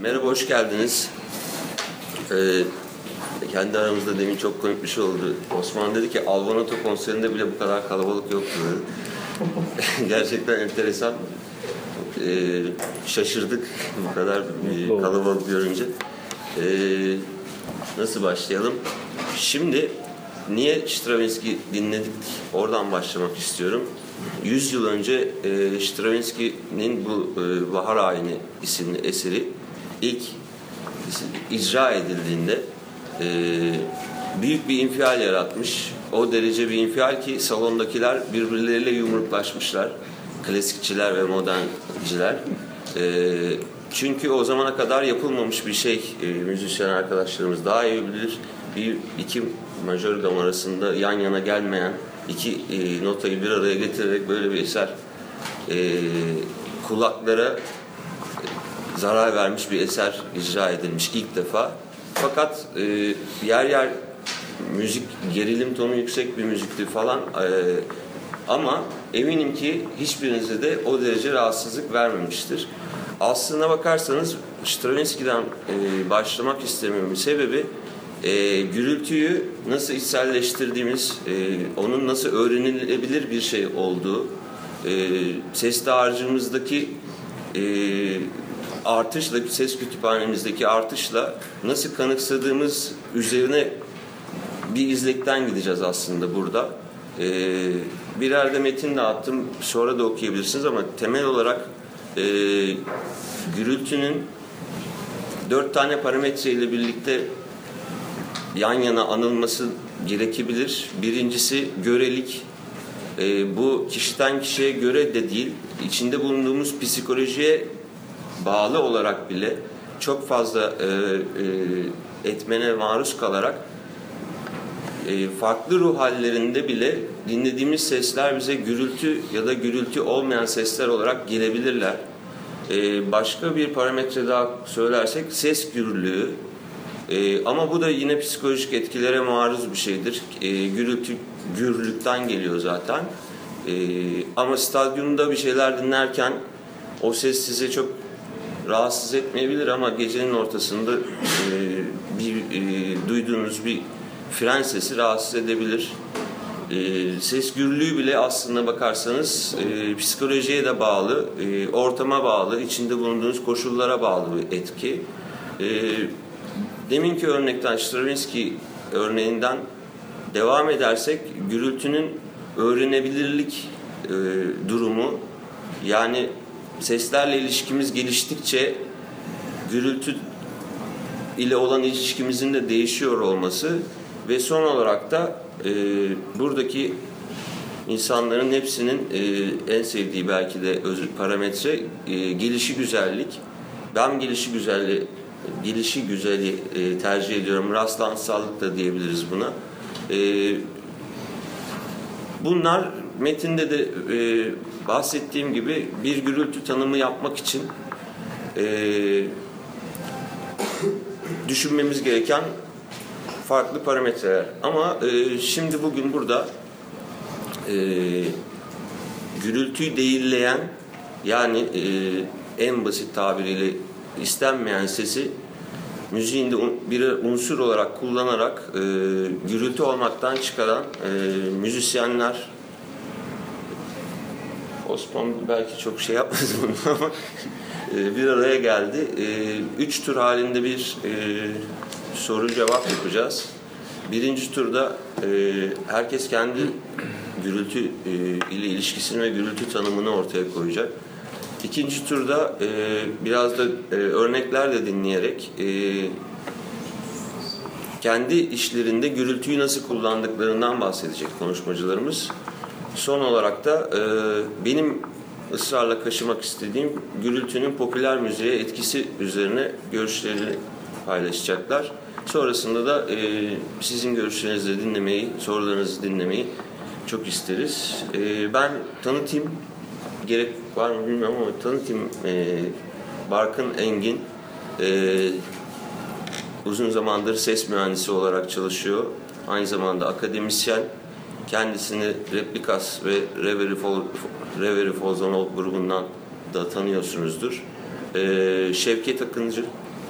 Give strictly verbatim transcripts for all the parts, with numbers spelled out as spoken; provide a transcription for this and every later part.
Merhaba, hoş geldiniz. Ee, kendi aramızda demin çok komik bir şey oldu. Osman dedi ki Albonato konserinde bile bu kadar kalabalık yoktu dedi. Gerçekten enteresan. Ee, şaşırdık bu kadar e, kalabalık görünce. Ee, nasıl başlayalım? Şimdi niye Stravinsky dinledik? Oradan başlamak istiyorum. yüz yıl önce e, Stravinsky'nin bu e, Bahar Ayini isimli eseri ilk icra edildiğinde e, büyük bir infial yaratmış. O derece bir infial ki salondakiler birbirleriyle yumruklaşmışlar. Klasikçiler ve modernciler. E, çünkü o zamana kadar yapılmamış bir şey e, müzisyen arkadaşlarımız daha iyi bilir. Bir, iki majör gam arasında yan yana gelmeyen iki e, notayı bir araya getirerek böyle bir eser e, kulaklara zarar vermiş bir eser icra edilmiş ilk defa. Fakat e, yer yer müzik, gerilim tonu yüksek bir müzikti falan e, ama eminim ki hiçbirinize de o derece rahatsızlık vermemiştir. Aslına bakarsanız Stravinsky'den e, başlamak istememin sebebi e, gürültüyü nasıl içselleştirdiğimiz, e, onun nasıl öğrenilebilir bir şey olduğu, e, ses dağarcığımızdaki e, artışla, ses kütüphanemizdeki artışla nasıl kanıksadığımız üzerine bir izlekten gideceğiz aslında burada. Ee, birer de metin de attım, sonra da okuyabilirsiniz ama temel olarak e, gürültünün dört tane parametre ile birlikte yan yana anılması gerekebilir. Birincisi görelik. E, bu kişiden kişiye göre de değil, içinde bulunduğumuz psikolojiye bağlı olarak bile çok fazla e, e, etmene maruz kalarak e, farklı ruh hallerinde bile dinlediğimiz sesler bize gürültü ya da gürültü olmayan sesler olarak gelebilirler. E, başka bir parametre daha söylersek ses gürlüğü. E, ama bu da yine psikolojik etkilere maruz bir şeydir. E, gürültü gürlükten geliyor zaten. E, ama stadyumda bir şeyler dinlerken o ses size çok rahatsız etmeyebilir ama gecenin ortasında e, bir e, duyduğunuz bir fren sesi rahatsız edebilir. E, ses gürlüğü bile aslında bakarsanız e, psikolojiye de bağlı, e, ortama bağlı, içinde bulunduğunuz koşullara bağlı bir etki. E, deminki örnekten, Stravinsky örneğinden devam edersek gürültünün öğrenebilirlik e, durumu, yani seslerle ilişkimiz geliştikçe gürültü ile olan ilişkimizin de değişiyor olması ve son olarak da e, buradaki insanların hepsinin e, en sevdiği belki de öz, parametre e, gelişi güzellik. Ben gelişi güzelliği gelişi güzeli e, tercih ediyorum. Rastlantısallık da diyebiliriz buna. E, bunlar metinde de e, bahsettiğim gibi bir gürültü tanımı yapmak için e, düşünmemiz gereken farklı parametreler. Ama e, şimdi bugün burada e, gürültüyü değilleyen, yani e, en basit tabiriyle istenmeyen sesi müziğinde bir unsur olarak kullanarak e, gürültü olmaktan çıkaran e, müzisyenler. Osman belki çok şey yapmadı bunu ama bir araya geldi. Üç tur halinde bir soru cevap yapacağız. Birinci turda herkes kendi gürültü ile ilişkisini ve gürültü tanımını ortaya koyacak. İkinci turda biraz da örnekler de dinleyerek kendi işlerinde gürültüyü nasıl kullandıklarından bahsedecek konuşmacılarımız. Son olarak da e, benim ısrarla kaşımak istediğim gürültünün popüler müziğe etkisi üzerine görüşlerini paylaşacaklar. Sonrasında da e, sizin görüşlerinizi dinlemeyi, sorularınızı dinlemeyi çok isteriz. E, ben tanıtayım, gerek var mı bilmiyorum ama tanıtayım. E, Barkın Engin e, uzun zamandır ses mühendisi olarak çalışıyor. Aynı zamanda akademisyen. Kendisini Replikas ve Reverie Fozanov grubundan da tanıyorsunuzdur. Ee, Şevket Akıncı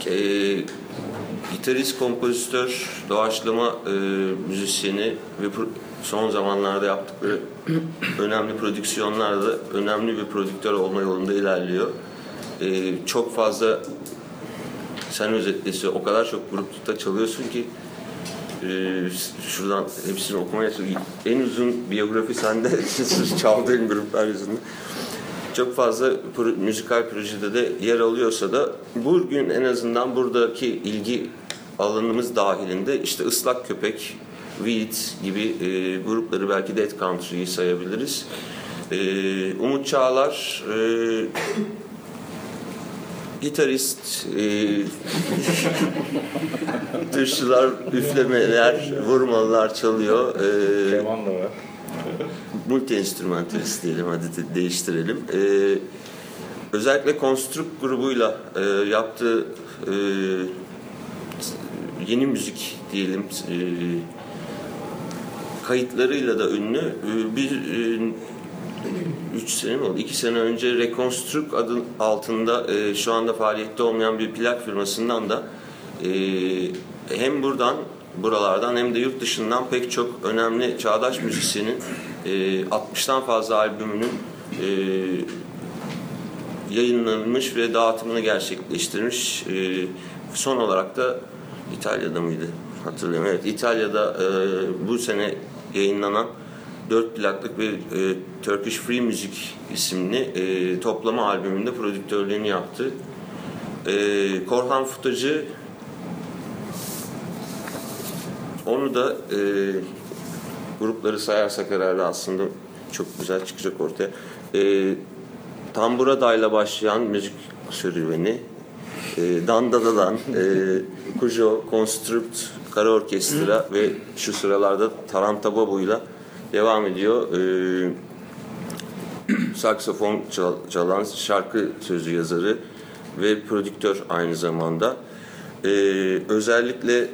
e, gitarist, kompozitör, doğaçlama e, müzisyeni ve pro- son zamanlarda yaptıkları önemli prodüksiyonlarda önemli bir prodüktör olma yolunda ilerliyor. E, çok fazla, sen özetlesi, o kadar çok grupta çalıyorsun ki e, şuradan hepsini okumaya çalışıyorum. En uzun biyografi sende çaldığın gruplar yüzünden. Çok fazla pro- müzikal projede de yer alıyorsa da bugün en azından buradaki ilgi alanımız dahilinde işte Islak Köpek, Weed gibi e, grupları, belki Dead Country'yi sayabiliriz. E, Umut Çağlar e, gitarist, e, tuşçular, üflemeler, vurmalar çalıyor. E, Keman da var. multi enstrümantalist diyelim, hadi de değiştirelim. Ee, özellikle Construct grubuyla e, yaptığı e, yeni müzik diyelim e, kayıtlarıyla da ünlü. E, bir e, üç sene mi oldu? iki sene önce Reconstruct adı altında e, şu anda faaliyette olmayan bir plak firmasından da e, hem buradan, buralardan hem de yurt dışından pek çok önemli çağdaş müzisyenin e, altmıştan fazla albümünün e, yayınlanmış ve dağıtımını gerçekleştirmiş. E, son olarak da İtalya'da mıydı? Hatırlıyorum. Evet, İtalya'da e, bu sene yayınlanan dört plaklık bir e, Turkish Free Music isimli e, toplama albümünde prodüktörlüğünü yaptı. E, Korhan Futacı, onu da e, grupları sayarsak herhalde aslında çok güzel çıkacak ortaya. E, Tambura Day'la başlayan müzik serüveni, e, Dandadadan, e, Kujo, Construct, Kara Orkestra ve şu sıralarda Tarantababu'yla devam ediyor. E, saksafon çal, çalan, şarkı sözü yazarı ve prodüktör aynı zamanda. E, özellikle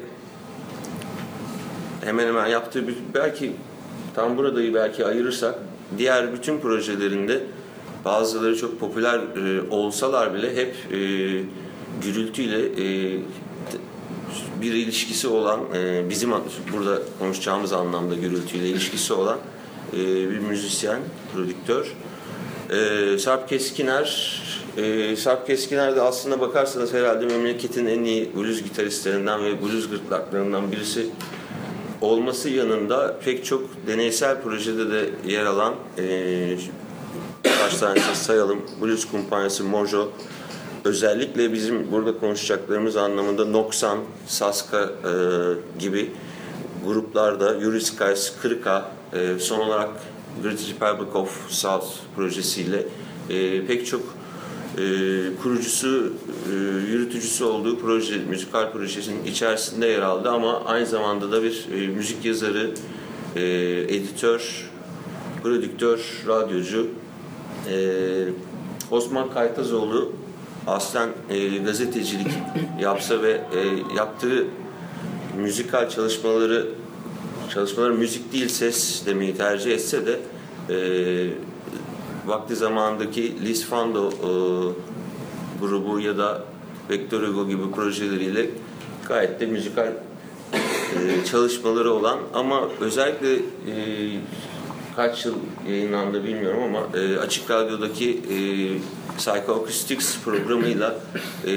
hemen hemen yaptığı bir, belki Tambura Dayı belki ayırırsak diğer bütün projelerinde bazıları çok popüler e, olsalar bile hep e, gürültüyle e, bir ilişkisi olan, e, bizim burada konuşacağımız anlamda gürültüyle ilişkisi olan e, bir müzisyen, prodüktör. E, Sarp Keskiner, e, Sarp Keskiner de aslında bakarsanız herhalde memleketin en iyi blues gitaristlerinden ve blues gırtlaklarından birisi olması yanında pek çok deneysel projede de yer alan, e, kaç tanesini sayalım. Blues kumpanyası Mojo, özellikle bizim burada konuşacaklarımız anlamında Noksan, Saska e, gibi gruplarda, Euriskies, Kırka, e, son olarak Great Republic of South projesiyle e, pek çok e, kurucusu, e, yürütücüsü olduğu proje, müzikal projesinin içerisinde yer aldı ama aynı zamanda da bir e, müzik yazarı, e, editör, prodüktör, radyocu. e, Osman Kaytazoğlu aslen e, gazetecilik yapsa ve e, yaptığı müzikal çalışmaları çalışmaları müzik değil ses demeyi tercih etse de e, vakti zamandaki Lisfando e, grubu ya da Vector Ego gibi projeleriyle gayet de müzikal e, çalışmaları olan ama özellikle e, kaç yıl yayınlandı bilmiyorum ama e, Açık Radyo'daki e, Psychoacoustics programıyla e,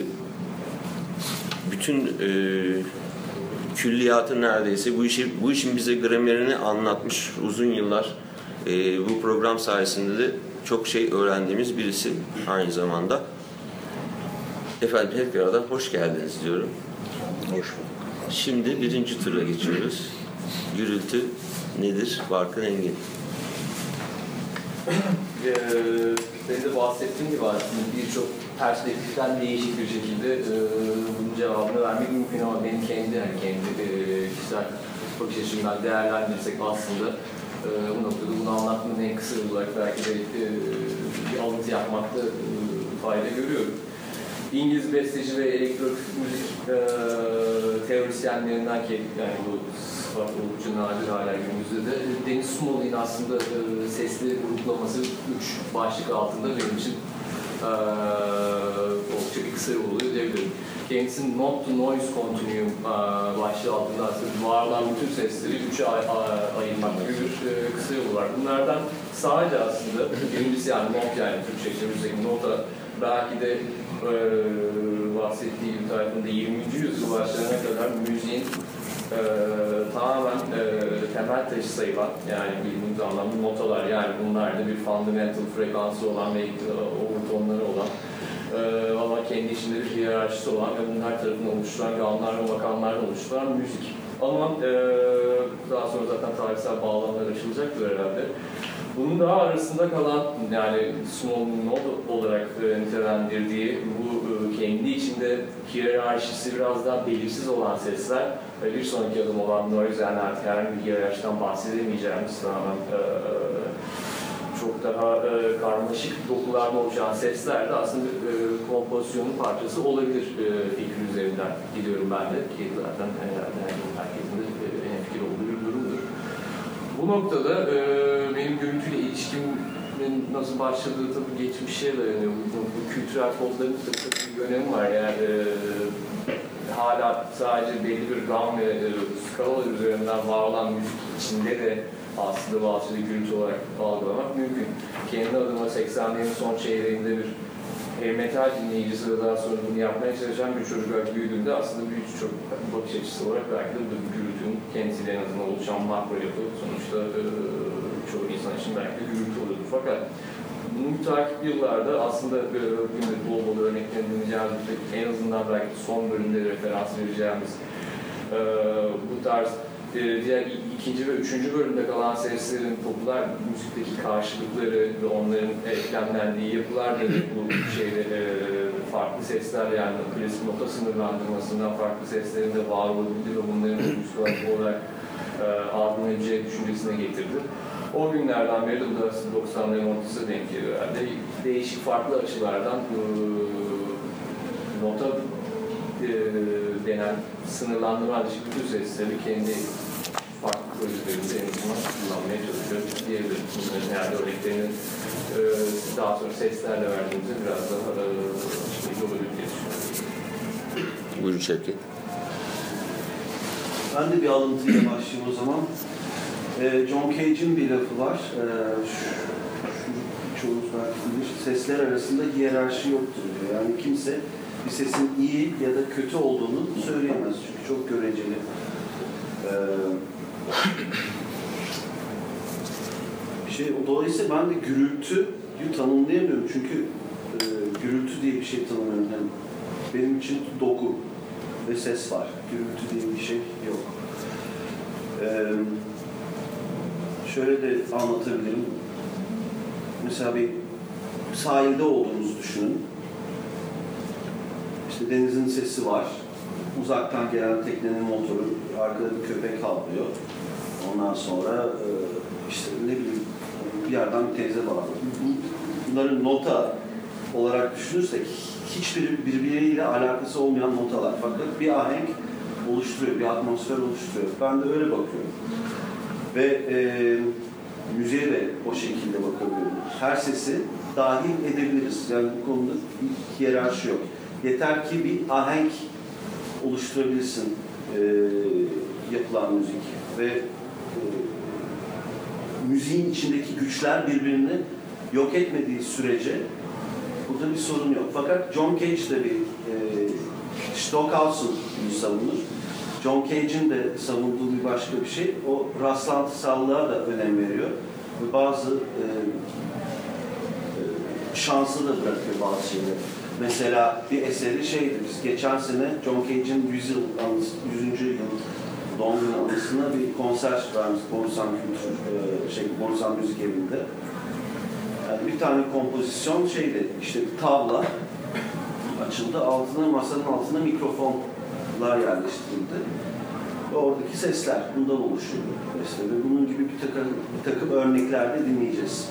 bütün e, külliyatı neredeyse bu işi bu işin bize gramerini anlatmış uzun yıllar. E, bu program sayesinde de çok şey öğrendiğimiz birisi aynı zamanda. Efendim hep bir arada hoş geldiniz diyorum. Hoş bulduk. Şimdi birinci tura geçiyoruz. Gürültü nedir? Barkın Engin. Ee, senin de bahsettiğin gibi aslında birçok perspektiften değişik bir şekilde e, bunun cevabını vermek mümkün ama benim kendi yani kendi e, kişisel bakış açımdan değerlendirirsek aslında e, bu noktada bunu anlatmanın en kısa olarak belki de e, bir alıntı yapmakta e, fayda görüyorum. İngiliz besteci ve elektrik müzik e, teorisyenlerinden ki yani bu sıfat oldukça nadir hala günümüzde de Deniz Smalley'in aslında e, sesli gruplaması üç başlık altında benim için e, oldukça bir kısa yol oluyor diyebilirim. kendisi Not to Noise Continuum başlığı altında aslında var olan bütün sesleri üçe ay ayırmak gibi bir e, kısa yolu var. Bunlardan sadece aslında birincisi yani not, yani Türkçe çevirirsek nota belki de e, bahsettiği gibi tarafında yirminci yüzyıl başlarına kadar müziğin e, tamamen e, temel taşı sayılan, yani bildiğimiz anlamda notalar, yani bunlar da bir fundamental frekansı olan ve e, overtonları olan Ee, ama kendi içinde bir hiyerarşisi olan ve bunlar tarafından oluşturan, gamlar ve makamlardan oluşturan müzik. Ama e, daha sonra zaten tarihsel bağlamlar açılacaktır herhalde. Bunun daha arasında kalan, yani small node olarak e, nitelendirdiği bu e, kendi içinde hiyerarşisi biraz daha belirsiz olan sesler ve bir sonraki adım olan noise, yani artık herhangi bir hiyerarşiden bahsedemeyeceğimiz tamamen e, çok daha e, karmaşık dokularla oluşan sesler de aslında e, kompozisyonun parçası olabilir e, fikri üzerinden gidiyorum ben de. Ki zaten herhalde herkesin de e, en etkili olduğu bir durumdur. Bu noktada e, benim görüntüyle ilişkimin nasıl başladığı tabii geçmişe dayanıyor. Bu, bu kültürel kodların tabii bir önemi var. Yani e, hala sadece belli bir gam ve e, skala üzerinden var olan müzik içinde de aslında bazı şeyleri gürültü olarak algılamak mümkün. Kendi adıma seksenlerin son çeyreğinde bir e, metal dinleyicisi ve daha sonra bunu yapmaya çalışan bir çocuk olarak büyüdüğümde aslında büyücü çok bakış açısı olarak belki de bu gürültünün kendisiyle en azından oluşan makro yapı sonuçta e, çoğu insan için belki de gürültü oluyordu. Fakat bu müteakip yıllarda aslında e, bugün de bol bol örneklerini dinleyeceğimiz, en azından belki son bölümde referans vereceğimiz e, bu tarz e, diğer ikinci ve üçüncü bölümde kalan seslerin popüler müzikteki karşılıkları ve onların eklemlendiği yapılar da bu şeyde e, farklı sesler, yani klasik nota sınırlandırmasından farklı seslerin de var olabildiği ve bunların müzik olarak e, algılanabileceği düşüncesine getirdi. O günlerden beri de bu da doksanların ortasına denk geliyor herhalde. Değişik farklı açılardan e, nota e, denen sınırlandırma dışı bütün sesleri kendi farklı projelerinde en azından kullanmaya çalışıyoruz diyebilirim. Bunların herhalde örneklerini e, daha sonra seslerle verdiğimizde biraz daha e, şey olabilir diye düşünüyorum. Buyurun Şevket. Ben de bir alıntıyla başlayayım o zaman. Ee, John Cage'in bir lafı var. Ee, şu, şu, çoğunuz belki bilir. Sesler arasında hiyerarşi yoktur diyor. Yani kimse bir sesin iyi ya da kötü olduğunu söyleyemez. Çünkü çok göreceli. Ee, bir şey, dolayısıyla ben de gürültüyü tanımlayamıyorum. Çünkü e, gürültü diye bir şey tanımlıyorum. Yani benim için doku ve ses var. Gürültü diye bir şey yok. Ee, şöyle de anlatabilirim. Mesela bir sahilde olduğunuzu düşünün. İşte denizin sesi var. Uzaktan gelen teknenin motoru, arkada bir köpek havlıyor. Ondan sonra işte ne bileyim bir yerden bir teyze bağırıyor. Bunların nota olarak düşünürsek hiçbir birbiriyle alakası olmayan notalar. Fakat bir ahenk oluşturuyor, bir atmosfer oluşturuyor. Ben de öyle bakıyorum. Ve e, müziğe de o şekilde bakabiliyorum. Her sesi dahil edebiliriz. Yani bu konuda bir hiyerarşi yok. Yeter ki bir ahenk oluşturabilirsin e, yapılan müzik. Ve e, müziğin içindeki güçler birbirini yok etmediği sürece burada bir sorun yok. Fakat John Cage de bir e, Stockhausen savunur. John Cage'in de savunduğu bir başka bir şey. O rastlantısallığa da önem veriyor. Ve bazı e, e, şansı da bırakıyor bazı şeyleri. Mesela bir eseri şeydi, biz geçen sene John Cage'in yüz yıl anısı, yüzüncü yıl doğum günü anısına bir konser vermiştik Borusan Kültür, e, şey, Borusan Müzik Evi'nde. Yani bir tane kompozisyon şeydi, işte bir tavla açıldı, altına, masanın altına mikrofonlar yerleştirildi. Ve oradaki sesler bundan oluşuyor. Mesela ve bunun gibi bir takım, bir takım örnekler de dinleyeceğiz.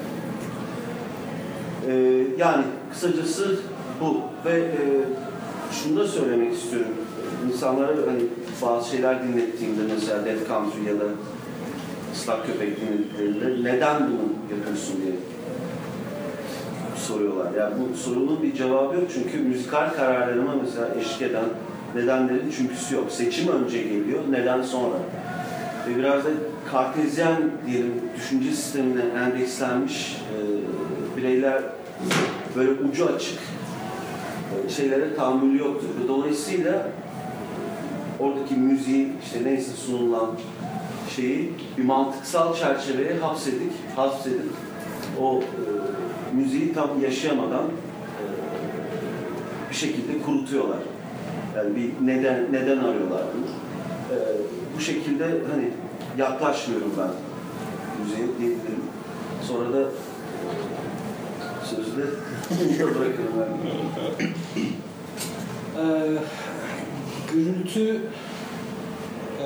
Ee, yani kısacası bu. Ve e, şunu da söylemek istiyorum. İnsanlara hani bazı şeyler dinlettiğimde, mesela Dead Country ya da Islak Köpek dinlediklerinde neden bunu yapıyorsun diye soruyorlar. Yani bu sorunun bir cevabı yok çünkü müzikal kararlarıma mesela eşlik eden nedenlerin çünküsü yok. Seçim önce geliyor, neden sonra. Ve biraz da kartezyen diyelim düşünce sistemine endekslenmiş e, bireyler böyle ucu açık e, şeylere tahammülü yoktur. Dolayısıyla oradaki müziği işte neyse sunulan şeyi bir mantıksal çerçeveye hapsedip, hapsedip o e, müziği tam yaşayamadan e, bir şekilde kurutuyorlar. Yani bir neden neden arıyorlar bunu. E, bu şekilde hani yaklaşmıyorum ben müziğe diyebilirim. Sonra da sözü de bırakıyorum ben. Ee, gürültü e,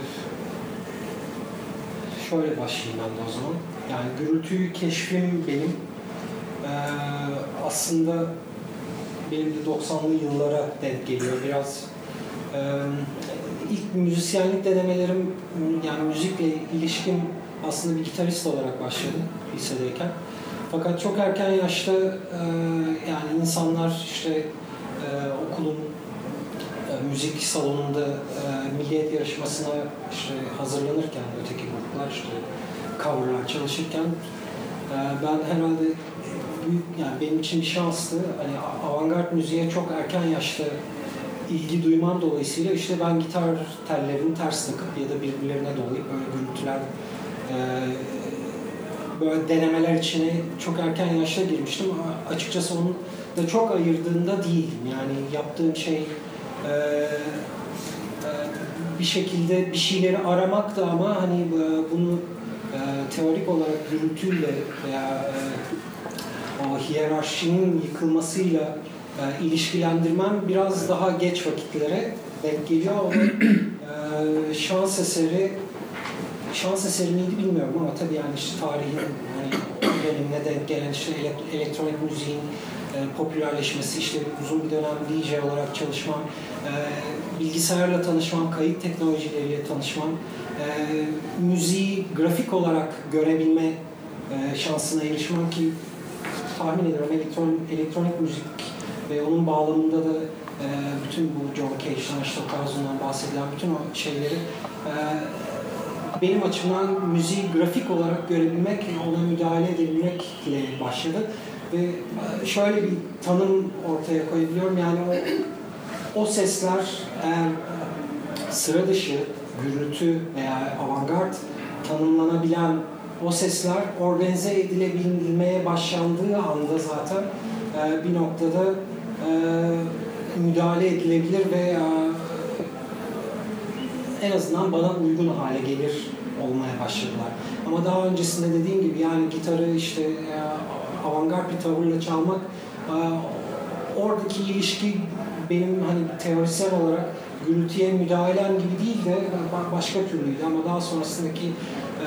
şöyle başlayayım ben de o zaman. Yani gürültüyü keşfim benim ee, aslında benim de doksanlı yıllara denk geliyor. Biraz e, ilk müzisyenlik denemelerim, yani müzikle ilişkim aslında bir gitarist olarak başladı lisedeyken. Fakat çok erken yaşta e, yani insanlar işte e, okulun e, müzik salonunda e, milliyet yarışmasına işte hazırlanırken öteki gruplar işte coverlar çalışırken e, ben herhalde büyük, yani benim için bir şanstı. Hani avantgard müziğe çok erken yaşta ilgi duymam dolayısıyla işte ben gitar tellerini ters takıp ya da birbirlerine dolayıp böyle gürültüler e, böyle denemeler içine çok erken yaşta girmiştim. Açıkçası onu da çok ayırdığında değildim. Yani yaptığım şey e, e, bir şekilde bir şeyleri aramak da ama hani e, bunu e, teorik olarak gürültüyle veya e, o hiyerarşinin yıkılmasıyla e, ilişkilendirmem biraz daha geç vakitlere denk geliyor. Ama e, şans eseri şans eseri miydi bilmiyorum ama tabii yani işte tarihin hani dönemine denk gelen işte elektronik müziğin e, popülerleşmesi, işte uzun bir dönem D J olarak çalışmam, e, bilgisayarla tanışmam, kayıt teknolojileriyle tanışmam, e, müziği grafik olarak görebilme e, şansına erişmem ki tahmin ediyorum elektronik, elektronik müzik ve onun bağlamında da e, bütün bu John Cage'den, Stockhausen'dan bahsedilen bütün o şeyleri e, benim açımdan müziği grafik olarak görebilmek, ona müdahale edebilmekle başladı. Ve şöyle bir tanım ortaya koyabiliyorum. Yani o, o sesler eğer sıra dışı, gürültü veya avantgard tanımlanabilen o sesler organize edilebilmeye başlandığı anda zaten e, bir noktada e, müdahale edilebilir ve e, en azından bana uygun hale gelir olmaya başladılar. Ama daha öncesinde dediğim gibi yani gitarı işte e, avantgard bir tavırla çalmak e, oradaki ilişki benim hani teorisyen olarak gürültüye müdahalem gibi değil de başka türlüydü ama daha sonrasındaki e,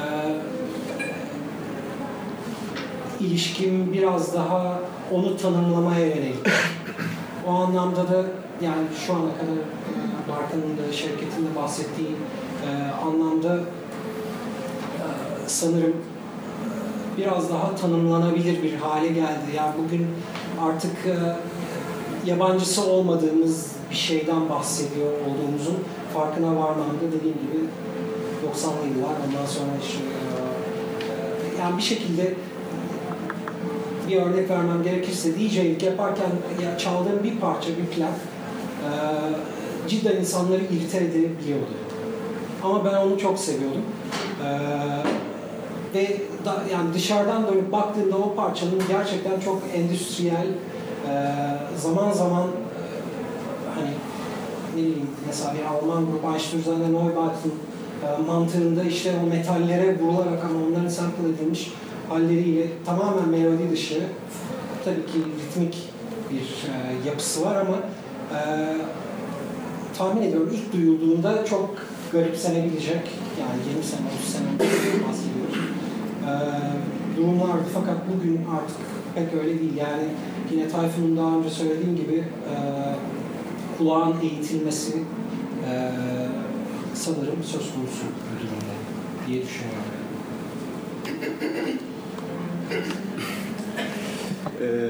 ilişkim biraz daha onu tanımlamaya yönelik. O anlamda da yani şu ana kadar Barkan'ın da şirketin de bahsettiği e, anlamda e, sanırım e, biraz daha tanımlanabilir bir hale geldi. Yani bugün artık e, yabancısı olmadığımız bir şeyden bahsediyor olduğumuzun farkına varmamda dediğim gibi doksanlı yıllar ondan sonra işte, e, yani bir şekilde bir örnek vermem gerekirse D J'lik yaparken ya, çaldığım bir parça, bir plak e, cidden insanları irite edebiliyordu. Ama ben onu çok seviyordum. Ee, ve da, yani dışarıdan dönüp baktığımda o parçanın gerçekten çok endüstriyel, e, zaman zaman e, hani ne bileyim mesela bir Alman grubu Einstürzende Neubaut'un e, mantığında işte o metallere vurularak ama onların sample edilmiş halleriyle tamamen melodi dışı, tabii ki ritmik bir e, yapısı var ama e, tahmin ediyorum ilk duyulduğunda çok garipsenebilecek, yani yirmi sene, otuz sene bahsediyoruz. Ee, durumlardı fakat bugün artık pek öyle değil. Yani yine Tayfun'un daha önce söylediğim gibi e, kulağın eğitilmesi e, sanırım söz konusu bir durumda diye düşünüyorum. Ee,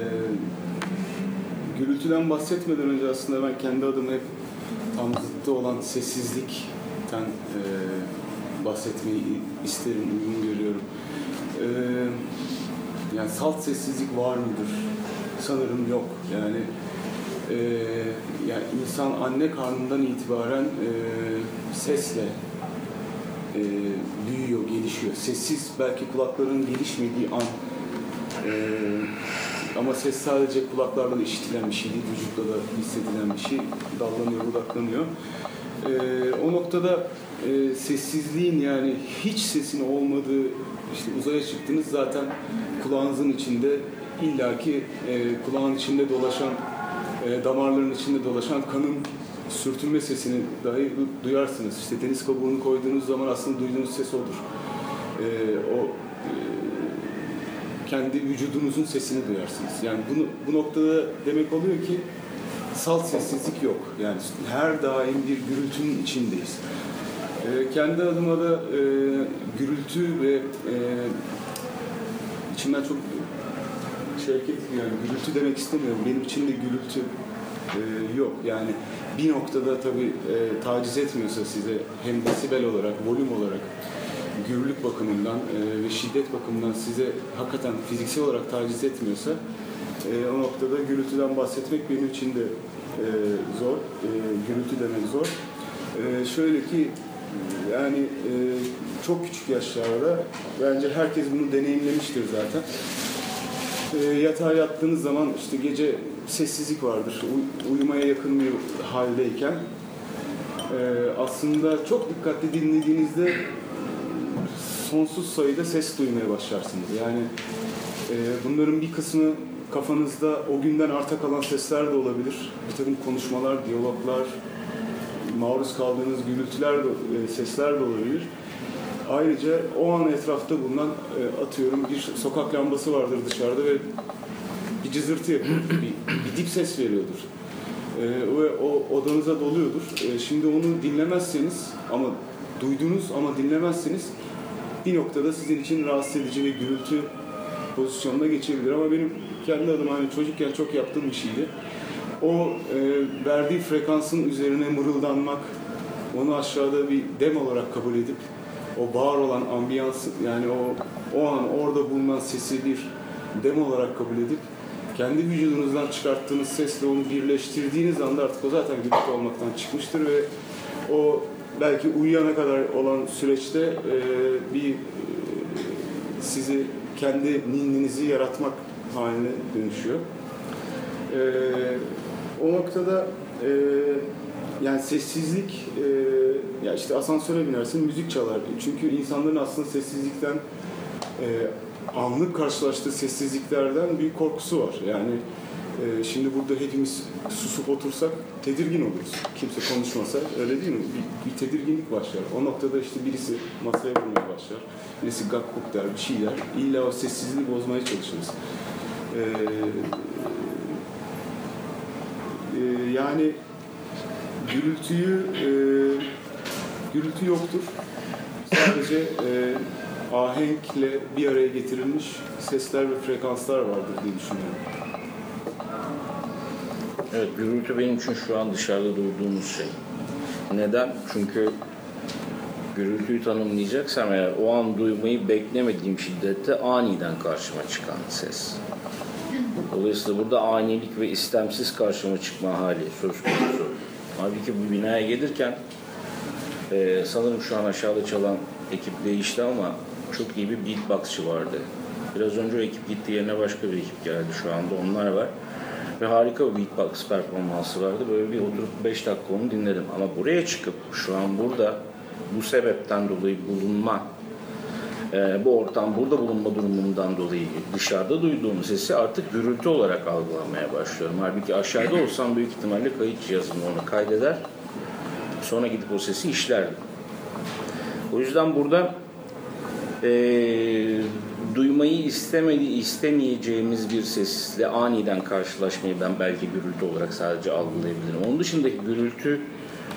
gürültüden bahsetmeden önce aslında ben kendi adıma hep tam zıttı olan sessizlikten e, bahsetmeyi isterim, uygun görüyorum. Ee, yani salt sessizlik var mıdır? Sanırım yok. Yani e, yani insan anne karnından itibaren e, sesle e, büyüyor, gelişiyor. Sessiz belki kulakların gelişmediği an e, ama ses sadece kulaklarla işitilen bir şey değil, vücutta da hissedilen bir şey. Dallanıyor, budaklanıyor. E, o noktada e, sessizliğin yani hiç sesin olmadığı, işte uzaya çıktınız zaten kulağınızın içinde illaki e, kulağın içinde dolaşan, e, damarların içinde dolaşan kanın sürtünme sesini dahi duyarsınız. İşte deniz kabuğunu koyduğunuz zaman aslında duyduğunuz ses odur. E, o e, kendi vücudunuzun sesini duyarsınız. Yani bunu bu noktada demek oluyor ki salt sessizlik yok. Yani her daim bir gürültünün içindeyiz. E, kendi adıma da e, gürültü ve e, içimden çok şevket, yani gürültü demek istemiyorum. Benim için de gürültü e, yok. Yani bir noktada tabii e, taciz etmiyorsa size hem desibel olarak, volüm olarak, gürlük bakımından e, ve şiddet bakımından size hakikaten fiziksel olarak taciz etmiyorsa e, o noktada gürültüden bahsetmek benim için de e, zor. E, gürültü demek zor. E, şöyle ki yani e, çok küçük yaşlarda bence herkes bunu deneyimlemiştir zaten. E, yatağa yattığınız zaman işte gece sessizlik vardır. Uy- uyumaya yakın bir haldeyken e, aslında çok dikkatli dinlediğinizde sonsuz sayıda ses duymaya başlarsınız. Yani e, bunların bir kısmı kafanızda o günden arta kalan sesler de olabilir. Bir takım konuşmalar, diyaloglar, maruz kaldığınız gürültüler de, e, sesler de olabilir. Ayrıca o an etrafta bulunan e, atıyorum bir sokak lambası vardır dışarıda ve bir cızırtı yapıyor, bir, bir dip ses veriyordur. E, ve o odanıza doluyordur. E, şimdi onu dinlemezseniz ama duydunuz ama dinlemezseniz bir noktada sizin için rahatsız edici ve gürültü pozisyonuna geçebilir. Ama benim kendi adıma hani çocukken çok yaptığım bir şeydi. O e, verdiği frekansın üzerine mırıldanmak, onu aşağıda bir dem olarak kabul edip o var olan ambiyans, yani o o an orada bulunan sesi bir dem olarak kabul edip kendi vücudunuzdan çıkarttığınız sesle onu birleştirdiğiniz anda artık o zaten gürültü olmaktan çıkmıştır ve o belki uyuyana kadar olan süreçte e, bir e, sizi kendi ninninizi yaratmak haline dönüşüyor. E, o noktada e, yani sessizlik, e, ya işte asansöre binersin, müzik çalar. Çünkü insanların aslında sessizlikten, e, anlık karşılaştığı sessizliklerden büyük korkusu var. Yani e, şimdi burada hepimiz susup otursak tedirgin oluruz. Kimse konuşmasa, öyle değil mi? Bir, bir tedirginlik başlar. O noktada işte birisi masaya vurmaya başlar. Birisi gak guk der, bir şey der. İlla o sessizliği bozmaya çalışırız. E, e, yani gürültüyü, e, gürültü yoktur. Sadece e, ahenkle bir araya getirilmiş sesler ve frekanslar vardır diye düşünüyorum. Evet, gürültü benim için şu an dışarıda duyduğumuz şey. Neden? Çünkü gürültüyü tanımlayacaksam eğer o an duymayı beklemediğim şiddette aniden karşıma çıkan ses. Dolayısıyla burada anilik ve istemsiz karşıma çıkma hali söz konusu. Halbuki bu binaya gelirken e, sanırım şu an aşağıda çalan ekip değişti ama çok iyi bir beatboxçı vardı. Biraz önce o ekip gitti, yerine başka bir ekip geldi, şu anda onlar var. Ve harika bir beatbox performansı vardı. Böyle bir oturup beş dakika onu dinledim. Ama buraya çıkıp şu an burada bu sebepten dolayı bulunma, e, bu ortam burada bulunma durumundan dolayı dışarıda duyduğum sesi artık gürültü olarak algılamaya başlıyorum. Halbuki aşağıda olsam büyük ihtimalle kayıt cihazımla onu kaydeder. Sonra gidip o sesi işlerdim. O yüzden burada e, duymayı istemedi, istemeyeceğimiz bir sesle aniden karşılaşmayı ben belki gürültü olarak sadece algılayabilirim. Onun dışındaki gürültü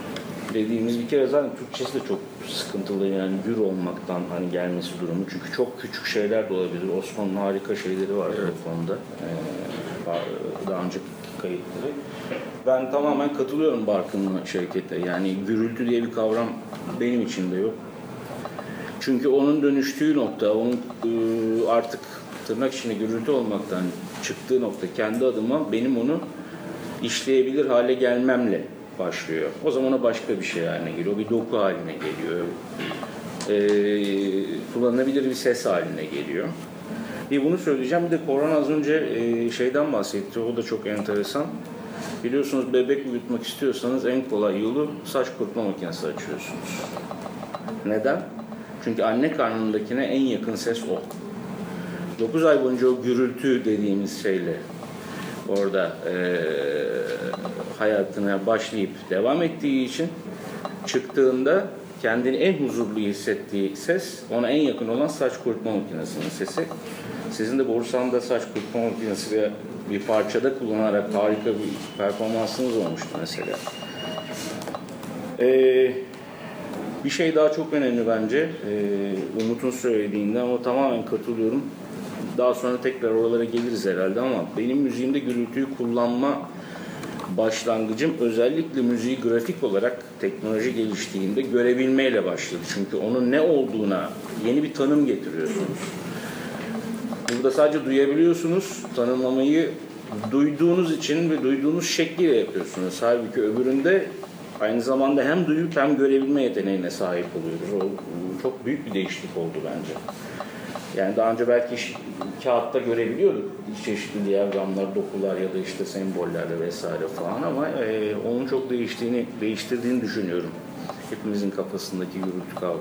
dediğimiz bir kere zaten Türkçesi de çok sıkıntılı yani gür olmaktan hani gelmesi durumu. Çünkü çok küçük şeyler de olabilir. Osman'ın harika şeyleri var evet. bu konuda. Ee, daha önceki kayıtları. Ben tamamen katılıyorum Barkın'la Şevket'e. Yani gürültü diye bir kavram benim için de yok. Çünkü onun dönüştüğü nokta, onun artık tırnak içinde gürültü olmaktan çıktığı nokta kendi adıma benim onu işleyebilir hale gelmemle başlıyor. O zaman o başka bir şey haline geliyor. Bir doku haline geliyor. Ee, kullanılabilir bir ses haline geliyor. Bir bunu söyleyeceğim. Bir de Korhan az önce e, şeyden bahsetti. O da çok enteresan. Biliyorsunuz bebek uyutmak istiyorsanız en kolay yolu saç kurutma makinesi açıyorsunuz. Neden? Çünkü anne karnındakine en yakın ses o. dokuz ay boyunca o gürültü dediğimiz şeyle orada e, hayatına başlayıp devam ettiği için çıktığında kendini en huzurlu hissettiği ses ona en yakın olan saç kurutma makinesinin sesi. Sizin de Borusan'da saç kurutma makinesi ve bir parçada kullanarak harika bir performansınız olmuştu mesela. Ee, bir şey daha çok önemli bence. Ee, Umut'un söylediğinden ama tamamen katılıyorum. Daha sonra tekrar oralara geliriz herhalde ama benim müziğimde gürültüyü kullanma başlangıcım özellikle müziği grafik olarak teknoloji geliştiğinde görebilmeyle başladı. Çünkü onun ne olduğuna yeni bir tanım getiriyorsunuz. Burada sadece duyabiliyorsunuz, tanımlamayı duyduğunuz için ve duyduğunuz şekliyle yapıyorsunuz. Halbuki öbüründe aynı zamanda hem duyup hem görebilme yeteneğine sahip oluyoruz. O çok büyük bir değişiklik oldu bence. Yani daha önce belki kağıtta görebiliyorduk çeşitli diyagramlar, dokular ya da işte sembollerle vesaire falan ama e, onun çok değiştiğini, değiştirdiğini düşünüyorum. Hepimizin kafasındaki gürültü kavramı.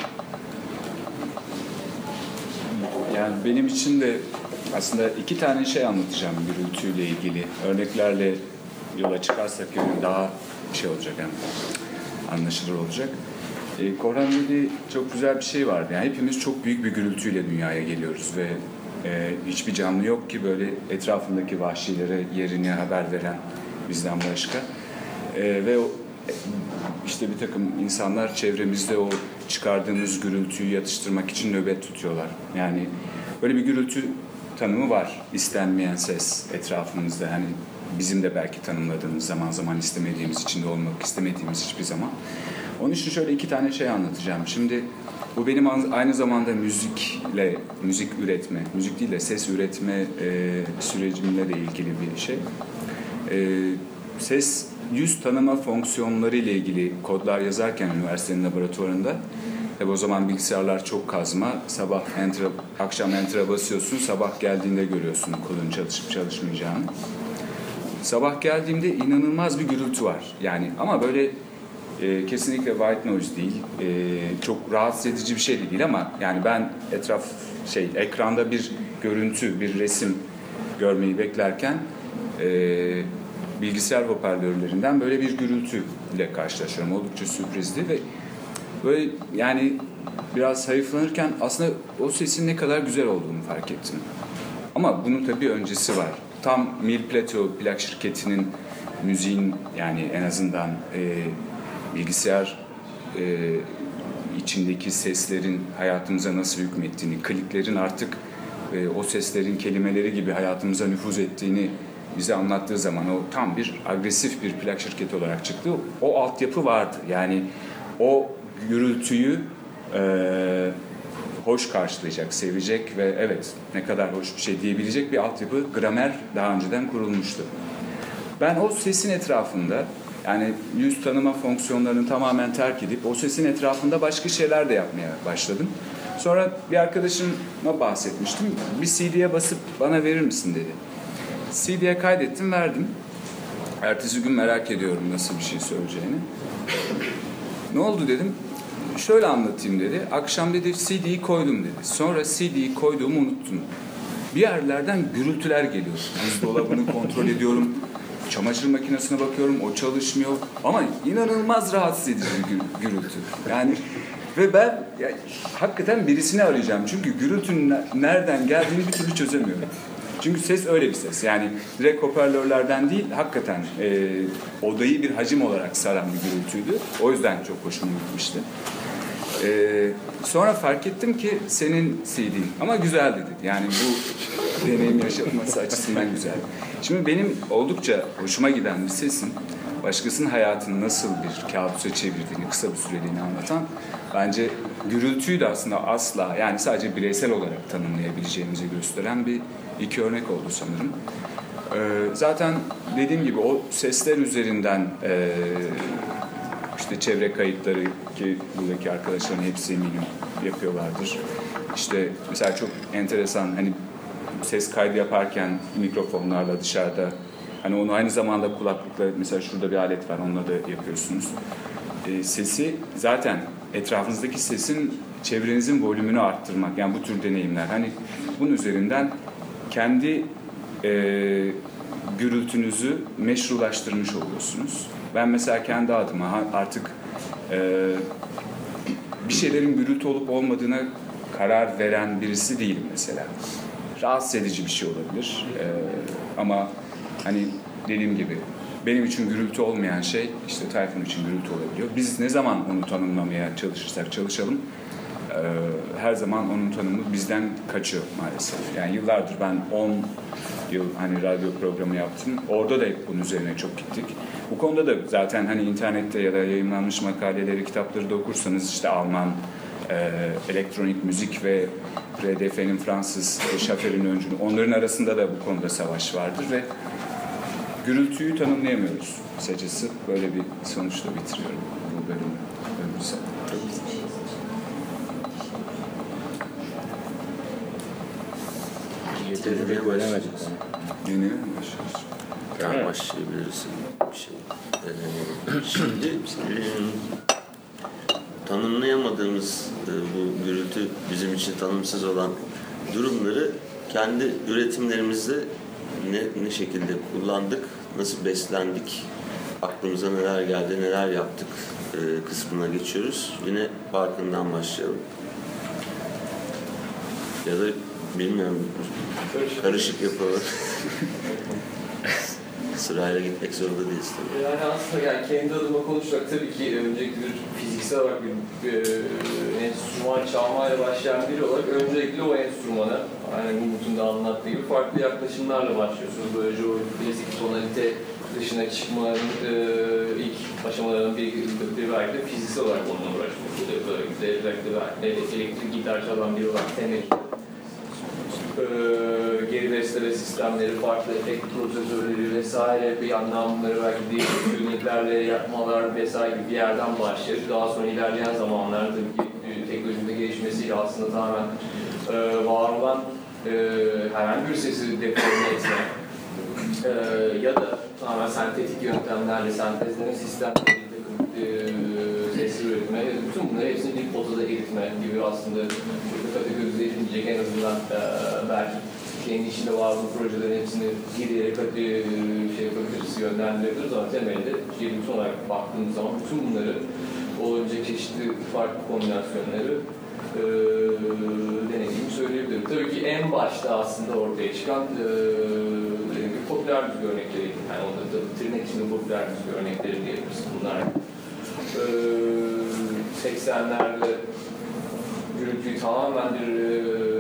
Yani benim için de aslında iki tane şey anlatacağım gürültüyle ilgili. Örneklerle yola çıkarsak yani daha şey olacak hem anlaşılır olacak. E, Korhan dediği çok güzel bir şey vardı. Yani hepimiz çok büyük bir gürültüyle dünyaya geliyoruz ve e, hiçbir canlı yok ki böyle etrafındaki vahşilere yerini haber veren bizden başka. E, ve o, işte bir takım insanlar çevremizde o çıkardığımız gürültüyü yatıştırmak için nöbet tutuyorlar. Yani böyle bir gürültü tanımı var. İstenmeyen ses etrafımızda. Hani bizim de belki tanımladığımız, zaman zaman istemediğimiz, içinde olmak istemediğimiz hiçbir zaman. Onun için şöyle iki tane şey anlatacağım. Şimdi bu benim aynı zamanda müzikle, müzik üretme, müzik değil de ses üretme e, sürecimle de ilgili bir şey. E, ses yüz tanıma fonksiyonları ile ilgili kodlar yazarken üniversitenin laboratuvarında, tabi o zaman bilgisayarlar çok kazma, sabah enter'a, akşam enter'a basıyorsun, sabah geldiğinde görüyorsun kodun çalışıp çalışmayacağını. Sabah geldiğimde inanılmaz bir gürültü var. Yani ama böyle e, kesinlikle white noise değil, e, çok rahatsız edici bir şey de değil ama yani ben etraf şey ekranda bir görüntü, bir resim görmeyi beklerken e, bilgisayar hoparlörlerinden böyle bir gürültüyle karşılaşıyorum. Oldukça sürprizdi ve böyle yani biraz hayıflanırken aslında o sesin ne kadar güzel olduğunu fark ettim. Ama bunun tabii öncesi var. Tam Mill Plateau plak şirketinin müziğin yani en azından e, bilgisayar e, içindeki seslerin hayatımıza nasıl hükmettiğini, kliklerin artık e, o seslerin kelimeleri gibi hayatımıza nüfuz ettiğini bize anlattığı zaman o tam bir agresif bir plak şirketi olarak çıktı. O altyapı vardı. Yani o gürültüyü e, hoş karşılayacak, sevecek ve evet ne kadar hoş bir şey diyebilecek bir altyapı, gramer daha önceden kurulmuştu. Ben o sesin etrafında yani yüz tanıma fonksiyonlarını tamamen terk edip o sesin etrafında başka şeyler de yapmaya başladım. Sonra bir arkadaşıma bahsetmiştim. Bir C D'ye basıp bana verir misin dedi. C D'ye kaydettim, verdim. Ertesi gün merak ediyorum nasıl bir şey söyleyeceğini. Ne oldu dedim. Şöyle anlatayım dedi. Akşam dedi C D'yi koydum dedi. Sonra C D'yi koyduğumu unuttum. Bir yerlerden gürültüler geliyor. Buzdolabını kontrol ediyorum. Çamaşır makinesine bakıyorum. O çalışmıyor. Ama inanılmaz rahatsız edici bir gürültü. Yani ve ben ya, hakikaten birisini arayacağım. Çünkü gürültünün nereden geldiğini bir türlü çözemiyorum. Çünkü ses öyle bir ses. Yani direkt hoparlörlerden değil, hakikaten e, odayı bir hacim olarak saran bir gürültüydü. O yüzden çok hoşuma gitmişti. E, sonra fark ettim ki senin C D'in ama güzel dedi. Yani bu deneyim yaşatması açısından güzel. Şimdi benim oldukça hoşuma giden bir sesin başkasının hayatını nasıl bir kabusa çevirdiğini, kısa bir süreliğine anlatan, bence gürültüyü de aslında asla, yani sadece bireysel olarak tanımlayabileceğimizi gösteren bir iki örnek oldu sanırım. Ee, zaten dediğim gibi o sesler üzerinden e, işte çevre kayıtları, ki buradaki arkadaşların hepsi eminim yapıyorlardır. İşte mesela çok enteresan, hani ses kaydı yaparken mikrofonlarla dışarıda, hani onu aynı zamanda kulaklıkla, mesela şurada bir alet var, onunla da yapıyorsunuz. E, sesi zaten, etrafınızdaki sesin çevrenizin volümünü arttırmak, yani bu tür deneyimler. Hani bunun üzerinden kendi e, gürültünüzü meşrulaştırmış oluyorsunuz. Ben mesela kendi adıma artık e, bir şeylerin gürültü olup olmadığına karar veren birisi değilim mesela. Rahatsız edici bir şey olabilir. E, ama hani dediğim gibi benim için gürültü olmayan şey işte Tayfun için gürültü olabiliyor. Biz ne zaman onu tanımlamaya çalışırsak çalışalım, e, her zaman onun tanımı bizden kaçıyor maalesef. Yani yıllardır ben on yıl hani radyo programı yaptım. Orada da hep bunun üzerine çok gittik. Bu konuda da zaten hani internette ya da yayınlanmış makaleleri, kitapları da okursanız işte Alman e, elektronik müzik ve R D F'nin Fransız e, Schaffer'in öncülü, onların arasında da bu konuda savaş vardır ve gürültüyü tanımlayamıyoruz. Kısacası böyle bir sonuçla bitiriyorum bu bölümü. Ömürsel. Yeterince Veremedik Yeni mi başlıyoruz? Tamam, başlayabiliriz. Bir şey deneyelim. Şimdi e, tanımlayamadığımız e, bu gürültü, bizim için tanımsız olan durumları kendi üretimlerimizde ne, ne şekilde kullandık, nasıl beslendik, aklımıza neler geldi, neler yaptık e, kısmına geçiyoruz. Yine farkından başlayalım. Ya da bilmiyorum, karışık, karışık yapalım. Sırayla gitmek zorunda değiliz tabii. Yani aslında yani kendi adıma konuşmak tabii ki öncelikle bir fiziksel olarak bir, bir enstrüman çalmayla başlayan biri olarak öncelikle o enstrümana, yani Umut'un da anlattığı gibi farklı yaklaşımlarla başlıyorsunuz. Böylece o klasik tonalite dışına çıkmanın e, ilk aşamalarının bir, bir belki de fiziksel olarak onunla uğraşmak. Böyle belki de elektrik gitar çalan biri olarak temel Ee, geri besleme sistemleri, farklı efekt prosesörleri vesaire, bir yandan bunları belki değişik kliniklerle yapmalar vesaire gibi bir yerden başlayıp daha sonra ilerleyen zamanlarda teknolojinin gelişmesiyle aslında tamamen e, var olan e, herhangi bir sesi deforme etme e, ya da tamamen sentetik yöntemlerle sentezleme sistemleri e, sesli üretme, bütün bunları hepsini bir potada eritme gibi aslında kategorize edilecek, en azından e, belki kendi içinde var olan projelerin hepsini geriye katı şey yapabiliriz, yönlendirebiliriz ama temelde geri olarak baktığımız zaman bütün bunları olabilecek çeşitli farklı kombinasyonları e, denediğimi söyleyebilirim. Tabii ki en başta aslında ortaya çıkan e, dediğim gibi popüler müzik örnekleri, yani onları tabii tırnak içinde popüler müzik örnekleri diyebiliriz bunlar. seksenlerde gürültüyü tamamen bir e,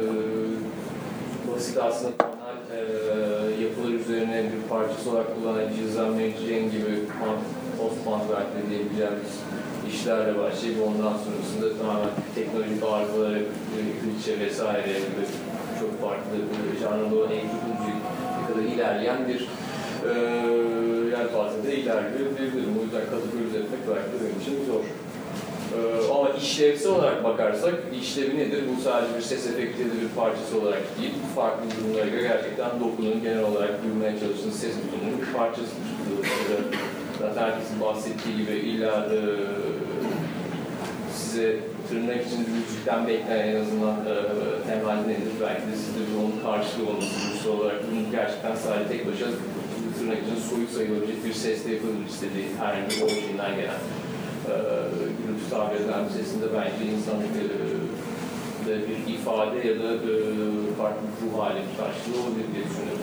basit aslında tonal e, yapılar üzerine bir parçası olarak kullanan Cizan Mecren gibi post-punk belki diyebileceğimiz işlerle başlayıp ondan sonrasında tamamen teknolojik arızalara, klişe vesaire gibi çok farklı janrlı olan elektronik müzik kadar ilerleyen bir e, yer fazla ilerliyor diyebilirim. O yüzden kategorize etmek belki de benim için zor. Ee, ama işlevsel olarak bakarsak, işlevi nedir? Bu sadece bir ses efektiyle bir parçası olarak değil, farklı durumlara göre gerçekten dokunun genel olarak duymaya çalıştığınız ses bütününün bir parçasıdır. Zaten herkesin bahsettiği gibi illa e, size tırnak içinde müzikten beklenen en azından e, temel nedir? Belki de sizde bir onun karşılığı olması dürüst olarak bunu gerçekten sadece tek başına tırnak içinde soyut sayılabilecek bir sesle yapılır istediği herhangi bir orijinal gelen. E, gürültü tabir edilen bir sesinde bence insan e, e, bir ifade ya da e, farklı bir ruh hali bir karşılığı olabilir diye düşünüyorum.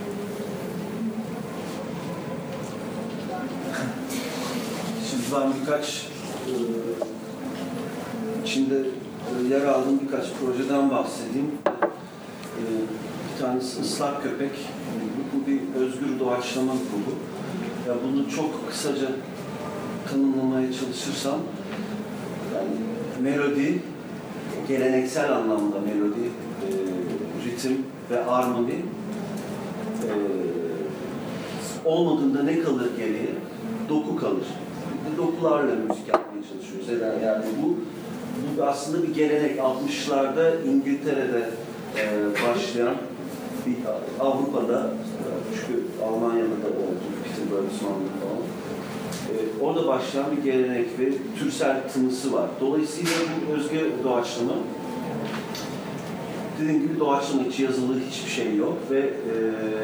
Şimdi ben birkaç e, içinde e, yer aldığım birkaç projeden bahsedeyim. E, bir tanesi Islak Köpek. Bu bir özgür doğaçlama grubu. Ya bunu çok kısaca tanımlamaya çalışırsam, yani melodi, geleneksel anlamda melodi, e, ritim ve armoni e, olmadığında ne kalır geriye? Doku kalır. Dokularla müzik yapmaya çalışıyoruz. Yani, yani bu, bu aslında bir gelenek. altmışlarda İngiltere'de e, başlayan, bir Avrupa'da, çünkü Almanya'da da oldu, Peter Bergsman'da falan. E, orada başlayan bir gelenek ve türsel tınısı var. Dolayısıyla bu özgür doğaçlama, dediğim gibi doğaçlama, hiç yazılı hiçbir şey yok ve e,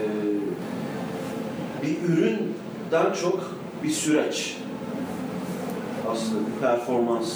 bir üründen çok bir süreç. Aslında bir performans.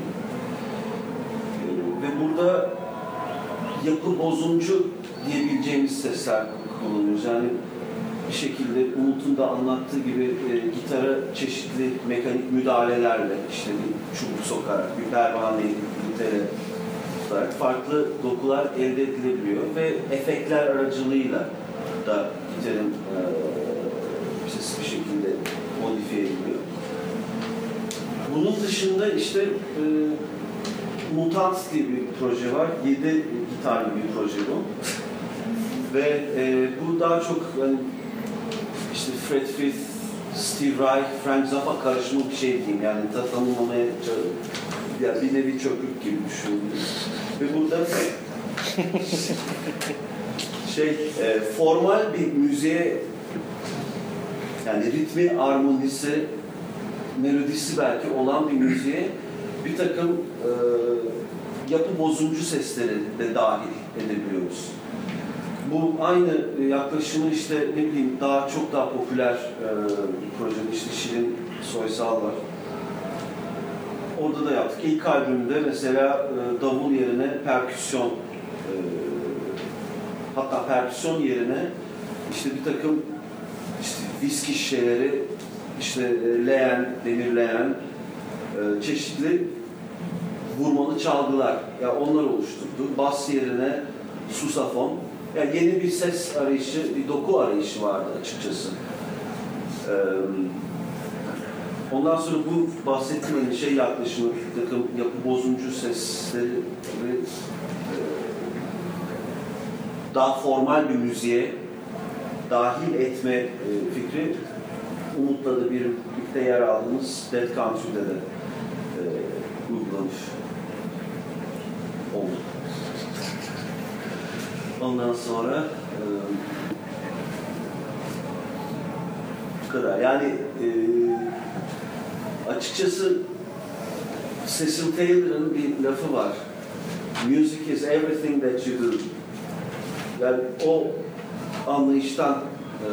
E, ve burada yapı bozumcu diyebileceğimiz sesler kullanıyoruz. Yani bir şekilde Umut'un da anlattığı gibi e, gitara çeşitli mekanik müdahalelerle, işte bir çubuk sokarak, bir pervaneyi, bir gitarı tutarak farklı dokular elde edilebiliyor ve efektler aracılığıyla da gitarın e, sesi bir şekilde modifiye ediliyor. Bunun dışında işte e, Mutant diye bir proje var. Yedi gitarlı bir proje bu. Ve e, bu daha çok yani, işte Fred Frith, Steve Reich, Frank Zappa karışımı bir şey diyeyim. Yani tanımlamaya ya bir nevi çöplük gibi düşünüyoruz. Ve burada şey e, formal bir müziğe, yani ritmi, armonisi, melodisi belki olan bir müziğe bir takım e, yapı bozumcu sesleri de dahil edebiliyoruz. Bu aynı yaklaşımı işte ne bileyim daha çok daha popüler e, bir projede işte Şirin Soysal var. Orada da yaptık. İlk albümde mesela e, davul yerine perküsyon, e, hatta perküsyon yerine işte bir takım işte viski şişeleri, işte e, leğen, demir leğen, e, çeşitli vurmalı çalgılar, ya yani onlar oluşturdu. Bas yerine susafon. Yani yeni bir ses arayışı, bir doku arayışı vardı açıkçası. Ee, ondan sonra bu bahsettiğim şey yaklaşımı, bir takım yapı bozumcu sesleri ve e, daha formal bir müziğe dahil etme e, fikri Umut'la da bir birlikte yer aldığımız Dead Country'de de e, uygulanmış oldu. Ondan sonra e, bu kadar. Yani e, açıkçası Cecil Taylor'ın bir lafı var. Music is everything that you do. Yani o anlayıştan e,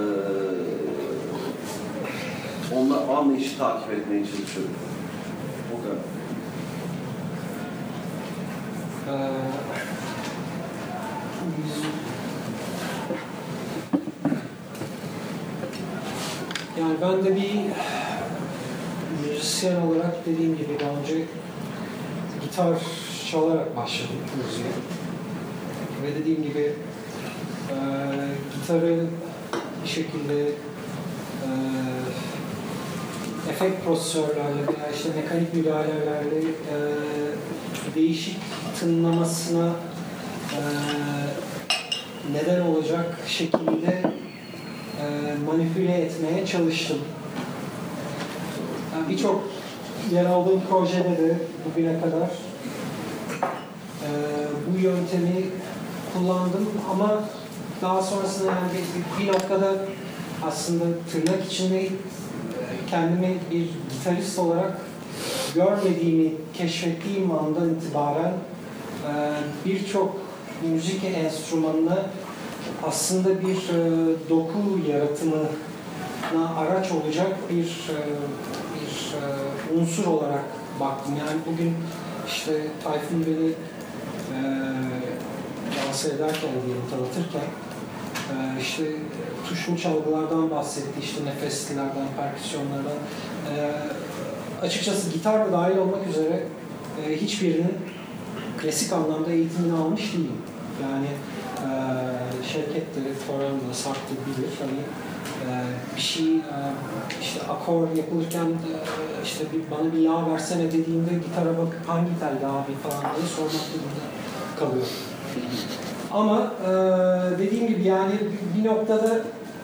onunla anlayışı takip etmeye çalışıyorum. O kadar. Ee, Yani ben de bir müzisyen olarak dediğim gibi daha önce gitar çalarak başladım müziğe. Ve dediğim gibi e, gitarı bir şekilde e, efekt prosesörlerle veya işte mekanik müdahalelerle e, değişik tınlamasına e, neden olacak şekilde e, manipüle etmeye çalıştım. Yani birçok yer aldığım projede de bugüne kadar e, bu yöntemi kullandım ama daha sonrasında yani bir, bir noktada aslında tırnak içinde kendimi bir gitarist olarak görmediğimi keşfettiğim andan itibaren e, birçok müzik enstrümanına aslında bir e, doku yaratımına araç olacak bir e, bir e, unsur olarak baktım. Yani bugün işte Tayfun beni e, lanse ederken diyelim, tanıtırken e, işte tuşlu çalgılardan bahsetti, işte nefeslilerden, perküsyonlardan. E, açıkçası gitar da dahil olmak üzere e, hiçbirinin klasik anlamda eğitimini almış değilim. Yani e, Şevket de, Koran da, Sarp da bilir. Hani e, bir şey, e, işte akor yapılırken e, işte bir, bana bir la versene dediğimde gitara bakıp hangi tel abi falan diye sormak durumunda kalıyor. Ama e, dediğim gibi yani bir noktada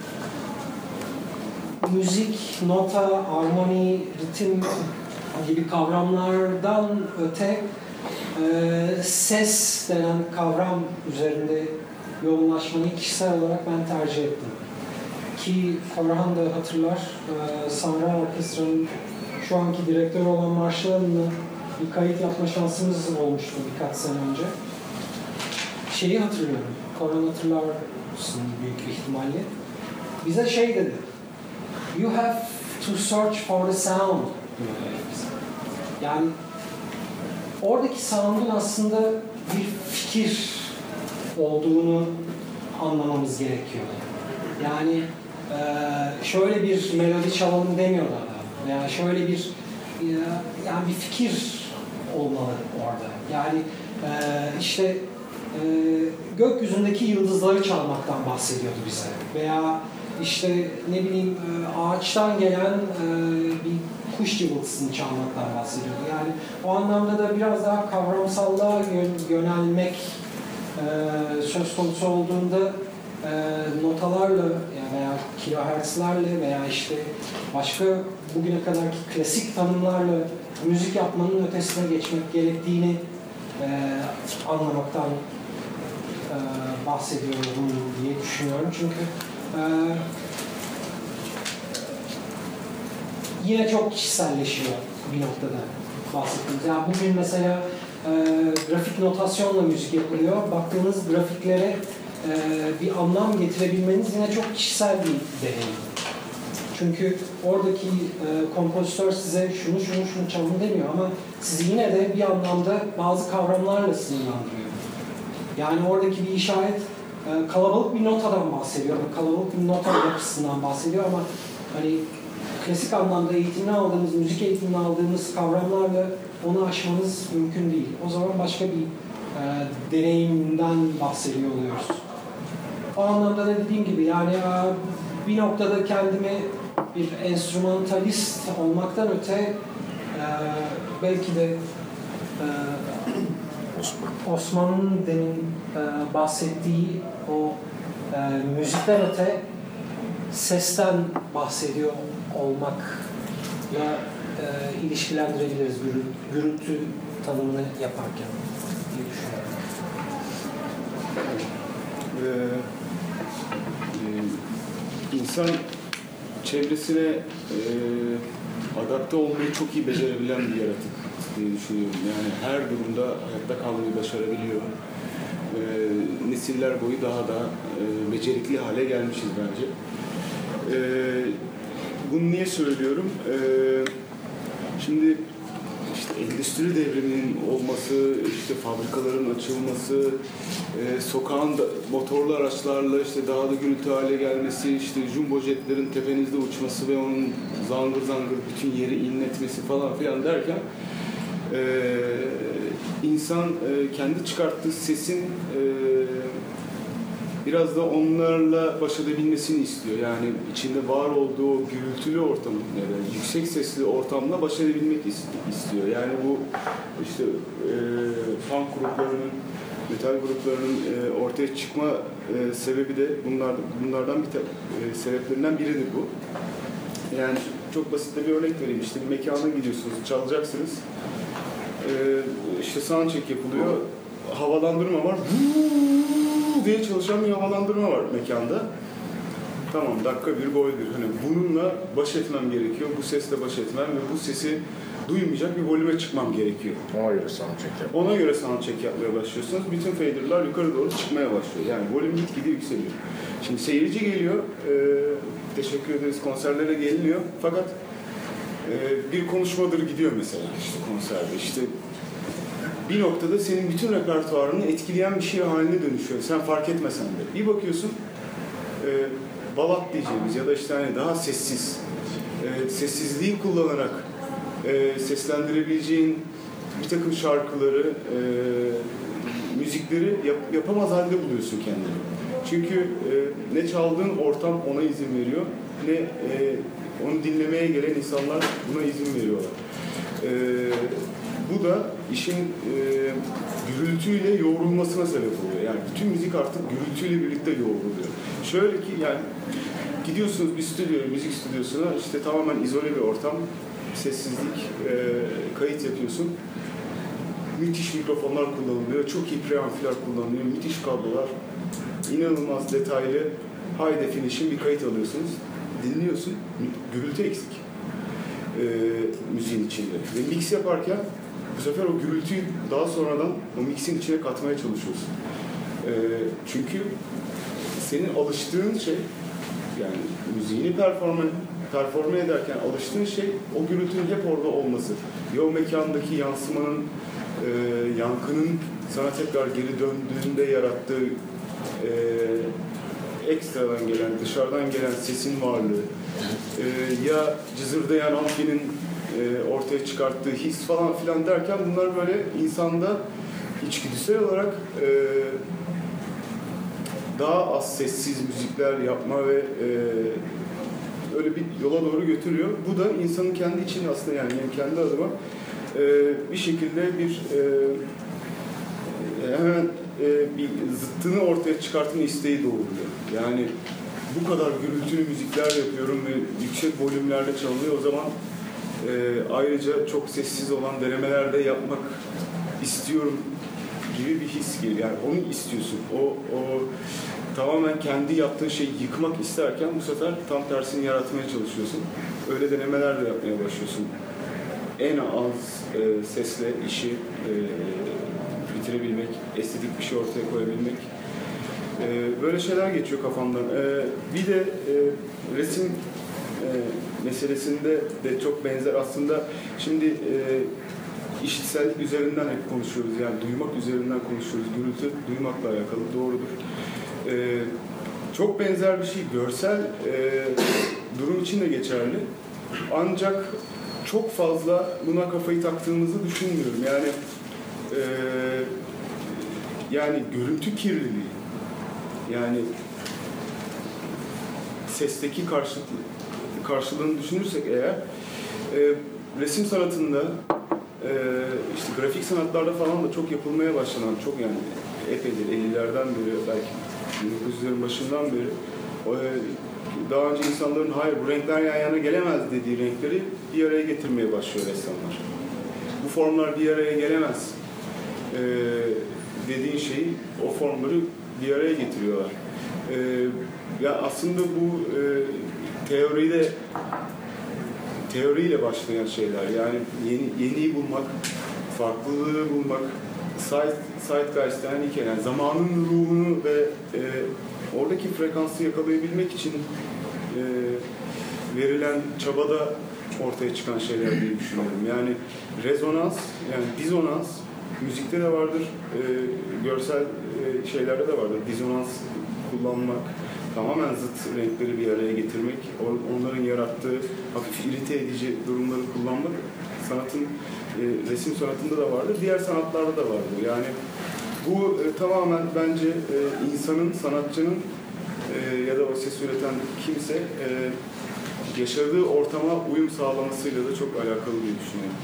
müzik, nota, armoni, ritim gibi kavramlardan öte e, ses denen kavram üzerinde yoğunlaşmayı kişisel olarak ben tercih ettim. Ki Korhan da hatırlar, e, Sanra Orkestra'nın şu anki direktörü olan Marshall'ınla bir kayıt yapma şansımız olmuştu birkaç sene önce. Şeyi hatırlıyorum, Korhan hatırlarsın büyük ihtimalle. Bize şey dedi, you have to search for the sound. Yani oradaki sound'un aslında bir fikir olduğunu anlamamız gerekiyor. Yani e, şöyle bir melodi çalalım demiyorlar da. Yani şöyle bir e, yani bir fikir olmalı orada. Yani e, işte e, gökyüzündeki yıldızları çalmaktan bahsediyordu bize. Veya işte ne bileyim e, ağaçtan gelen e, bir kuş cıvıltısını çalmaktan bahsediyordu. Yani o anlamda da biraz daha kavramsallığa yönelmek e, söz konusu olduğunda e, notalarla veya kilohertzlerle veya işte başka bugüne kadarki klasik tanımlarla müzik yapmanın ötesine geçmek gerektiğini e, anlamaktan e, bahsediyorum diye düşünüyorum. Çünkü e, yine çok kişiselleşiyor bir noktada bahsettiğimiz. Yani bugün mesela e, grafik notasyonla müzik yapılıyor. Baktığınız grafiklere e, bir anlam getirebilmeniz yine çok kişisel bir deneyim. Çünkü oradaki e, kompozitör size şunu şunu şunu çalın demiyor ama sizi yine de bir anlamda bazı kavramlarla sınırlandırıyor. Yani oradaki bir işaret e, kalabalık bir notadan bahsediyor, kalabalık bir nota yapısından bahsediyor ama hani klasik anlamda eğitimini aldığımız, müzik eğitimini aldığımız kavramlarla onu aşmanız mümkün değil. O zaman başka bir e, deneyimden bahsediyor oluyoruz. O anlamda da dediğim gibi yani e, bir noktada kendimi bir enstrümantalist olmaktan öte e, belki de e, Osman'ın demin e, bahsettiği o e, müzikten öte sesten bahsediyor olmakla e, ilişkilendirebiliriz gürültü, gürültü tanımını yaparken diye düşünüyorum. Ee, e, insan çevresine e, adapte olmayı çok iyi becerebilen bir yaratık diye düşünüyorum. Yani her durumda hayatta kalmayı başarabiliyor. E, nesiller boyu daha da e, becerikli hale gelmişiz bence. E, bunu niye söylüyorum? E, şimdi işte endüstri devriminin olması, işte fabrikaların açılması, e, sokağın da, motorlu araçlarla işte daha da gürültü hale gelmesi, işte jumbo jetlerin tepenizde uçması ve onun zangır zangır bütün yeri inletmesi falan filan derken e, insan e, kendi çıkarttığı sesin e, biraz da onlarla baş edebilmesini istiyor. Yani içinde var olduğu gürültülü ortamı ya da yüksek sesli ortamla baş edebilmek istiyor. Yani bu işte e, funk gruplarının, metal gruplarının e, ortaya çıkma e, sebebi de bunlar, bunlardan bir e, sebeplerinden biridir bu. Yani çok basit de bir örnek vereyim. İşte bir mekana gidiyorsunuz, çalacaksınız. E, işte soundcheck yapılıyor. Havalandırma var. diye çalışan bir havalandırma var mekanda. Tamam, dakika bir, gol bir. Hani bununla baş etmem gerekiyor. Bu sesle baş etmem ve bu sesi duymayacak bir volüme çıkmam gerekiyor. Ona göre soundcheck yapıyor. Ona göre soundcheck yapmaya başlıyorsunuz. Bütün fader'lar yukarı doğru çıkmaya başlıyor. Yani volüm gitgide yükseliyor. Şimdi seyirci geliyor. E, teşekkür ederiz, konserlere geliniyor. Fakat e, bir konuşmadır gidiyor mesela işte konserde. İşte bir noktada senin bütün repertuarını etkileyen bir şey haline dönüşüyor. Sen fark etmesen de. Bir bakıyorsun e, balat diyeceğimiz ya da işte hani daha sessiz, e, sessizliği kullanarak e, seslendirebileceğin bir takım şarkıları, e, müzikleri yap, yapamaz halde buluyorsun kendini. Çünkü e, ne çaldığın ortam ona izin veriyor, ne e, onu dinlemeye gelen insanlar buna izin veriyorlar. E, bu da işin e, gürültüyle yoğrulmasına sebep oluyor. Yani bütün müzik artık gürültüyle birlikte yoğruluyor. Şöyle ki yani gidiyorsunuz bir stüdyoya, müzik stüdyosuna, işte tamamen izole bir ortam, sessizlik, e, kayıt yapıyorsun. Müthiş mikrofonlar kullanılıyor, çok iyi preampliler kullanılıyor, müthiş kablolar, inanılmaz detaylı, high definition bir kayıt alıyorsunuz, dinliyorsun, gürültü eksik e, müziğin içinde. Ve mix yaparken bu sefer o gürültüyü daha sonradan o mixin içine katmaya çalışıyorsun. E, çünkü senin alıştığın şey, yani müziğini performe, performe ederken alıştığın şey o gürültünün hep orada olması. Ya o mekandaki yansımanın, e, yankının sana tekrar geri döndüğünde yarattığı e, ekstradan gelen, dışarıdan gelen sesin varlığı, e, ya cızırdayan amfinin e, ortaya çıkarttığı his falan filan derken bunlar böyle insanda içgüdüsel olarak e, daha az sessiz müzikler yapma ve e, öyle bir yola doğru götürüyor. Bu da insanın kendi içinde aslında, yani benim kendi adıma e, bir şekilde bir e, hemen e, bir zıttını ortaya çıkartma isteği doğuruyor. Yani bu kadar gürültülü müzikler yapıyorum ve yüksek volümlerde çalıyor, o zaman e, ayrıca çok sessiz olan denemeler de yapmak istiyorum gibi bir his geliyor. Yani onu istiyorsun. O, o tamamen kendi yaptığın şeyi yıkmak isterken bu sefer tam tersini yaratmaya çalışıyorsun. Öyle denemeler de yapmaya başlıyorsun. En az e, sesle işi e, bitirebilmek, estetik bir şey ortaya koyabilmek. E, böyle şeyler geçiyor kafamdan. E, bir de e, resim e, meselesinde de çok benzer aslında. Şimdi e, işitsellik üzerinden hep konuşuyoruz. Yani duymak üzerinden konuşuyoruz. Gürültü duymakla alakalı, doğrudur. Ee, çok benzer bir şey. Görsel e, durum için de geçerli. Ancak çok fazla buna kafayı taktığımızı düşünmüyorum. Yani e, yani görüntü kirliliği, yani sesteki karşılık, karşılığını düşünürsek eğer e, resim sanatında, Ee, işte grafik sanatlarda falan da çok yapılmaya başlanan, çok yani epeydir, ellilerden beri, belki bin dokuz yüzlerin başından beri e, daha önce insanların hayır bu renkler yan yana gelemez dediği renkleri bir araya getirmeye başlıyor ressamlar. Bu formlar bir araya gelemez ee, dediğin şeyi, o formları bir araya getiriyorlar. Ee, ya aslında bu e, teoride teoriyle başlayan şeyler, yani yeni yeniyi bulmak, farklılığı bulmak, zeitgeist'ten hikaye, yani zamanın ruhunu ve e, oradaki frekansı yakalayabilmek için e, verilen çabada ortaya çıkan şeyler diye düşünüyorum. Yani rezonans, yani dizonans müzikte de vardır, e, görsel e, şeylerde de vardır. Dizonans kullanmak, tamamen zıt renkleri bir araya getirmek, onların yarattığı hafif irite edici durumları kullanmak sanatın, e, resim sanatında da vardır, diğer sanatlarda da vardır. Yani bu e, tamamen bence e, insanın, sanatçının e, ya da o ses üreten kimse e, yaşadığı ortama uyum sağlamasıyla da çok alakalı diye düşünüyorum.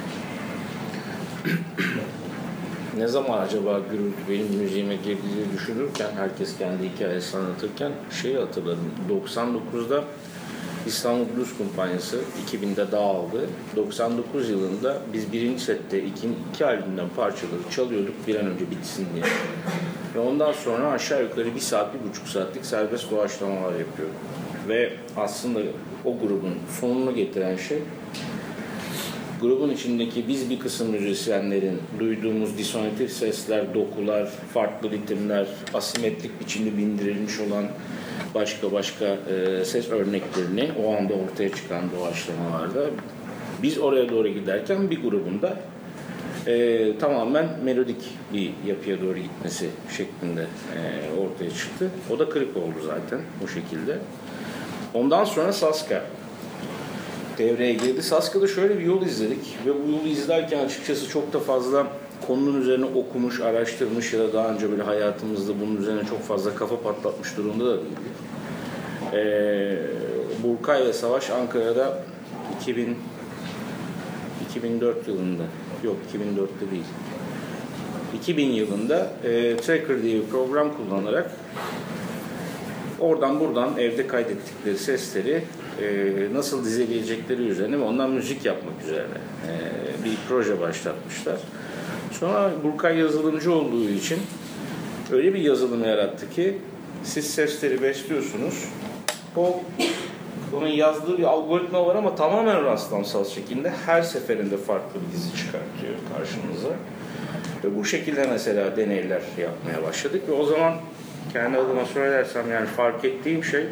Ne zaman acaba gürültü benim müziğime girdiğini düşünürken, herkes kendi hikayesini anlatırken şeyi hatırladım. doksan dokuzda İstanbul Blues Kumpanyası iki binde dağıldı. doksan dokuz yılında biz birinci sette iki, iki albümden parçaları çalıyorduk bir an önce bitsin diye. Ve ondan sonra aşağı yukarı bir saat, bir buçuk saatlik serbest doğaçlamalar yapıyorduk. Ve aslında o grubun sonunu getiren şey, grubun içindeki biz bir kısım müzisyenlerin duyduğumuz disonatif sesler, dokular, farklı ritimler, asimetrik biçimde bindirilmiş olan başka başka e, ses örneklerini o anda ortaya çıkan doğaçlamalarda biz oraya doğru giderken bir grubunda e, tamamen melodik bir yapıya doğru gitmesi şeklinde e, ortaya çıktı. O da klip oldu zaten o şekilde. Ondan sonra Saska devreye girdi. Saska'da şöyle bir yol izledik ve bu yolu izlerken açıkçası çok da fazla konunun üzerine okumuş, araştırmış ya da daha önce böyle hayatımızda bunun üzerine çok fazla kafa patlatmış durumda da değildik. Ee, Burkay ve Savaş Ankara'da iki bin, iki bin dört yılında, yok iki bin dörtte değil, iki bin yılında e, Tracker diye bir program kullanarak oradan buradan evde kaydettikleri sesleri e, nasıl dizebilecekleri üzerine ve ondan müzik yapmak üzerine e, bir proje başlatmışlar. Sonra Burkay yazılımcı olduğu için öyle bir yazılım yarattı ki siz sesleri besliyorsunuz. O onun yazdığı bir algoritma var ama tamamen rastlamsal şekilde her seferinde farklı bir dizi çıkartıyor karşınıza. Ve bu şekilde mesela deneyler yapmaya başladık ve o zaman kendi adıma söylersem yani fark ettiğim şey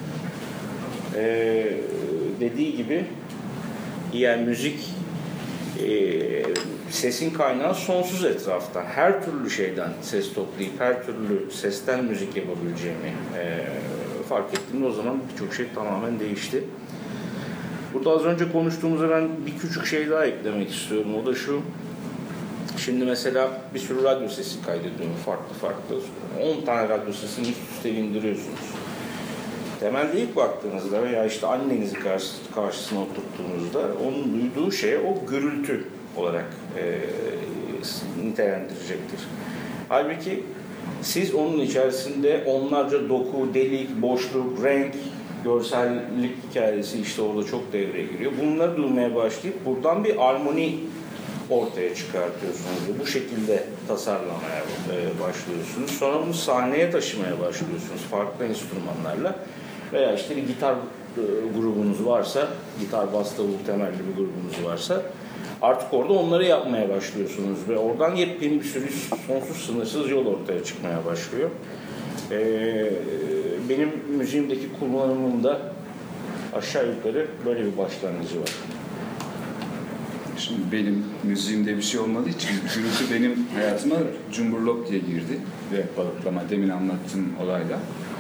ee, dediği gibi yani müzik e, sesin kaynağı sonsuz etraftan. Her türlü şeyden ses toplayıp her türlü sesten müzik yapabileceğimi e, fark ettiğimde o zaman birçok şey tamamen değişti. Burada az önce konuştuğumuzda ben bir küçük şey daha eklemek istiyorum. O da şu. Şimdi mesela bir sürü radyo sesi kaydediyorum farklı farklı. on tane radyo sesini üst üste indiriyorsunuz. Temelde ilk baktığınızda veya işte annenizi karşı, karşısına oturttuğunuzda onun duyduğu şey o gürültü olarak e, nitelendirecektir. Halbuki siz onun içerisinde onlarca doku, delik, boşluk, renk, görsellik hikayesi işte orada çok devreye giriyor. Bunları duymaya başlayıp buradan bir armoni ortaya çıkartıyorsunuz ve bu şekilde tasarlamaya başlıyorsunuz. Sonra bunu sahneye taşımaya başlıyorsunuz farklı enstrümanlarla veya işte bir gitar grubunuz varsa, gitar, bas, davul temelli bir grubunuz varsa artık orada onları yapmaya başlıyorsunuz ve oradan yepyeni bir sürü sonsuz sınırsız yol ortaya çıkmaya başlıyor. Ee, benim müziğimdeki kullanımımda aşağı yukarı böyle bir başlangıcı var. Şimdi benim müziğimde bir şey olmadığı için gürültü benim hayatıma cumburlop diye girdi ve balıklama demin anlattığım olayla.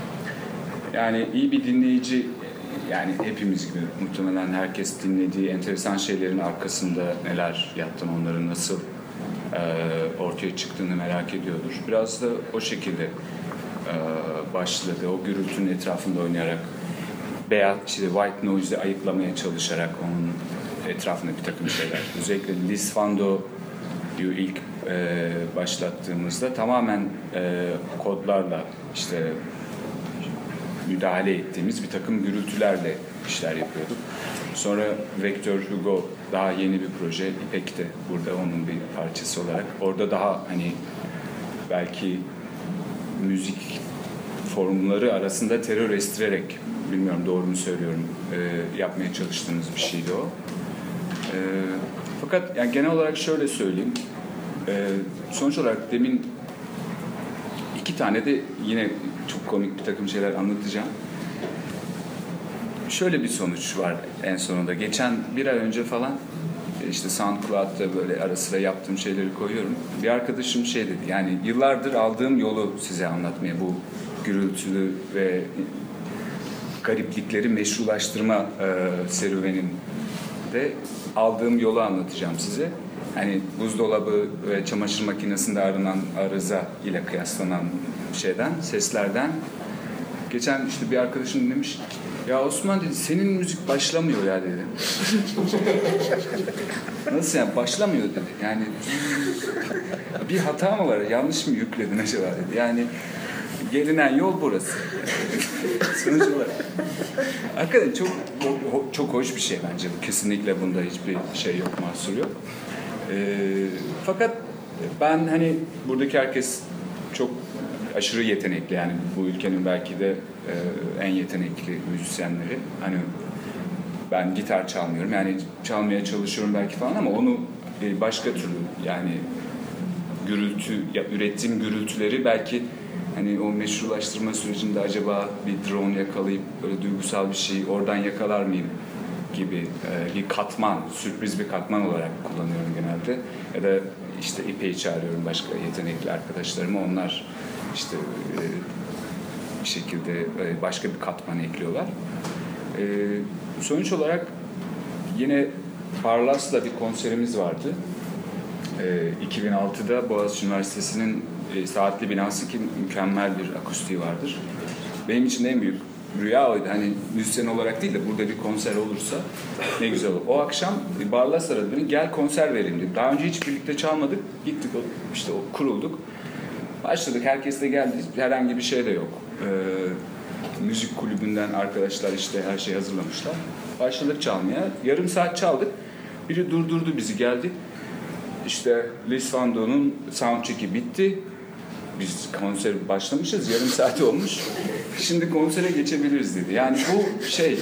Yani iyi bir dinleyici, yani hepimiz gibi muhtemelen herkes dinlediği enteresan şeylerin arkasında neler yattığını, onların nasıl e, ortaya çıktığını merak ediyordur. Biraz da o şekilde e, başladı, o gürültünün etrafında oynayarak, beyaz, işte white noise'ı ayıklamaya çalışarak onun etrafında bir takım şeyler. Özellikle Lis Fando'yu ilk e, başlattığımızda tamamen e, kodlarla işte müdahale ettiğimiz bir takım gürültülerle işler yapıyorduk. Sonra Vector Hugo daha yeni bir proje. İpek de burada onun bir parçası olarak. Orada daha hani belki müzik formları arasında terör estirerek, bilmiyorum doğru mu söylüyorum, e, yapmaya çalıştığımız bir şeydi o. E, fakat yani genel olarak şöyle söyleyeyim. E, sonuç olarak demin iki tane de yine çok komik bir takım şeyler anlatacağım. Şöyle bir sonuç var en sonunda. Geçen bir ay önce falan işte SoundCloud'da böyle ara sıra yaptığım şeyleri koyuyorum. Bir arkadaşım şey dedi, yani yıllardır aldığım yolu size anlatmaya, bu gürültülü ve gariplikleri meşrulaştırma e, serüveninde aldığım yolu anlatacağım size. Hani buzdolabı ve çamaşır makinesinde aranan arıza ile kıyaslanan şeyden, seslerden. Geçen işte bir arkadaşım demiş, ya Osman dedi, senin müzik başlamıyor ya dedi. Nasıl yani başlamıyor dedi. Yani bir hata mı var, yanlış mı yükledin acaba dedi. Yani gelinen yol burası. Sonuç olarak. Hakikaten çok çok hoş bir şey bence bu. Kesinlikle bunda hiçbir şey yok, mahsur yok. Ee, fakat ben hani buradaki herkes çok aşırı yetenekli, yani bu ülkenin belki de e, en yetenekli müzisyenleri. Hani ben gitar çalmıyorum, yani çalmaya çalışıyorum belki falan ama onu e, başka türlü, yani gürültü, ya, ürettiğim gürültüleri belki hani o meşrulaştırma sürecinde acaba bir drone yakalayıp böyle duygusal bir şey oradan yakalar mıyım gibi e, bir katman, sürpriz bir katman olarak kullanıyorum genelde. Ya da işte İpek'i çağırıyorum, başka yetenekli arkadaşlarımı, onlar işte e, bir şekilde e, başka bir katman ekliyorlar. E, sonuç olarak yine Barlas'la bir konserimiz vardı. E, iki bin altıda Boğaziçi Üniversitesi'nin e, Saatli binası ki mükemmel bir akustiği vardır. Benim için en büyük rüya oydu. Hani müzisyen olarak değil de burada bir konser olursa ne güzel olur. O akşam Barlas aradı beni, gel konser verelim dedi. Daha önce hiç birlikte çalmadık. Gittik, işte o, kurulduk. Başladık, herkes de geldi. Herhangi bir şey de yok. Ee, müzik kulübünden arkadaşlar işte her şeyi hazırlamışlar. Başladık çalmaya. Yarım saat çaldık. Biri durdurdu bizi, geldi. İşte Lis Van Doon'un soundcheck'i bitti. Biz konser başlamışız, yarım saat olmuş. Şimdi konsere geçebiliriz dedi. Yani bu şey,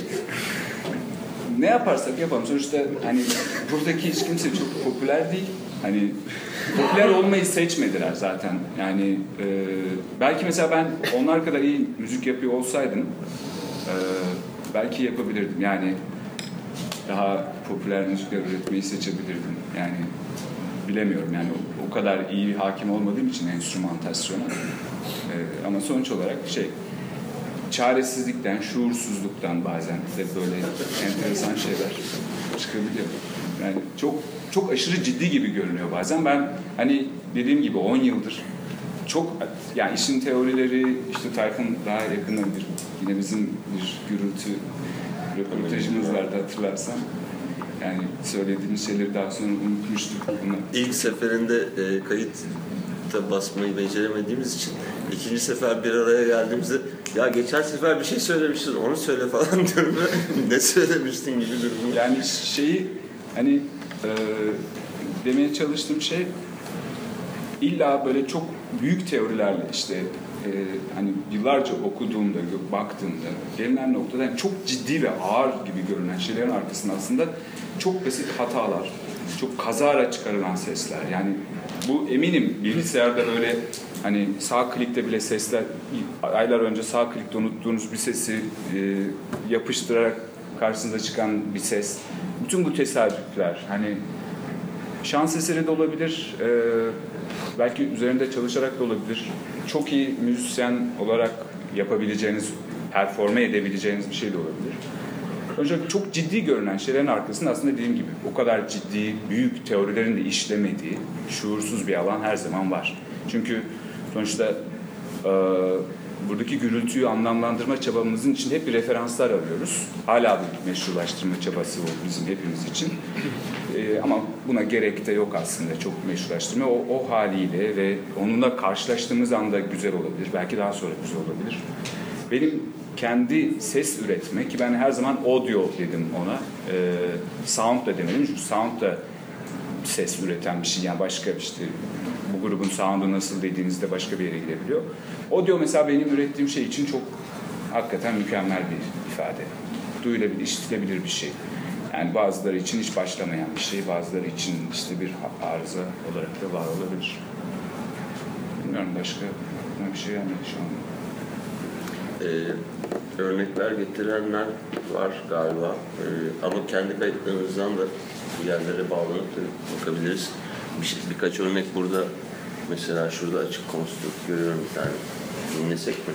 ne yaparsak yapalım. Sonuçta hani buradaki hiç kimse çok popüler değil. Hani popüler olmayı seçmediler zaten. Yani e, belki mesela ben onlar kadar iyi müzik yapıyor olsaydım e, belki yapabilirdim. Yani daha popüler müzikler üretmeyi seçebilirdim. Yani bilemiyorum yani o, o kadar iyi bir hakim olmadığım için enstrümantasyona. Ee, ama sonuç olarak şey, çaresizlikten, şuursuzluktan bazen de böyle enteresan şeyler çıkabiliyor. Yani çok çok aşırı ciddi gibi görünüyor bazen. Ben hani dediğim gibi on yıldır çok yani işin teorileri işte Tayfun daha yakınındır. Yine bizim bir gürültü röportajımız vardı hatırlarsan. Yani söylediğimiz şeyleri daha sonra unutmuştuk. Bunu. İlk seferinde e, kayıtta basmayı beceremediğimiz için ikinci sefer bir araya geldiğimizde ya geçen sefer bir şey söylemiştin, onu söyle falan diyorum. Ne söylemiştin gibi durum. Yani şeyi hani e, demeye çalıştığım şey illa böyle çok büyük teorilerle işte e, hani yıllarca okuduğumda, baktığımda gelinen noktada yani çok ciddi ve ağır gibi görünen şeylerin arkasında aslında çok basit hatalar, çok kazara çıkarılan sesler. Yani bu eminim bilgisayarda böyle hani sağ klikte bile sesler, aylar önce sağ klikte unuttuğunuz bir sesi e, yapıştırarak karşınıza çıkan bir ses. Bütün bu tesadüfler hani şans eseri de olabilir, e, belki üzerinde çalışarak da olabilir. Çok iyi müzisyen olarak yapabileceğiniz, performe edebileceğiniz bir şey de olabilir. Önce çok ciddi görünen şeylerin arkasında aslında dediğim gibi o kadar ciddi, büyük teorilerin de işlemediği, şuursuz bir alan her zaman var. Çünkü sonuçta e, buradaki gürültüyü anlamlandırma çabamızın için hep bir referanslar arıyoruz. Hala bir meşrulaştırma çabası o bizim hepimiz için. E, ama buna gerek de yok aslında çok meşrulaştırma. O, o haliyle ve onunla karşılaştığımız anda güzel olabilir. Belki daha sonra güzel olabilir. Benim kendi ses üretme ki ben her zaman audio dedim ona. E, sound da demedim çünkü sound da ses üreten bir şey. Yani başka işte bu grubun sound'u nasıl dediğinizde başka bir yere gidebiliyor. Audio mesela benim ürettiğim şey için çok hakikaten mükemmel bir ifade. Duyulabilir, işitilebilir bir şey. Yani bazıları için hiç başlamayan bir şey, bazıları için işte bir arıza olarak da var olabilir. Bilmiyorum başka bir şey gelmedi şu an. Ee, örnekler getirenler var galiba. Ee, ama kendi kayıtlarınızdan da bir yerlere bağlanıp da bakabiliriz. Bir, birkaç örnek burada, mesela şurada açık konstruk görüyorum bir tane. Dinlesek mi?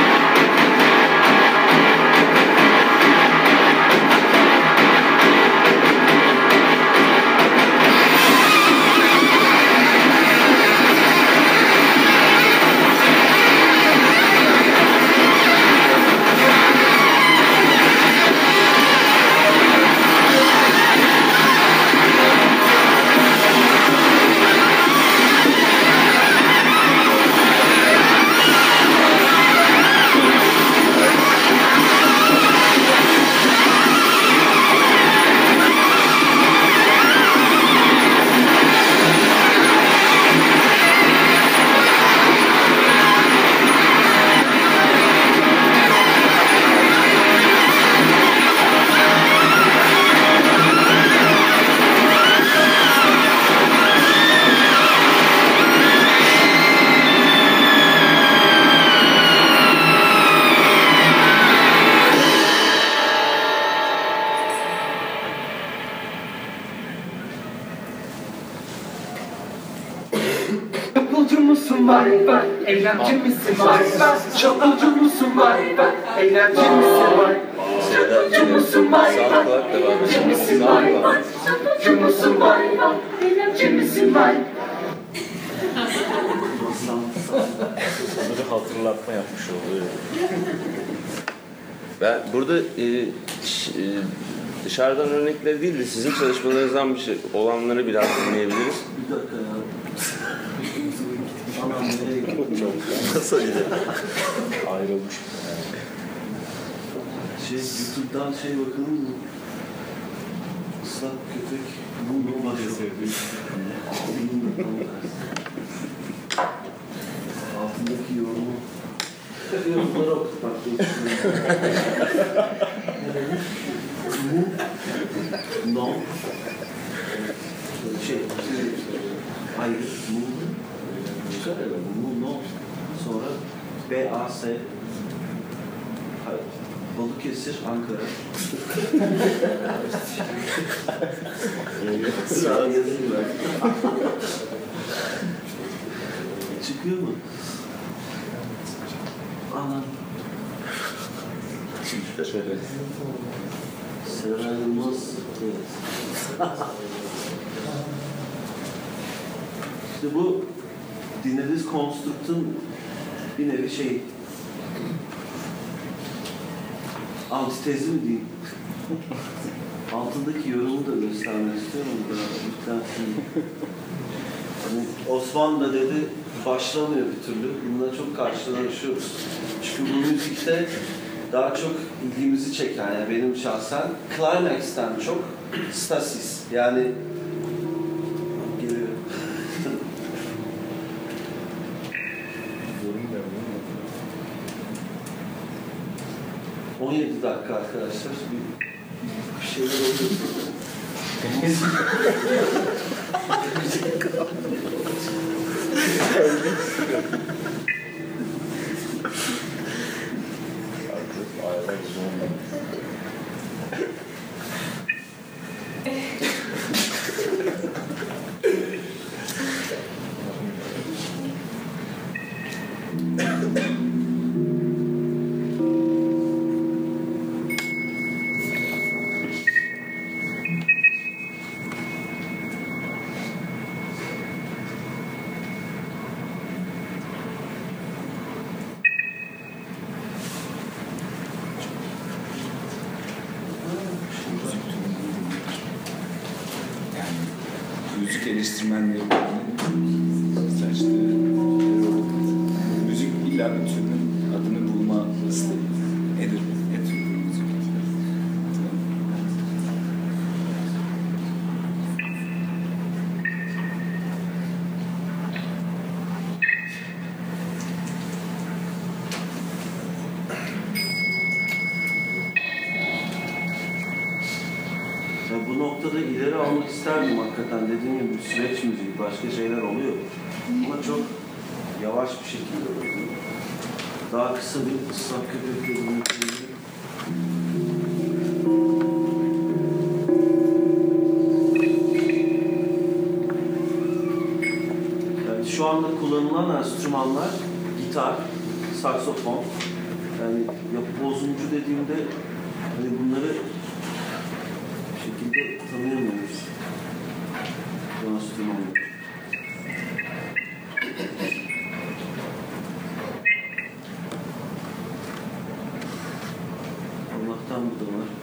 Thank Eylemci misin vay ben? Çapulcu musun vay ben? Eylemci misin vay? Çapulcu musun vay ben? Eylemci misin vay ben? Çapulcu musun vay ben? Eylemci misin vay? Bunları hatırlatma yapmış oluyor. Ben burada e, ş- e, dışarıdan örnekleri değil de sizin çalışmalarınızdan bir şey olanları biraz dinleyebiliriz. Bir dakika ya. Anam nereye gidiyor? Nasıl gidiyor? Ayrılmış. Şey, YouTube'dan şey bakalım mı? Islak köpek, bu başlıyor. Altındaki yorumu. Yorumları okutmak mu? No. Şey, hayır, mu? Şöyle mu, no. Sonra B, A, S. Hayır. Balıkesir, Ankara. Sıra yazayım ben. Çıkıyor mu? Anam. Seray Yılmaz. Evet. İşte bu dinlediğiniz konstruktun bir nevi şey, antitezi mi diyeyim? Altındaki yorumu da göstermek istiyorum burada. Lütfen. Hani Osman da dedi, başlamıyor bir türlü. Bununla çok karşılaşıyoruz. Çünkü bu müzikte daha çok ilgimizi çeken, yani benim şahsen climax'ten çok stasis. Yani geliyor. on yedi dakika arkadaşlar. Bir, bir şeyler oluyor. Müzik eleştirmenlerinin saçtığı müzik illa bir türün adını bulma isteği nedir? Ne tür bir müzik? Ya bu noktada ileri almak isterdim hakikaten. Dediğim gibi süreç müziği, başka şeyler oluyor. Ama çok yavaş bir şekilde oluyor. Daha kısa bir ıslak köpek yolunu yani şu anda kullanılan enstrümanlar gitar, saksofon. Yani yapı bozumcu dediğimde hani bunları şekilde tanıyamıyoruz. Bu enstrümanları. Allah'tan bu da var.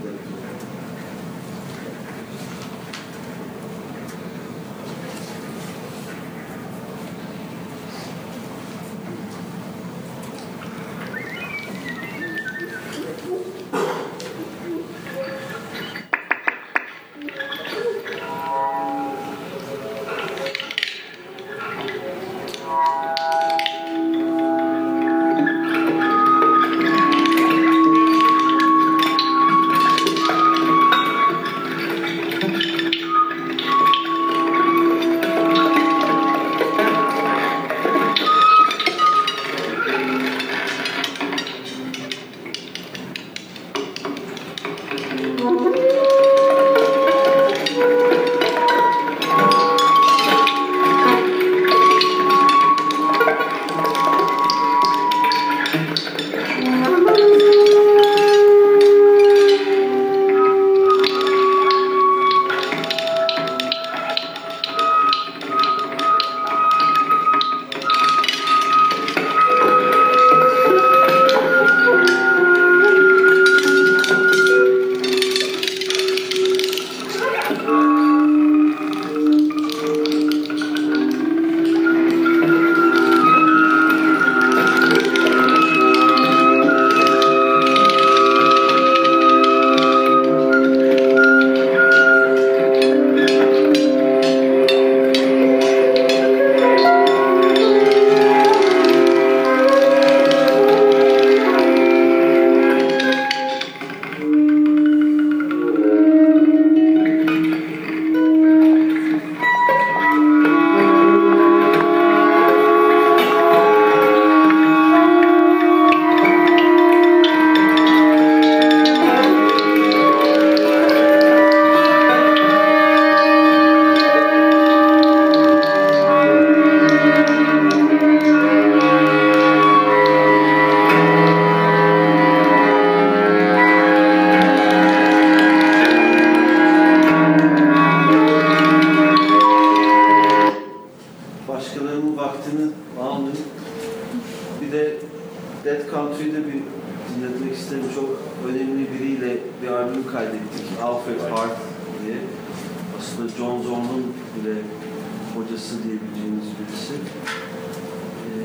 Başkalarının vaktini almayın. Bir de Dead Country'de bir dinletmek isterim. Çok önemli biriyle bir albüm kaydettik. Alfred Hart diye. Aslında John Zorn'un bile hocası diyebileceğimiz birisi. Ee,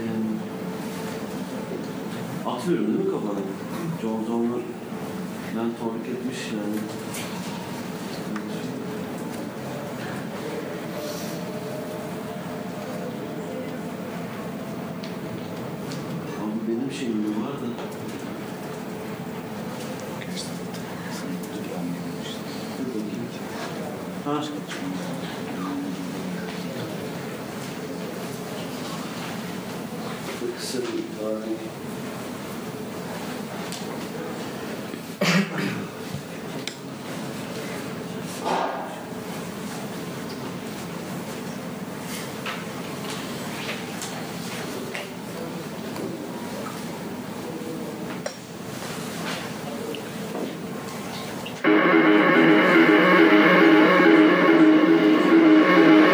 atıyorum değil mi kafana? John Zorn'u mentorluk etmiş yani. Benim şeyim mi var da? Ha? Çok kısa bir tarih.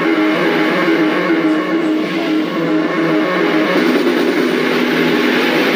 Thank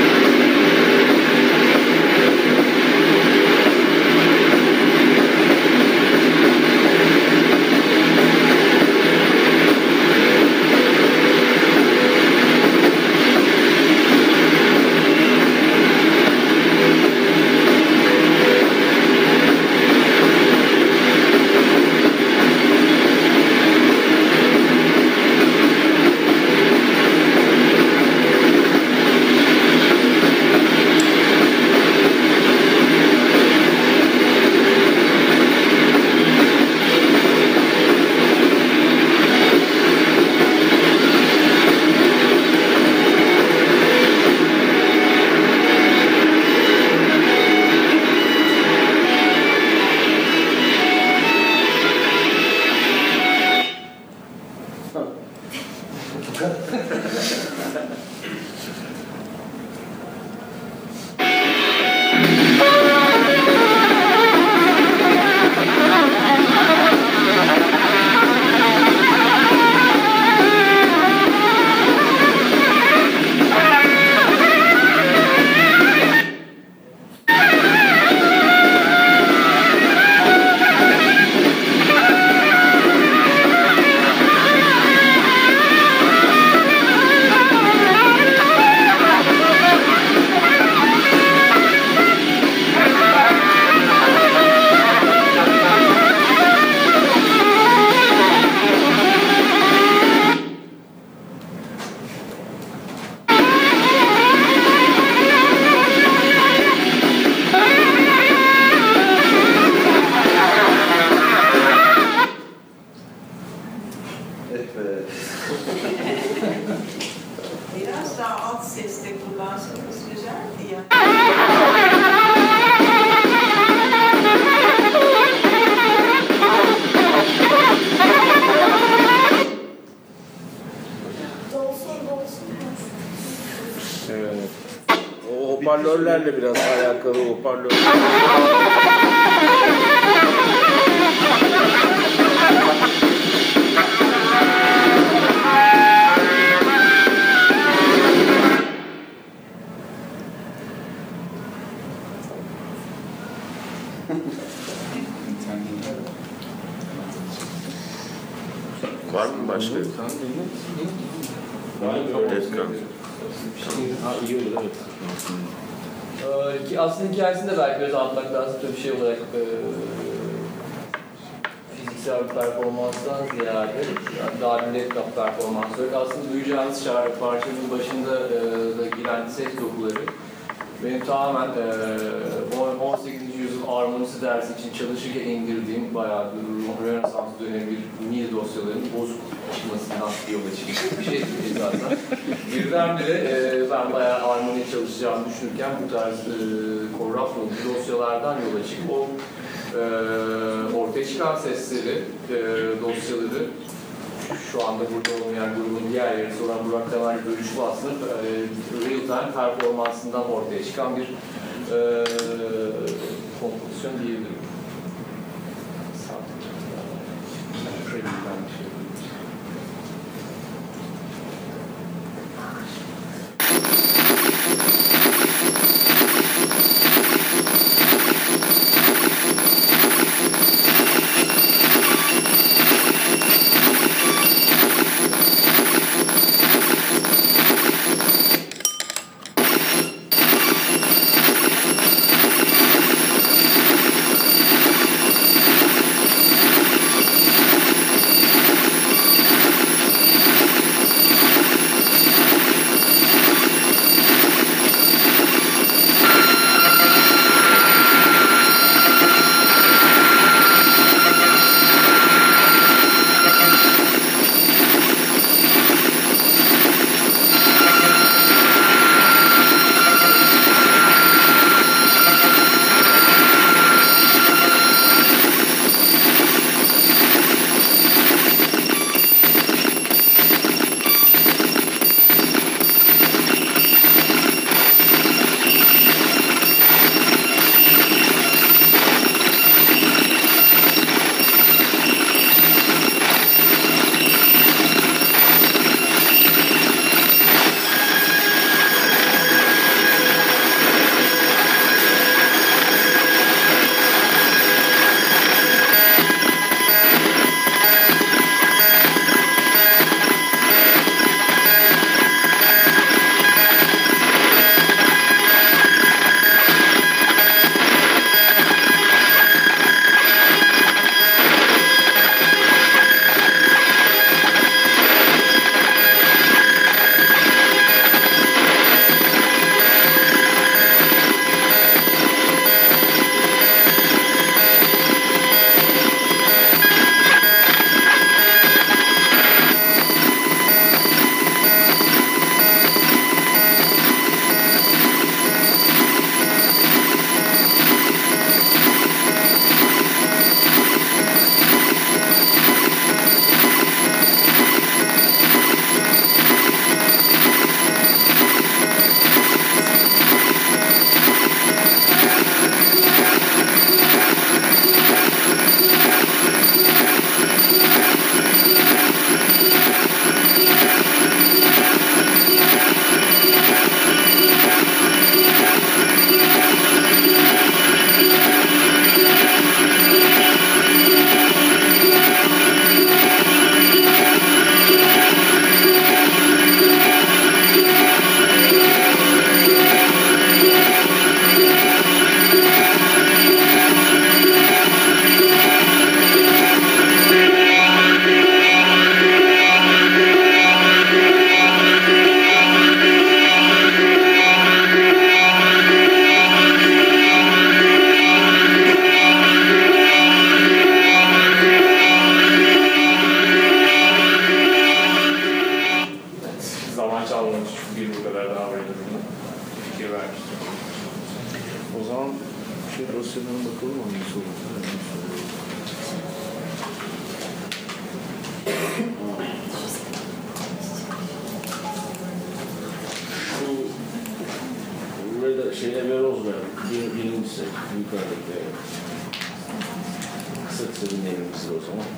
hoparlörlerle biraz alakalı hoparlör. Var mı başka? Efkan. Ha, iyi olur evet. Ee, ki aslında hikayesini de belki biraz anlatmak lazım. Tabii şey olarak e, fiziksel bir performanstan ziyade yani daha bir laptop performansı olarak aslında duyacağınız şarkı parçanın başında e, da giren ses dokuları benim tamamen e, on sekizinci yüzyıl armonisi dersi için çalışırken indirdiğim bayağı bir Rönesans dönemi bir MIDI dosyalarının bozuk çıkmasından yola çıkmış bir şey değil zaten. Birdenbire e, ben bayağı armoni çalışacağımı düşünürken bu tarz e, korraptlı dosyalardan yola çıkıp o e, ortaya çıkan sesleri, e, dosyaları şu anda burada olmayan grubun diğer yerisi olan Burak Temel Bölüşü aslında e, real-time performansından ortaya çıkan bir e, kompozisyon diyebilirim. dosyalarına bakalım mı? Nasıl olur? Şu da şeyle bir bozmayalım. Bir, birincisi yukarıdaki. Kısa kısa dinleyelim size o zaman.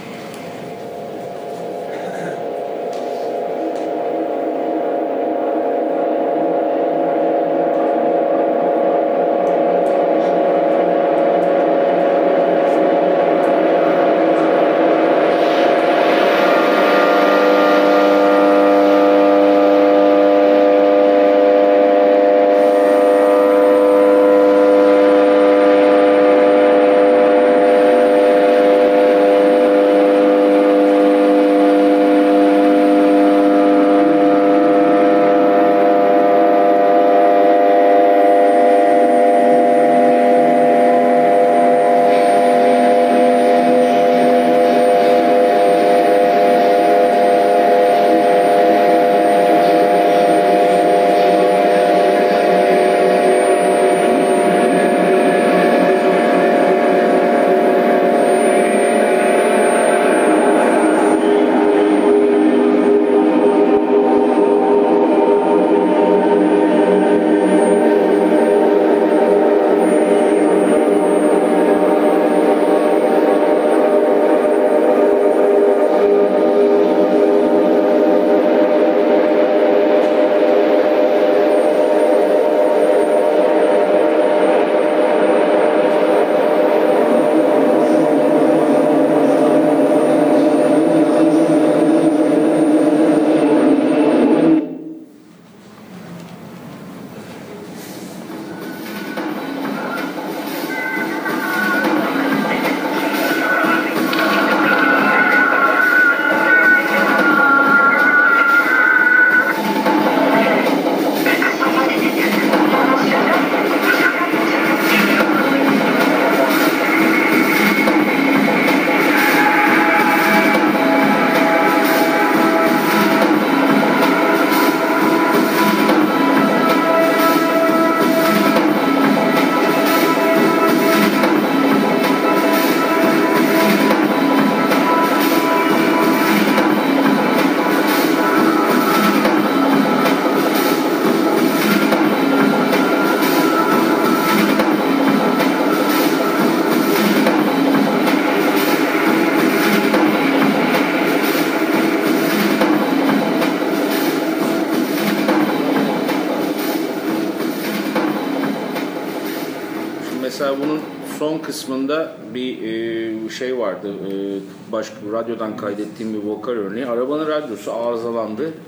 Mesela bunun son kısmında bir e, şey vardı. E, başka radyodan kaydettiğim bir vokal örneği. Arabanın radyosu arızalandı. E,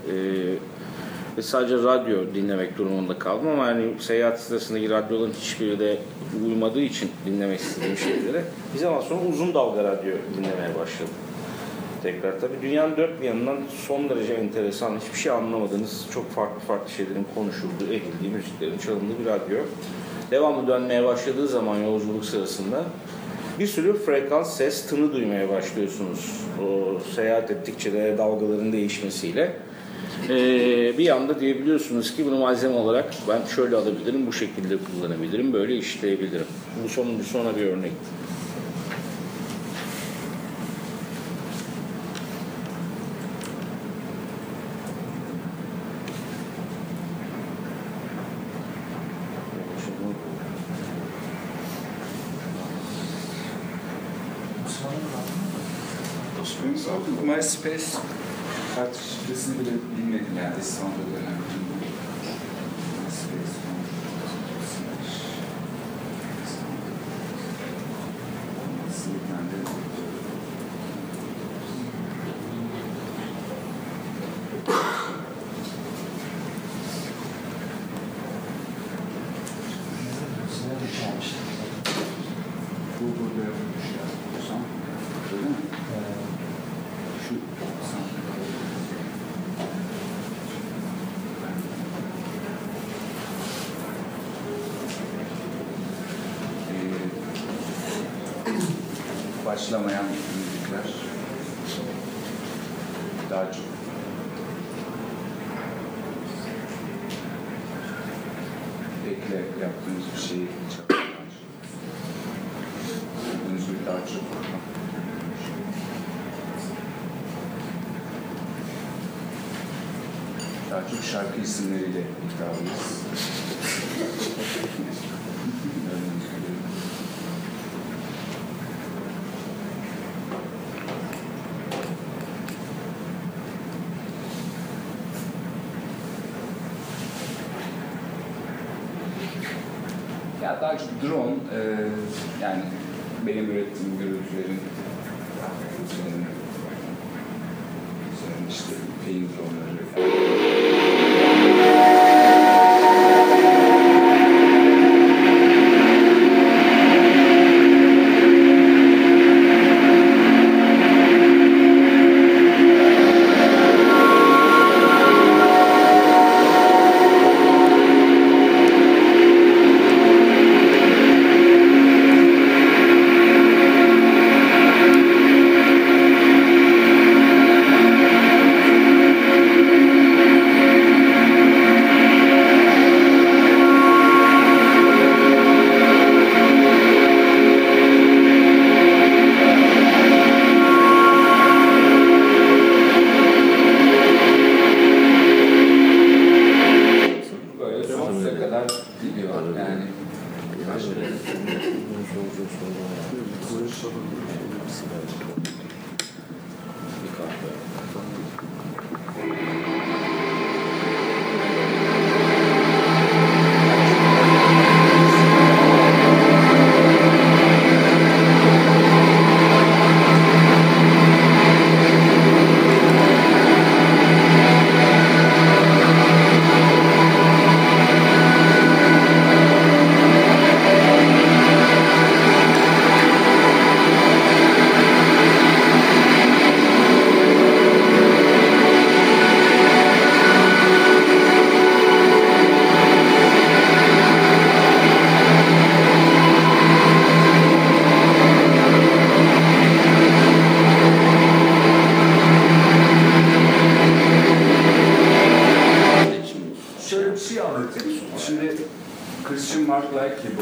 ve sadece radyo dinlemek durumunda kaldım ama yani seyahat sırasındaki radyoların hiçbiri de uymadığı için dinlemek istediğim şeylere bir zaman sonra uzun dalga radyo dinlemeye başladım. Tekrar tabii dünyanın dört bir yanından son derece enteresan, hiçbir şey anlamadığınız çok farklı farklı şeylerin konuşulduğu, edildiği, müziklerin çalındığı bir radyo. Devamlı dönmeye başladığı zaman yolculuk sırasında bir sürü frekans, ses, tını duymaya başlıyorsunuz. O seyahat ettikçe de dalgaların değişmesiyle. Ee, bir anda diyebiliyorsunuz ki bunu malzeme olarak ben şöyle alabilirim, bu şekilde kullanabilirim, böyle işleyebilirim. Bu sonuncu sonra bir örnek. MySpace kart şifresini bile bilmedim yani İstanbul döneminde. MySpace Google'da yapmışlar. Öyle mi? Şu ee, başlamayan müzikler daha çok ekle yaptığımız bir şeyi çalıyorlar. Müzik daha çok daha çok şarkı isimleriyle iddialıyız. Ya daha çok drone, e, yani benim ürettiğim görüntülerin senin, senin işte film droneları. Şimdi Christian Mark Like ki bu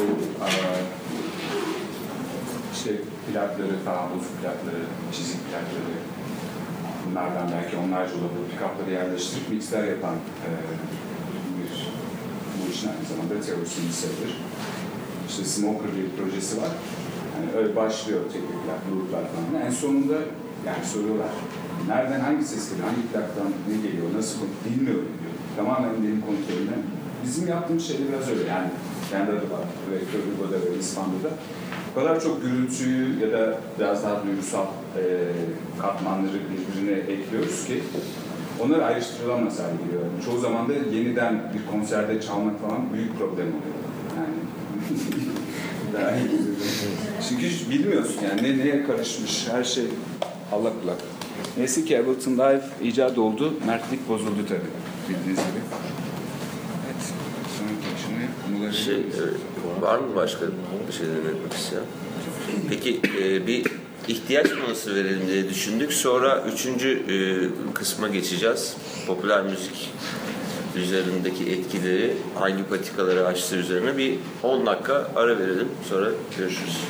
işte plakları falan, bozuk plakları, çizik plakları, bunlardan belki onlarca olabilir, pick-up'ları yerleştirip mixler yapan e, bir, bu işin aynı zamanda teorisini sayılır. İşte Smoker diye bir projesi var. Yani öyle başlıyor teknik plak, looplar falan. En sonunda yani soruyorlar, nereden hangi ses geliyor, hangi plaktan ne geliyor, nasıl bilmiyorum diyor. Tamamen benim kontrolümde. Bizim yaptığımız şey biraz öyle yani. Kendi adı var, Rektör Hugo'da ve İspanya'da. O kadar çok gürültüyü ya da biraz daha duygusal e, katmanları birbirine ekliyoruz ki onları ayrıştırılamaz hale geliyor. Çoğu zaman da yeniden bir konserde çalmak falan büyük problem oluyor. Yani çünkü hiç bilmiyorsun yani ne, neye karışmış her şey allak bullak. Neyse ki Ableton Live icat oldu, mertlik bozuldu tabii bildiğiniz gibi. Evet, sonraki şimdi şey, e, var mı başka bir şey demek isteyen? Peki e, bir ihtiyaç molası verelim diye düşündük. Sonra üçüncü e, kısma geçeceğiz. Popüler müzik üzerindeki etkileri, hangi patikaları açtığı üzerine bir on dakika ara verelim. Sonra görüşürüz.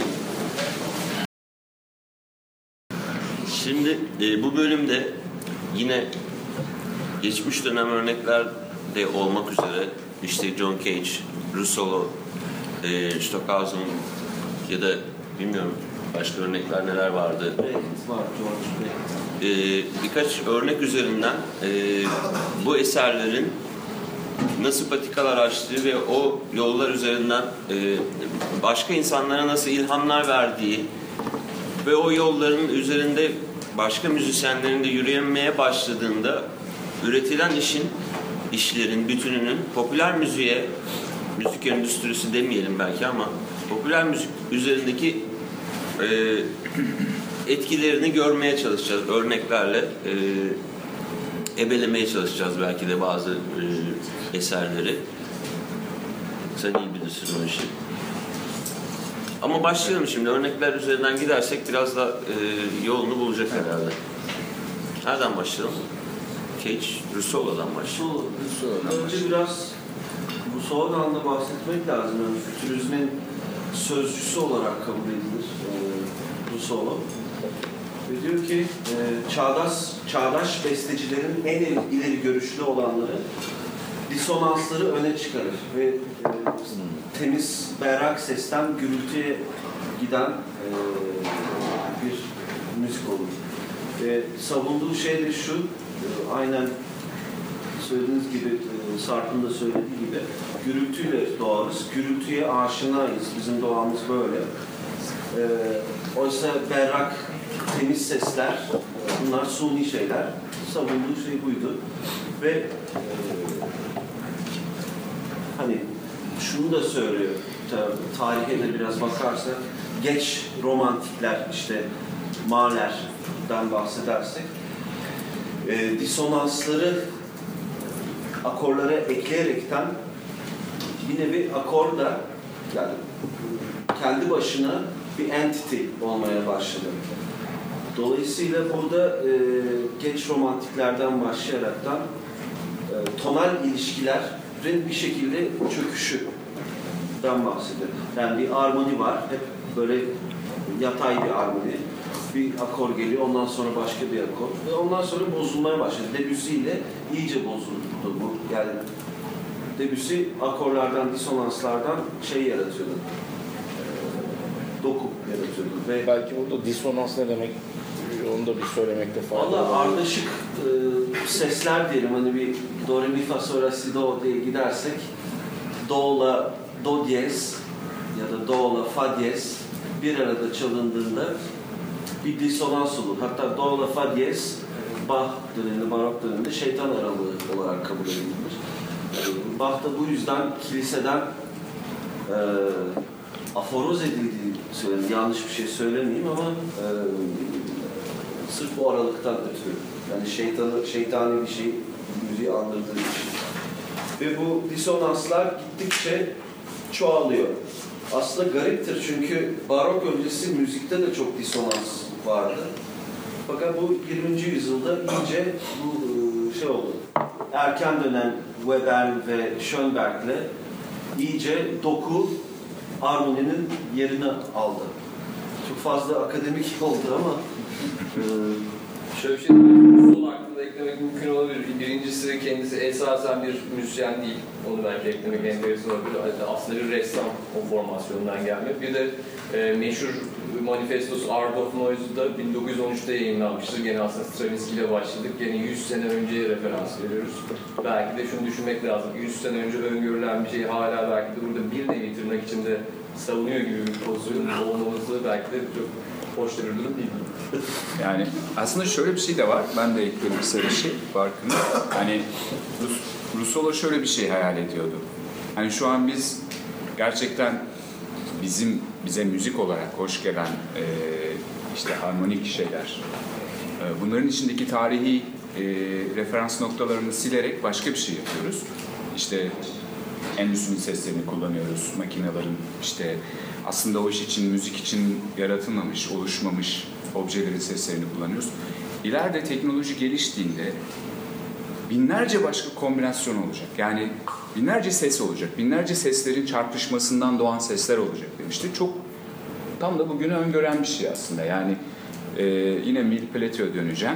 Şimdi e, bu bölümde yine geçmiş dönem örnekler de olmak üzere işte John Cage, Russolo, e, Stockhausen ya da bilmiyorum başka örnekler neler vardı. E, birkaç örnek üzerinden e, bu eserlerin nasıl patikalar açtığı ve o yollar üzerinden e, başka insanlara nasıl ilhamlar verdiği ve o yolların üzerinde başka müzisyenlerin de yürüyemeye başladığında üretilen işin, işlerin bütününün popüler müziğe, müzik endüstrisi demeyelim belki ama popüler müzik üzerindeki e, etkilerini görmeye çalışacağız. Örneklerle e, ebelemeye çalışacağız belki de bazı e, eserleri. Sen iyi bilirsin o işi. Ama başlayalım şimdi. Örnekler üzerinden gidersek biraz da e, yolunu bulacak herhalde. Nereden başlayalım? Cage, Russolo'dan başlayalım. Russolo. Önce biraz bu sonradan da bahsetmek lazım. Yani fütürizmin sözcüsü olarak kabul edilir e, Russolo. Ve diyor ki e, çağdaş, çağdaş bestecilerin en ileri görüşlü olanları disonansları öne çıkarır ve e, temiz, berrak sesten gürültüye giden e, bir müzik olur. E, savunduğu şey de şu, e, aynen söylediğiniz gibi, e, Sarp'ın da söylediği gibi, gürültüyle doğarız, gürültüye aşinayız, bizim doğamız böyle. E, oysa berrak, temiz sesler, bunlar suni şeyler, savunduğu şey buydu. Ve e, hani şunu da söylüyor, tarihe de biraz bakarsak, geç romantikler, işte Mahler'den bahsedersek, e, disonansları akorlara ekleyerekten bir nevi akor da yani kendi başına bir entity olmaya başladı. Dolayısıyla burada e, geç romantiklerden başlayaraktan e, tonal ilişkilerin bir şekilde çöküşüden bahsediyor. Yani bir armoni var, hep böyle yatay bir armoni. Bir akor geliyor, ondan sonra başka bir akor. Ve ondan sonra bozulmaya başladı. Debussy ile iyice bozuldu bu. Yani Debussy akorlardan, disonanslardan şey yaratıyordu. E, doku yaratıyordu. Ve Belki burada disonans ne demek, onu da bir söylemekte fayda var. valla ardışık e, sesler diyelim, hani bir do, re, mi, fa, sol, la, si, do diye gidersek, do, la, do diyez ya da do, la, fa diyez bir arada çalındığında bir disonans olur. Hatta do, la, fa diyez Bach döneminde, barok döneminde şeytan aralığı olarak kabul edilir. Bach da bu yüzden kiliseden e, aforoz edildiği söylenir. Yanlış bir şey söylemeyeyim ama e, sırf bu aralıktan ötürü. Yani şeytanı, şeytani bir şey müziği andırdığı için. Ve bu disonanslar gittikçe çoğalıyor. Aslında gariptir çünkü barok öncesi müzikte de çok disonans vardı. Fakat bu yirminci yüzyılda iyice bu şey oldu. Erken dönem Webern ve Schönberg'le iyice doku armoninin yerini aldı. Çok fazla akademik oldu ama Ee, şöyle bir şey diyeyim, sol hakkında eklemek mümkün olabilir. Birincisi kendisi esasen bir müzisyen değil. Onu belki eklemek enteresan olabilir. Aslında bir ressam o formasyondan gelme. Bir de e, meşhur manifestosu Art of Noise'da bin dokuz yüz on üçte yayınlanmıştır. Gene aslında Stravinsky ile başladık. Gene yüz sene önceye referans veriyoruz. Belki de şunu düşünmek lazım. yüz sene önce öngörülen bir şey hala belki de burada bir nevi tırnak içinde savunuyor gibi bir pozisyonun olmaması belki de çok hoş bir durum değil. Yani aslında şöyle bir şey de var. Ben de ekledim kısa bir şey farkında. Hani Rus, Russolo şöyle bir şey hayal ediyordu. Hani şu an biz gerçekten bizim bize müzik olarak hoş gelen e, işte harmonik şeyler, e, bunların içindeki tarihi e, referans noktalarını silerek başka bir şey yapıyoruz. İşte endüstrinin seslerini kullanıyoruz, makinelerin işte aslında o iş için, müzik için yaratılmamış, oluşmamış objelerin seslerini kullanıyoruz. İleride teknoloji geliştiğinde binlerce başka kombinasyon olacak. Yani binlerce ses olacak, binlerce seslerin çarpışmasından doğan sesler olacak demişti. Çok tam da bugünü öngören bir şey aslında. Yani e, yine Mille Peleto'ya döneceğim.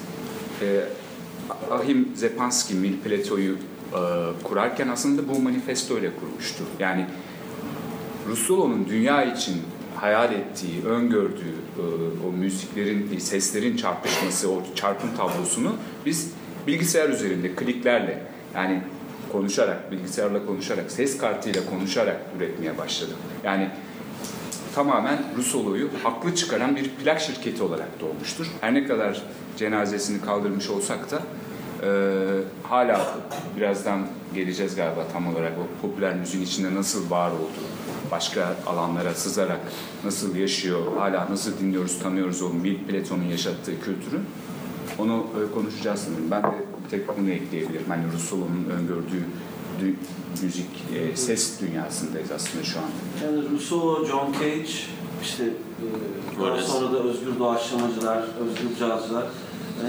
E, Ahim Zepanski Mille Peleto'yu e, kurarken aslında bu manifesto ile kurmuştu. Yani Russolo'nun dünya için hayal ettiği, öngördüğü e, o müziklerin, seslerin çarpışması, o çarpım tablosunu biz bilgisayar üzerinde, kliklerle, yani konuşarak, bilgisayarla konuşarak, ses kartıyla konuşarak üretmeye başladık. Yani tamamen Russolo'yu haklı çıkaran bir plak şirketi olarak doğmuştur. Her ne kadar cenazesini kaldırmış olsak da e, hala birazdan geleceğiz galiba tam olarak o popüler müziğin içinde nasıl var olduğu, başka alanlara sızarak nasıl yaşıyor, hala nasıl dinliyoruz, tanıyoruz o Mille Peleto'nun yaşattığı kültürü. Onu e, konuşacağız sanırım. Ben de bir tek bunu ekleyebilirim. Hani Russolo'nun öngördüğü dü- müzik, e, ses dünyasındayız aslında şu an. yani Russolo, John Cage, işte e, daha sonra da özgür doğaçlamacılar, özgür cazcılar. Yani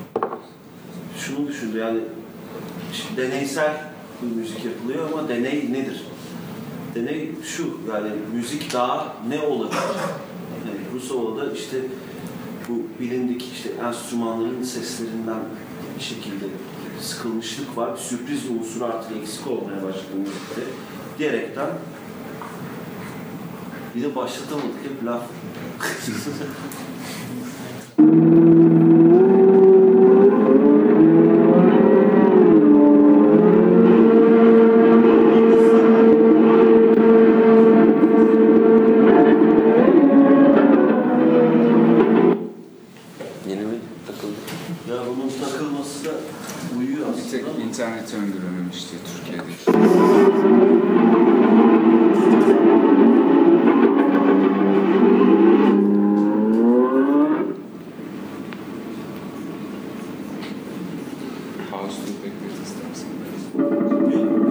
şunu düşündü yani işte deneysel bir müzik yapılıyor ama deney nedir? Deney şu, yani müzik daha ne olabilir? Yani Russolo'da işte bu bilindik işte enstrümanların seslerinden bir şekilde sıkılmışlık var, bir sürpriz unsuru artık eksik olmaya başladı müzikte diyerekten bir de başlatamadık hep laf. Yeni mi takıldı? Ya bunun takılması da uyuyor Bir aslında. tek ama- internet öngörülmüştü Türkiye'de. House'u beklet istersen biraz.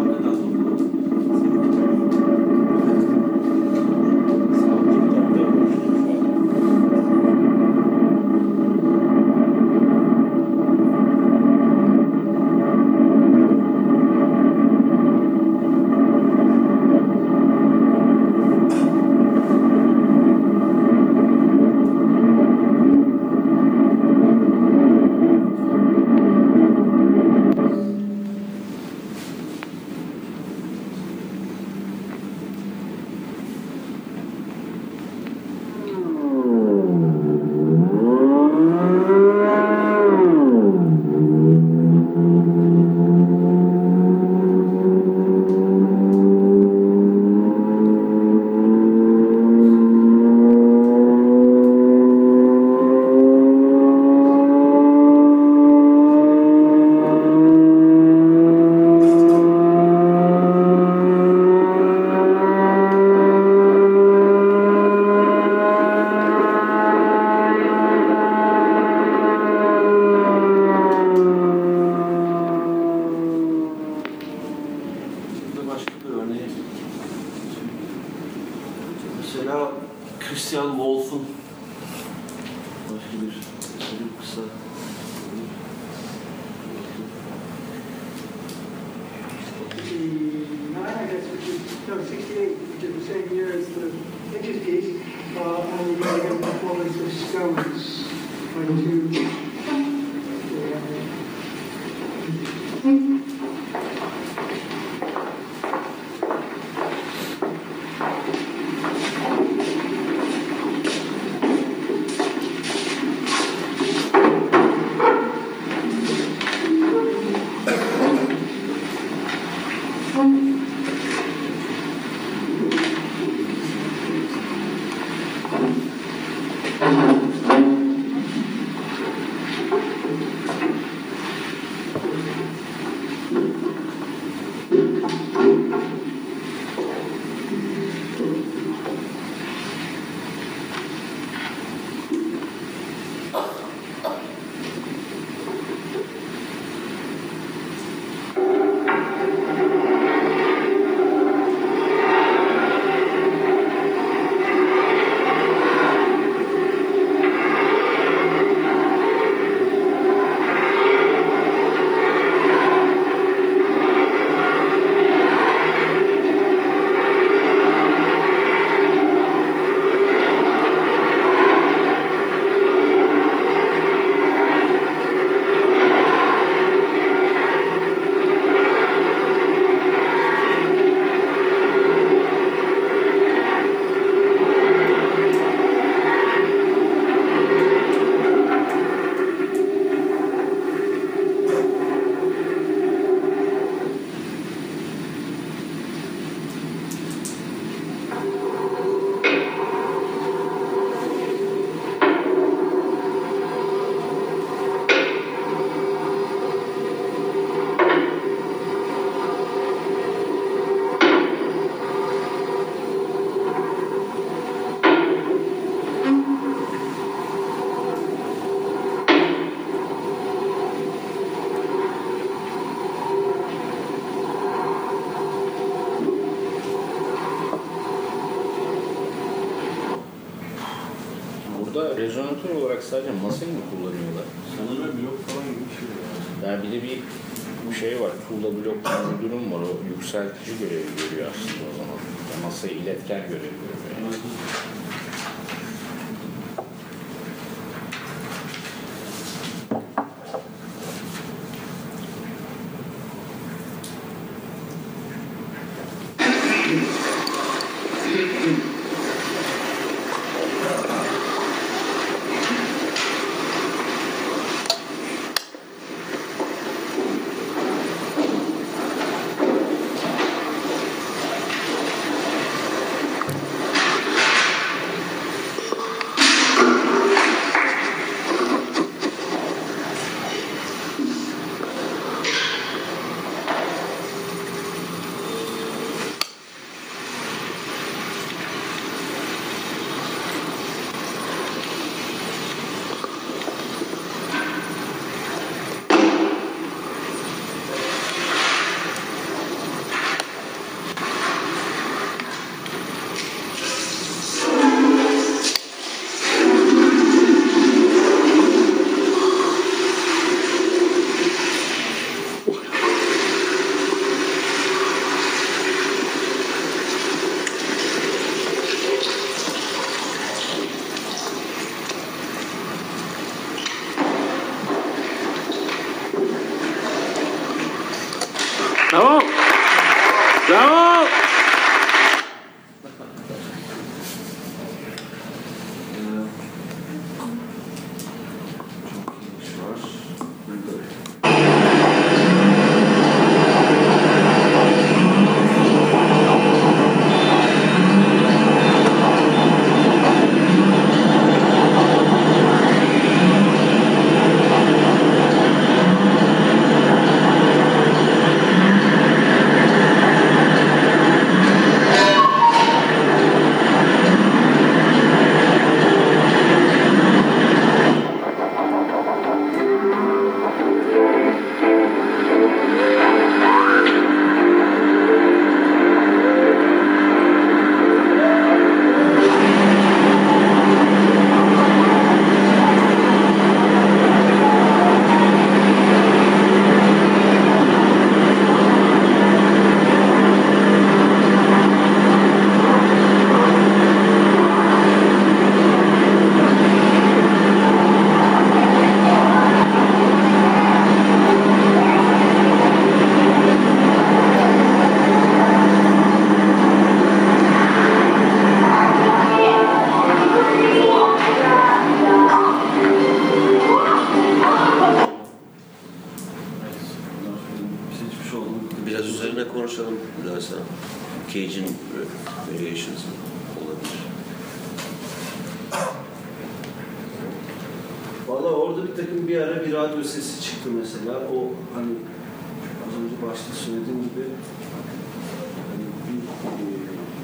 Burada başka bir örneği. Mesela Christian Wolff'un başka bir bir kısa nine, I guess, which is, no, sixty-eight, which is the same year as the Pitches piece, uh, and we got a performance of Stones by two. Burada rezonatör olarak sadece masayı mı kullanıyorlar? Sanırım blok falan gibi bir şey var. Yani bir de bir şey var, tuğla blok gibi bir durum var. O yükseltici görevi görüyor aslında o zaman. Yani masayı iletken görevi görüyor. Yani. Bravo! Bravo! Biraz üzerine konuşalım dersen. Cage'in variations olabilir. Valla orada bir takım bir ara bir radyo sesi çıktı mesela. O hani az önce başta söylediğim gibi hani bir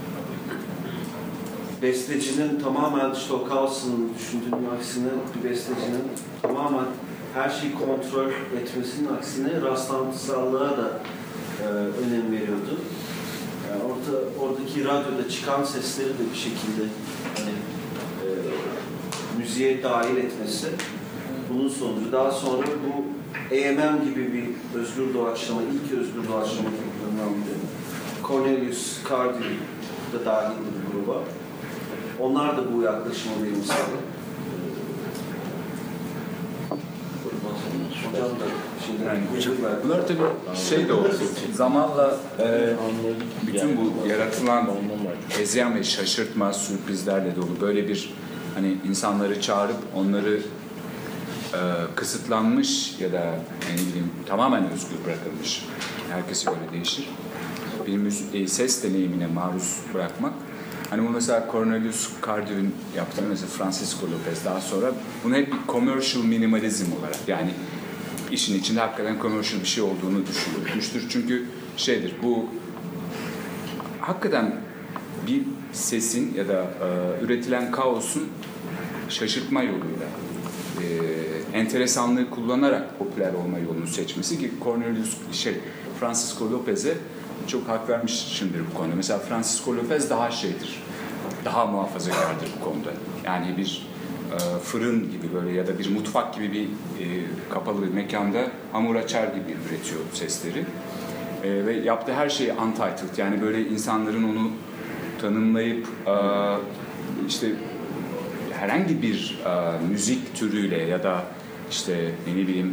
e, bestecinin tamamen Stockhausen'ın düşündüğünün aksine bir bestecinin tamamen her şeyi kontrol etmesinin aksine rastlantısallığa da e, önem veriyordu. Yani orada, oradaki radyoda çıkan sesleri de bir şekilde hani e, müziğe dahil etmesi bunun sonucu. Daha sonra bu A M M gibi bir özgür doğaçlama, ilk özgür doğaçlama gruplarından biri. Cornelius Cardew da dahildi bu gruba. Onlar da bu yaklaşımı benimsedi. Hocam da şimdi Yani, bunlar tabii şey de oldu. Zamanla e, bütün bu yaratılan hezeyan ve şaşırtma, sürprizlerle dolu böyle bir hani insanları çağırıp onları e, kısıtlanmış ya da ne bileyim tamamen özgür bırakılmış. Herkes öyle değişir. Bir müzik, e, ses deneyimine maruz bırakmak. Hani bu mesela Cornelius Cardew'in yaptığı mesela Francisco Lopez daha sonra bunu hep bir commercial minimalizm olarak yani işin içinde hakikaten commercial bir şey olduğunu düşünmüştür. Çünkü şeydir bu hakikaten bir sesin ya da e, üretilen kaosun şaşırtma yoluyla e, enteresanlığı kullanarak popüler olma yolunu seçmesi ki Cornelius şey Francisco Lopez'e çok hak vermişimdir bu konuda. Mesela Francisco Lopez daha şeydir. Daha muhafazakardır bu konuda. Yani bir e, fırın gibi böyle ya da bir mutfak gibi bir e, kapalı bir mekanda hamur açar gibi üretiyor sesleri. E, ve yaptığı her şey untitled. Yani böyle insanların onu tanımlayıp e, işte herhangi bir e, müzik türüyle ya da işte ne bileyim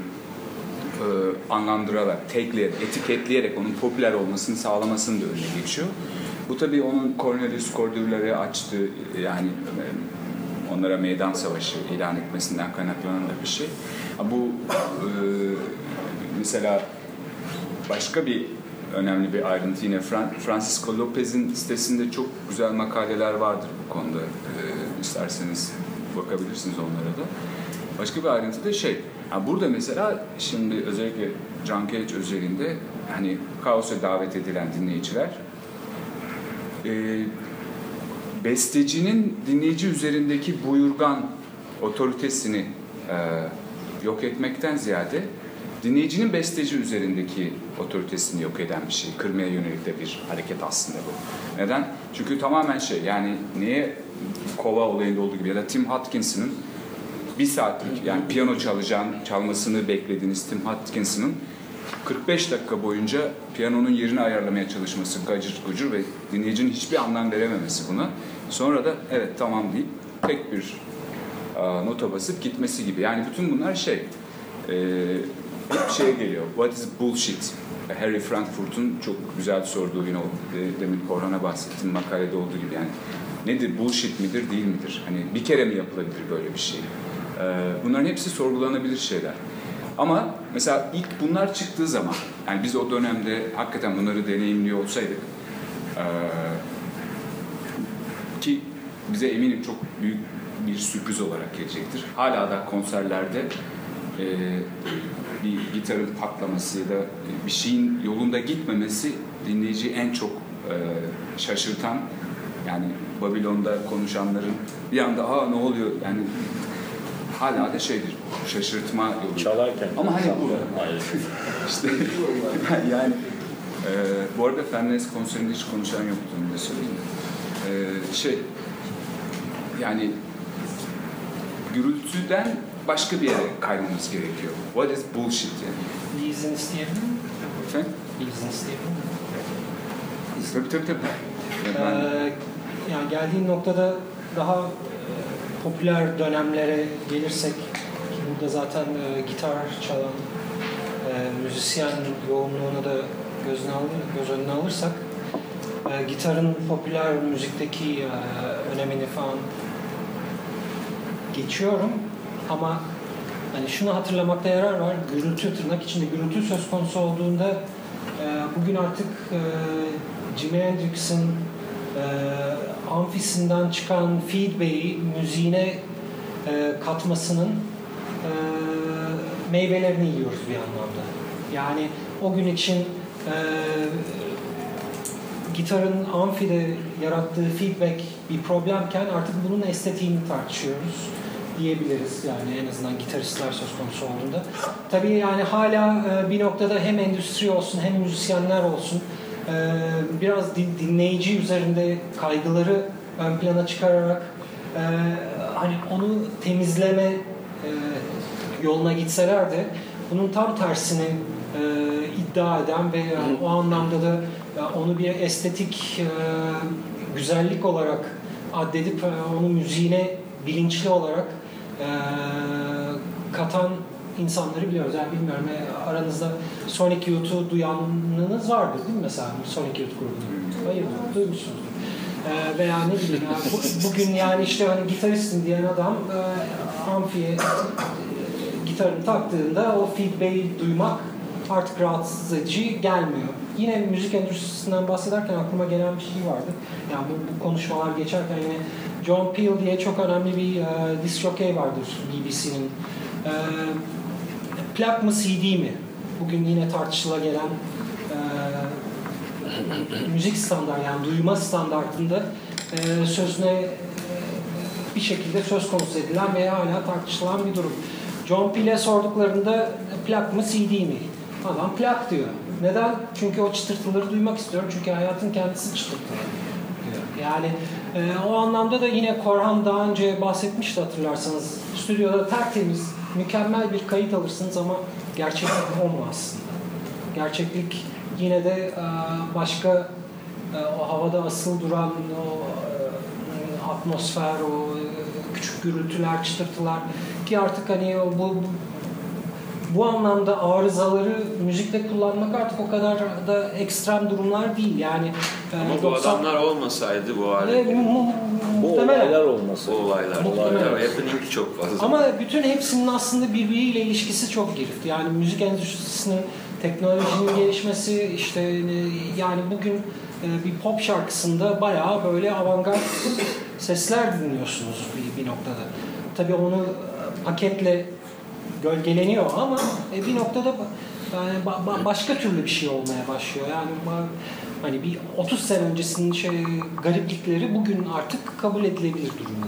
e, anlamdırarak, tagleyerek, etiketleyerek onun popüler olmasını sağlamasının da önüne geçiyor. Bu tabii onun Cornelius Cordula'ya açtığı, yani onlara meydan savaşı ilan etmesinden kaynaklanan da bir şey. Bu e, mesela başka bir önemli bir ayrıntı yine Francisco Lopez'in sitesinde çok güzel makaleler vardır bu konuda. E, isterseniz bakabilirsiniz onlara da. Başka bir ayrıntı da şey, yani burada mesela şimdi özellikle John Cage özelinde hani Kaos'a davet edilen dinleyiciler e, bestecinin dinleyici üzerindeki buyurgan otoritesini e, yok etmekten ziyade dinleyicinin besteci üzerindeki otoritesini yok eden bir şey. Kırmaya yönelik de bir hareket aslında bu. Neden? Çünkü tamamen şey, yani neye kova olayında olduğu gibi ya da Tim Hutchinson'ın bir saatlik, yani piyano çalacağın, çalmasını beklediğiniz Tim Hutchinson'ın kırk beş dakika boyunca piyanonun yerini ayarlamaya çalışması, gacır gucur ve dinleyicinin hiçbir anlam verememesi buna. Sonra da evet tamam deyip tek bir a, nota basıp gitmesi gibi. Yani bütün bunlar şey, e, bir şeye geliyor. What is bullshit? Harry Frankfurt'un çok güzel sorduğu, yine o de, demin Korhan'a bahsettiğim makalede olduğu gibi, yani nedir, bullshit midir, değil midir? Hani bir kere mi yapılabilir böyle bir şey? Ee, bunların hepsi sorgulanabilir şeyler. Ama mesela ilk bunlar çıktığı zaman, yani biz o dönemde hakikaten bunları deneyimliyor olsaydık, ee, ki bize eminim çok büyük bir sürpriz olarak gelecektir. Hala da konserlerde e, bir gitarın patlaması ya da bir şeyin yolunda gitmemesi dinleyiciyi en çok e, şaşırtan, yani Babilon'da konuşanların bir anda aa ne oluyor, yani hala da şeydir, şaşırtma yolu. Çalarken. Ama hani bu işte yani e, bu arada Fennes konserinde hiç konuşan yoktu, onu da söyleyeyim. E, şey yani gürültüden başka bir yere kaymamız gerekiyor. What is bullshit yani? Bir izin isteyebilir miyim? Efendim? Bir izin isteyebilir miyim? Tabii tabii tabii. Ee, yani geldiğin noktada daha e, popüler dönemlere gelirsek, burada zaten e, gitar çalan e, müzisyen yoğunluğunu da gözüne alır, göz önüne alırsak, e, gitarın popüler müzikteki e, önemini falan geçiyorum ama hani şunu hatırlamakta yarar var, gürültü, tırnak içinde gürültü söz konusu olduğunda e, bugün artık e, Jimi Hendrix'in e, amfisinden çıkan feedback'i müziğine e, katmasının e, meyvelerini yiyoruz bir anlamda. Yani o gün için e, gitarın amfide yarattığı feedback bir problemken artık bunun estetiğini tartışıyoruz diyebiliriz, yani en azından gitaristler söz konusu olduğunda. Tabii yani hala e, bir noktada hem endüstri olsun hem müzisyenler olsun e, biraz din, dinleyici üzerinde kaygıları ön plana çıkararak e, hani onu temizleme e, yoluna gitseler de bunun tam tersini e, iddia eden ve yani o anlamda da onu bir estetik e, güzellik olarak addedip e, onu müziğine bilinçli olarak e, katan insanları biliyoruz. Yani bilmiyorum, e, aranızda Sonic Youth'u duyanınız vardır değil mi mesela? Sonic Youth grubunu. Hayır, duymuşsunuzdur. E, veya ne bileyim, yani bu, bugün yani işte hani gitaristim diyen adam e, amfiye e, gitarını taktığında o feedback'i duymak artık rahatsız edici gelmiyor. Yine müzik endüstrisinden bahsederken aklıma gelen bir şey vardı. Yani bu, bu konuşmalar geçerken yine John Peel diye çok önemli bir e, disc jockey vardır B B C'nin. E, plak mı C D mi? Bugün yine tartışıla gelen e, müzik standartı, yani duyma standartında e, sözüne e, bir şekilde söz konusu edilen veya hala tartışılan bir durum. John Peel'e sorduklarında plak mı C D mi? Adam plak diyor. Neden? Çünkü o çıtırtıları duymak istiyorum. Çünkü hayatın kendisi çıtırtı diyor. Yani e, o anlamda da yine Korhan daha önce bahsetmişti, hatırlarsanız. Stüdyoda tertemiz, mükemmel bir kayıt alırsınız ama gerçeklik o mu aslında? Gerçeklik yine de e, başka e, o havada asıl duran o e, atmosfer, o e, küçük gürültüler, çıtırtılar ki artık hani bu, bu bu anlamda arızaları müzikte kullanmak artık o kadar da ekstrem durumlar değil. Yani ama e, bu doksan adamlar olmasaydı bu hale. E, mu- mu- Bu muhtemelen. olaylar olması. Bu olaylar. Muhtemelen. Olaylar. Happening çok fazla. Ama bütün hepsinin aslında birbiriyle ilişkisi çok girift. Yani müzik endüstrisinin, teknolojinin gelişmesi, işte e, yani bugün e, bir pop şarkısında bayağı böyle avantgard sesler dinliyorsunuz bir, bir noktada. Tabii onu e, paketle gölgeleniyor ama e, bir noktada yani ba- ba- başka türlü bir şey olmaya başlıyor. Yani ba- hani bir otuz sene öncesinin şey gariplikleri bugün artık kabul edilebilir durumda.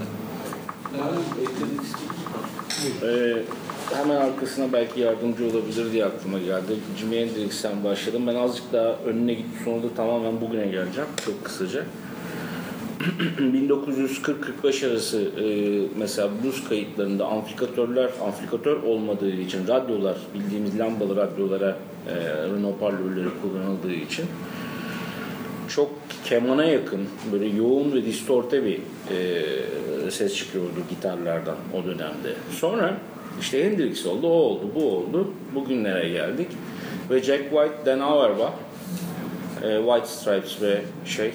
Ee, hemen arkasına belki yardımcı olabilir diye aklıma geldi. Jimi Hendrix'ten başladım. Ben azıcık daha önüne gittim. Sonra da tamamen bugüne geleceğim. Çok kısaca. bin dokuz yüz kırk kırk beş arası e, mesela blues kayıtlarında amplifikatörler amplifikatör olmadığı için radyolar, bildiğimiz lambalı radyolara e, Renault hoparlörleri kullanıldığı için çok kemana yakın, böyle yoğun ve distorte bir e, ses çıkıyordu gitarlardan o dönemde. Sonra işte Hendrix oldu, o oldu, bu oldu. Bugünlere geldik. Ve Jack White, Dan Auerbach, e, White Stripes ve şey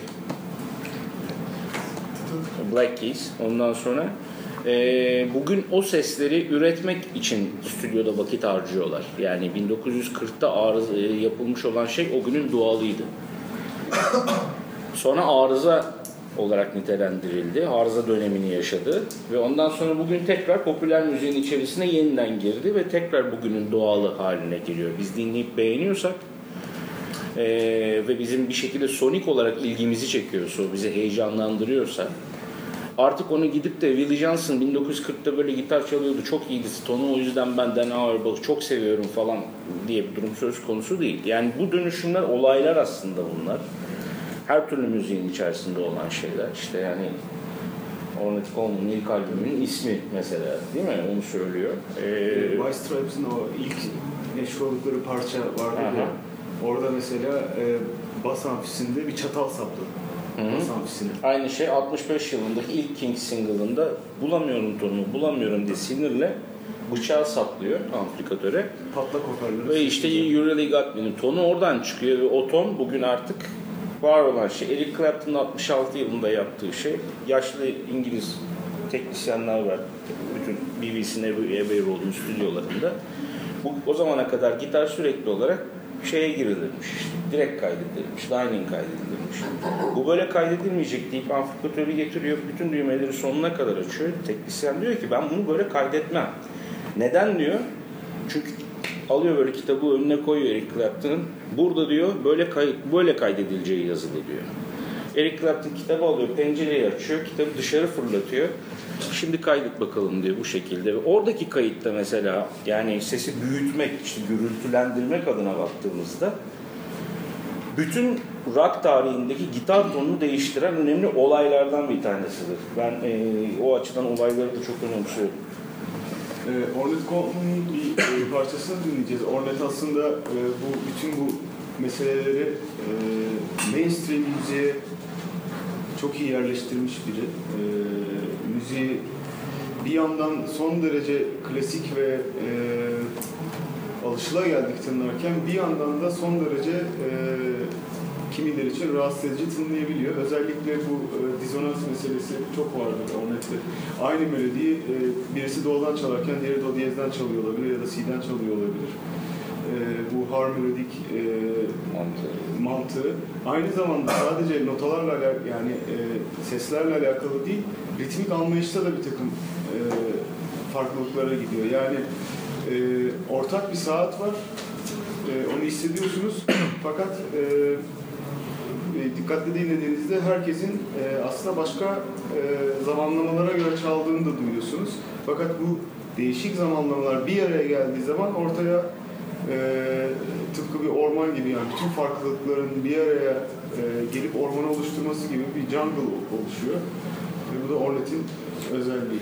Black Keys. Ondan sonra e, bugün o sesleri üretmek için stüdyoda vakit harcıyorlar. Yani bin dokuz yüz kırkta arıza, e, yapılmış olan şey o günün doğalıydı. Sonra arıza olarak nitelendirildi. Arıza dönemini yaşadı. Ve ondan sonra bugün tekrar popüler müziğin içerisine yeniden girdi ve tekrar bugünün doğalı haline geliyor. Biz dinleyip beğeniyorsak ee, ve bizim bir şekilde sonik olarak ilgimizi çekiyorsa, bizi heyecanlandırıyorsa artık onu gidip de Willie Johnson bin dokuz yüz kırkta böyle gitar çalıyordu, çok iyiydi tonu, o yüzden ben Dan Auerbach'ı çok seviyorum falan diye bir durum söz konusu değil. Yani bu dönüşümler, olaylar aslında bunlar. Her türlü müziğin içerisinde olan şeyler. İşte yani Ornette Coleman'ın ilk albümünün ismi mesela, değil mi? Onu söylüyor. Ee, White Stripes'ın o ilk meşhur oldukları parça vardı ya. Orada mesela e, bas amfisinde bir çatal saplı. Bas amfisine. Aynı şey altmış beş yılındaki ilk King single'ında bulamıyorum tonumu, bulamıyorum diye sinirle bıçağı saplıyor amplikatöre. Patlak hoparlörü. Ve işte You Really Got Me'nin tonu oradan çıkıyor ve o ton bugün artık var olan şey. Eric Clapton'ın altmış altı yılında yaptığı şey. Yaşlı İngiliz teknisyenler var. Bütün B B C'nin Abbey Road'un stüdyolarında. Bu, o zamana kadar gitar sürekli olarak şeye girilirmiş, işte, direkt kaydedilmiş, lining kaydedilmiş. Bu böyle kaydedilmeyecek deyip amplifikatörü getiriyor, bütün düğmeleri sonuna kadar açıyor. Teknisyen diyor ki ben bunu böyle kaydetmem. Neden diyor? Çünkü alıyor böyle kitabı önüne koyuyor Eric Clapton'ın. Burada diyor böyle kay- böyle kaydedileceği yazılı diyor. Eric Clapton kitabı alıyor, pencereyi açıyor, kitabı dışarı fırlatıyor. Şimdi kaydet bakalım diyor bu şekilde. Ve oradaki kayıtta mesela yani sesi büyütmek, işte gürültülendirmek adına baktığımızda bütün rock tarihindeki gitar tonunu değiştiren önemli olaylardan bir tanesidir. Ben e, o açıdan olayları da çok önemsiyorum. E, Ornette Coleman'ın bir e, parçasını dinleyeceğiz. Ornette aslında e, bu bütün bu meseleleri e, mainstream müziğe çok iyi yerleştirmiş biri. E, müziği bir yandan son derece klasik ve e, alışılageldik tınlarken bir yandan da son derece e, kimileri için rahatsız edici tınlayabiliyor. Özellikle bu e, dizonans meselesi çok vardır Ornette'de. Aynı melodiyi e, birisi do'dan çalarken diğeri do diyezden çalıyor olabilir ya da si'den çalıyor olabilir. E, bu harmonidik e, mantığı. mantığı aynı zamanda sadece notalarla yani e, seslerle alakalı değil, ritmik anlayışta da bir takım e, farklılıklara gidiyor. Yani e, ortak bir saat var, e, onu hissediyorsunuz fakat e, dikkatli dinlediğinizde herkesin e, aslında başka e, zamanlamalara göre çaldığını da duyuyorsunuz. Fakat bu değişik zamanlamalar bir araya geldiği zaman ortaya e, tıpkı bir orman gibi, yani bütün farklılıkların bir araya e, gelip ormanı oluşturması gibi bir jungle oluşuyor. Ve bu da Ornette'in özelliği.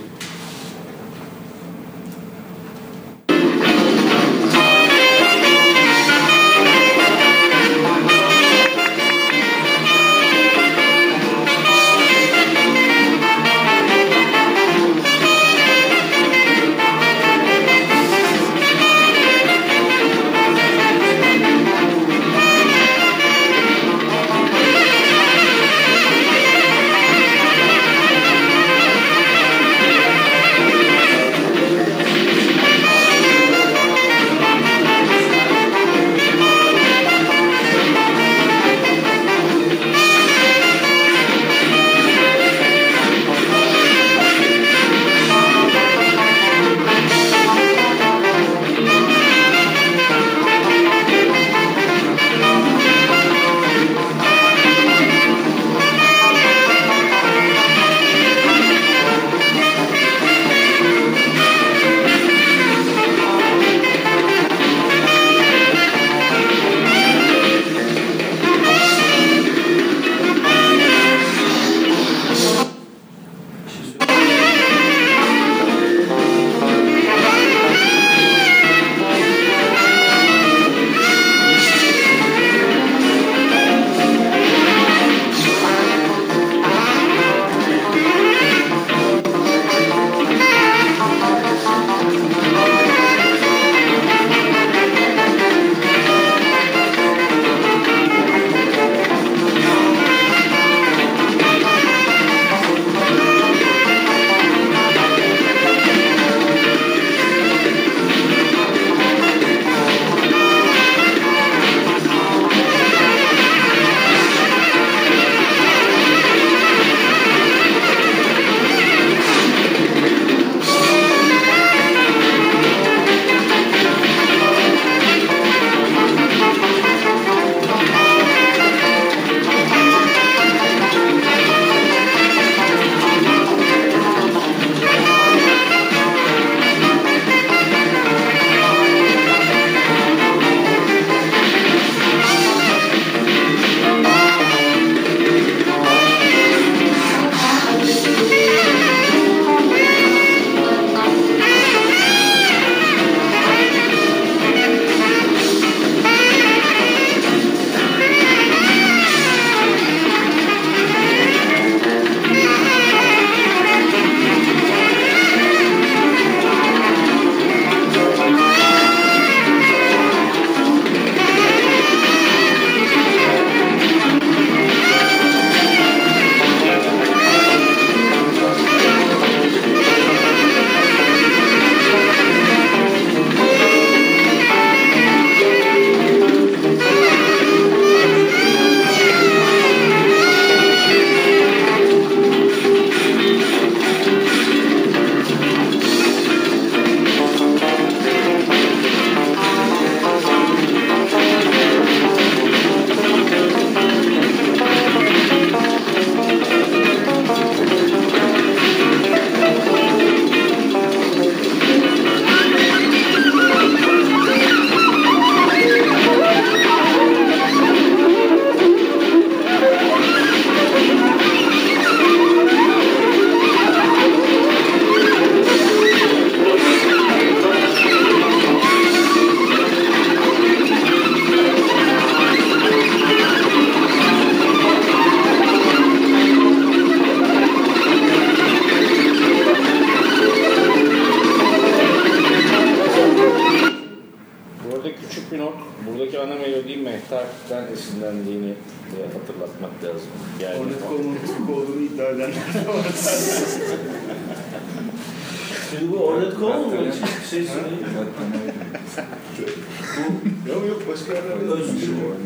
esinlendiğini de hatırlatmak lazım. Yani Ornette Coleman'ın Türk olduğunu iddia edenler var. Şimdi bu Ornette Coleman mı? Hiç şey söyleyeyim. Bu Yok yok başka yerlerde de özgür.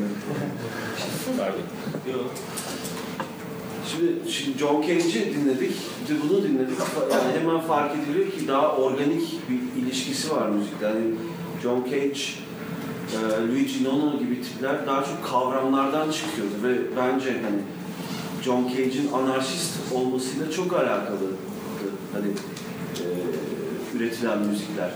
Yok. Şimdi, şimdi John Cage'i dinledik, bir de bunu dinledik. Yani hemen fark ediliyor ki daha organik bir ilişkisi var müzikte. Yani John Cage, e, Luigi Nono gibi tipler daha çok kavramlardan çıkıyordu ve bence hani John Cage'in anarşist olmasıyla çok alakalı hani e, üretilen müzikler.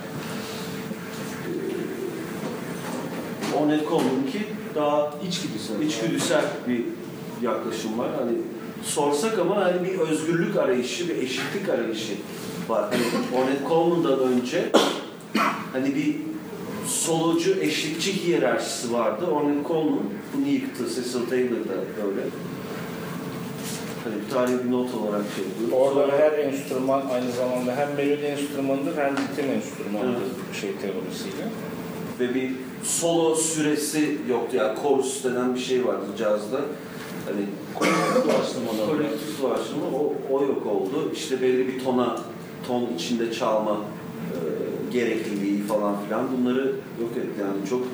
E, Ornette Coleman'ınki daha içgüdüsel, içgüdüsel bir yaklaşım var. Hani sorsak ama hani bir özgürlük arayışı, bir eşitlik arayışı var. Hani Ornette Coleman'dan önce hani bir solocu, eşlikçi hiyerarşisi vardı. Ornette Coleman bunu yıktı. Cecil Taylor da öyle. Hani bir tane bir not olarak şey diyor. Orada Sonra, her enstrüman aynı zamanda hem melodi enstrümanıdır hem ritim enstrümanıdır evet. Şey teorisiyle. Ve bir solo süresi yoktu. Yani chorus denen bir şey vardı cazda. Hani kolektif doğaçlama, kolektif doğaçlama o, o yok oldu. İşte belli bir tona, ton içinde çalma e, gerekliliği falan filan bunları yok etti. Yani çok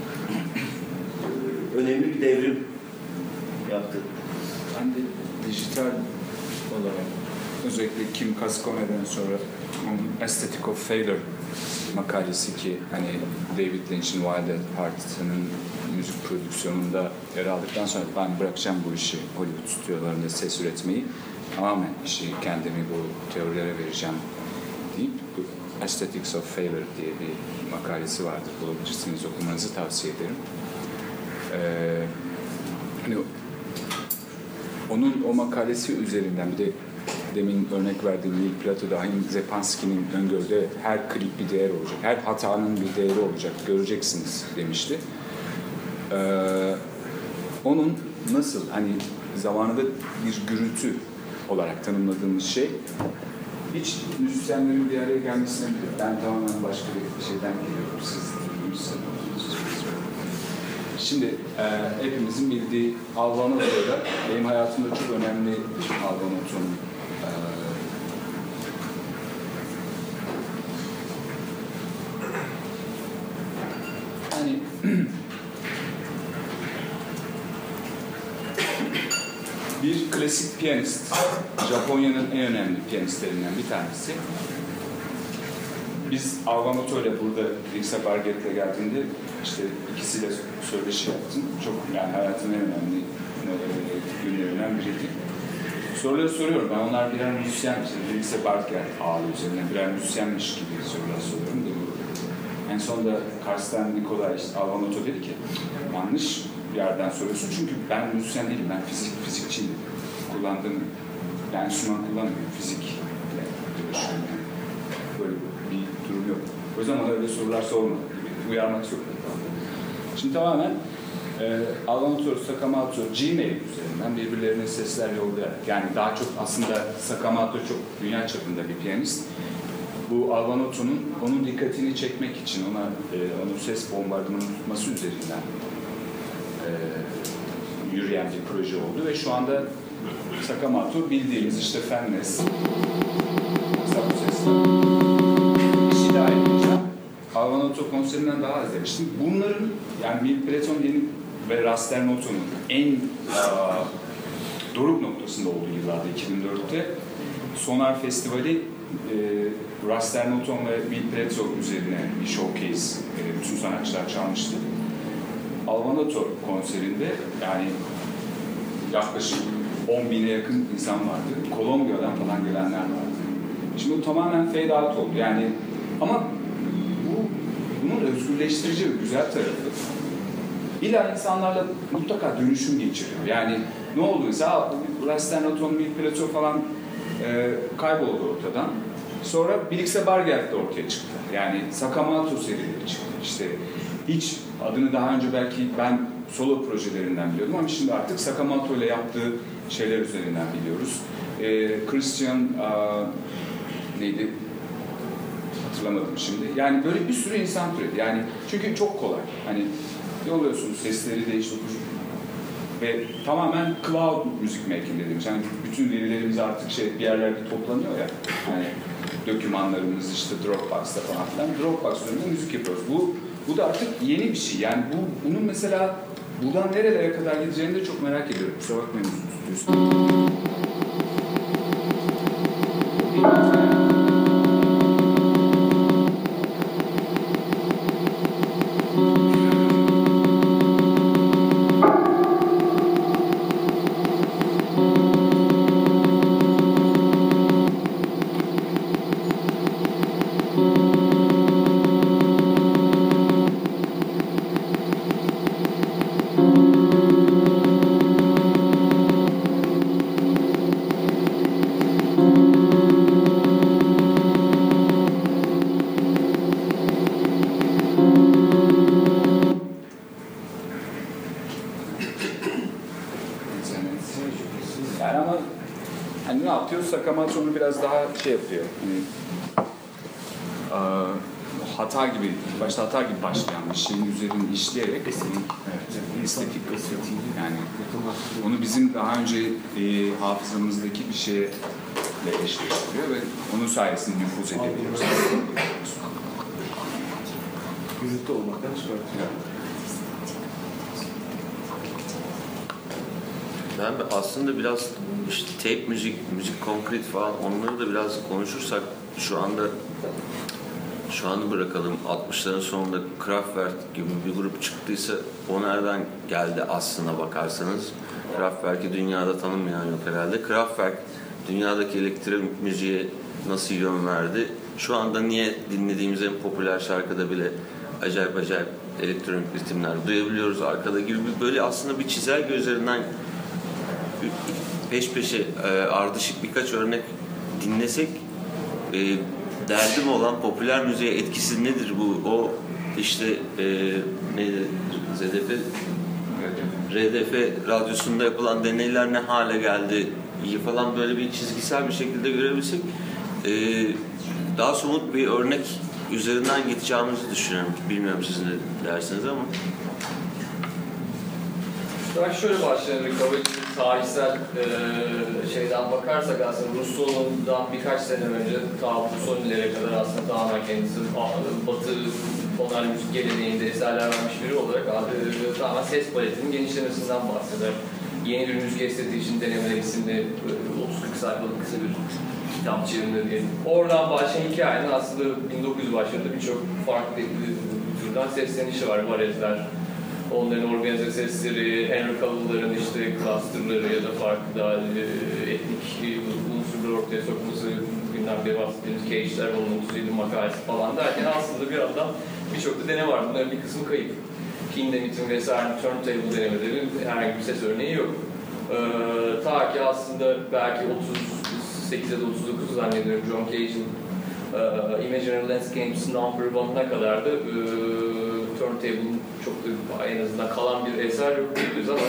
e, önemli bir devrim yaptı. Ben de dijital olarak özellikle Kim Cascone'den sonra onun Aesthetic of Failure makalesi ki hani David Lynch'in Wild at Heart'ının müzik prodüksiyonunda yer aldıktan sonra ben bırakacağım bu işi Hollywood stüdyolarında ses üretmeyi tamamen işi kendimi bu teorilere vereceğim deyip bu Aesthetics of Failure diye bir makalesi vardır. Bulabilirsiniz, okumanızı tavsiye ederim. Ee, hani onun o makalesi üzerinden bir de demin örnek verdiğim Neil Plato dahil Zepanski'nin öngördüğü her klip bir değer olacak, her hatanın bir değeri olacak, göreceksiniz demişti. Ee, onun nasıl hani zamanında bir gürültü olarak tanımladığımız şey hiç müzisyenlerin bir araya gelmesine bile ben tamamen başka bir şeyden geliyorum, siz müzisyen olduğunuz Şimdi e, hepimizin bildiği Alvaro Ato'da benim hayatımda çok önemli Alvaro Ato'nun e, hani bir klasik piyanist, Japonya'nın en önemli piyanistlerinden bir tanesi. Biz Alvaro Ато ile burada Lisa Barget'le geldiğinde işte ikisiyle söyleşi yaptım. Çok yani hayatımın en önemli e, günlerinden biriydi. Soruları soruyorum. Ben onlar birer müzisyen, işte Lisa Barget ağlı üzerine birer müzisyenmiş gibi sorular soruyorum. En sonunda Karsten Nikolay, işte Alvaro Ато dedi ki yanlış bir yerden soruyorsun çünkü ben müzisyen değilim, ben fizik, fizikçiyim. Kullandığım, yani enstrüman kullanmıyorum, fizik çalışıyorum yani. Böyle bir durum yok. O yüzden ona öyle sorular sorma, uyarmak zorunda. Şimdi tamamen e, Alvaro Ато, Sakamoto, Gmail üzerinden birbirlerine sesler yollayarak, yani daha çok aslında Sakamoto çok dünya çapında bir piyanist. Bu Alvaro Ato'nun onun dikkatini çekmek için ona e, onun ses bombardımanı tutması üzerinden e, yürüyen bir proje oldu ve şu anda Sakamoto bildiğimiz işte Fennes, Sabu sesli işi dahil edeceğim. Alvaro Ато konserinden daha az demiştim. Bunların yani Neil Platon'un ve Rasternoto'nun en a, doruk noktasında olduğu yıllarda iki bin dörtte Sonar Festivali e, Rasternoton ve Neil Platon üzerine bir showcase e, bütün sanatçılar çalmıştı. Alvaro Ато konserinde yani yaklaşık on bine yakın insan vardı. Kolombiya'dan falan gelenler vardı. Şimdi bu tamamen fade out oldu. Yani ama bu bunun özgürleştirici ve güzel tarafı. İlla insanlarla mutlaka dönüşüm geçiriyor. Yani ne oldu? Mesela Rasternoton, Neil Platon falan e, kayboldu ortadan. Sonra Birikse Bargelt de ortaya çıktı. Yani Sakamoto serileri çıktı. İşte hiç adını daha önce belki ben solo projelerinden biliyordum ama şimdi artık Sakamoto ile yaptığı şeyler üzerinden biliyoruz. Ee, Christian a, neydi? Hatırlamadım şimdi. Yani böyle bir sürü insan türedi. Yani çünkü çok kolay. Hani yolluyorsunuz, sesleri değiştiriyorsunuz. Ve tamamen cloud müzik making dediğimiz. Yani bütün verilerimiz artık şey bir yerlerde toplanıyor ya. Yani dokümanlarımız işte Dropbox'ta falan filan. Dropbox üzerinde müzik yapıyoruz. Bu bu da artık yeni bir şey. Yani bu bunun mesela buradan nerelere kadar gideceğini de çok merak ediyorum. Kusura bakmayın. Yani ama hani ne yapıyorsak ama onu biraz daha şey yapıyor. Hani, e, hata gibi, başta hata gibi başlayan bir şeyin üzerine işleyerek estetik, evet, estetik, estetik yani onu bizim daha önce e, hafızamızdaki bir şeyle eşleştiriyor ve onun sayesinde nüfuz edebiliyoruz. Gürültü olmaktan çıkartıyor. Ben aslında biraz işte tape müzik, müzik konkret falan onları da biraz konuşursak şu anda şu anı bırakalım. altmışların sonunda Kraftwerk gibi bir grup çıktıysa o nereden geldi aslına bakarsanız. Kraftwerk'i dünyada tanınmayan yok herhalde. Kraftwerk dünyadaki elektrik müziğe nasıl yön verdi? Şu anda niye dinlediğimiz en popüler şarkıda bile acayip acayip elektronik ritimler duyabiliyoruz arkada gibi böyle aslında bir çizelge üzerinden peş peşe e, ardışık birkaç örnek dinlesek e, derdim olan popüler müziğe etkisi nedir bu? O işte e, neydi? Z D F R D F radyosunda yapılan deneyler ne hale geldi iyi falan böyle bir çizgisel bir şekilde görebilsek e, daha somut bir örnek üzerinden geçeceğimizi düşünüyorum. Bilmiyorum siz ne dersiniz ama. Ben şöyle başlayalım. Tarihsel e, şeyden bakarsak aslında Rousseau'dan birkaç sene önce ta Busoni'lere kadar aslında tamamen kendisi Batı tonal müzik geleneğinde eserler vermiş biri olarak e, tamamen ses paletinin genişlemesinden bahseder. Yeni bir müzik estetiği için denemeler isimli otuz kırk sayfalık kısa bir kitap çığırında diyelim. Oradan başlayan hikayenin aslında bin dokuz yüz başlarında birçok farklı türden seslenişi var. Varetler, onların organize sesleri, Henry Cavill'ların işte clusterları ya da farklı daha e, etnik unsurları ortaya sokması, günden beri bahsettiğimiz Cage'ler, onun otuz yedi makalesi falan derken aslında bir yandan birçok da deney var. Bunların bir kısmı kayıp. Kindemit'in vesaire turntable denemeleri herhangi bir ses örneği yok. Ee, ta ki aslında belki otuz sekiz ya da otuz dokuz zannediyorum John Cage'in e, Imaginary Landscapes Number one'ına kadar da e, turntable'ın çok da en azından kalan bir eser yok diyoruz ama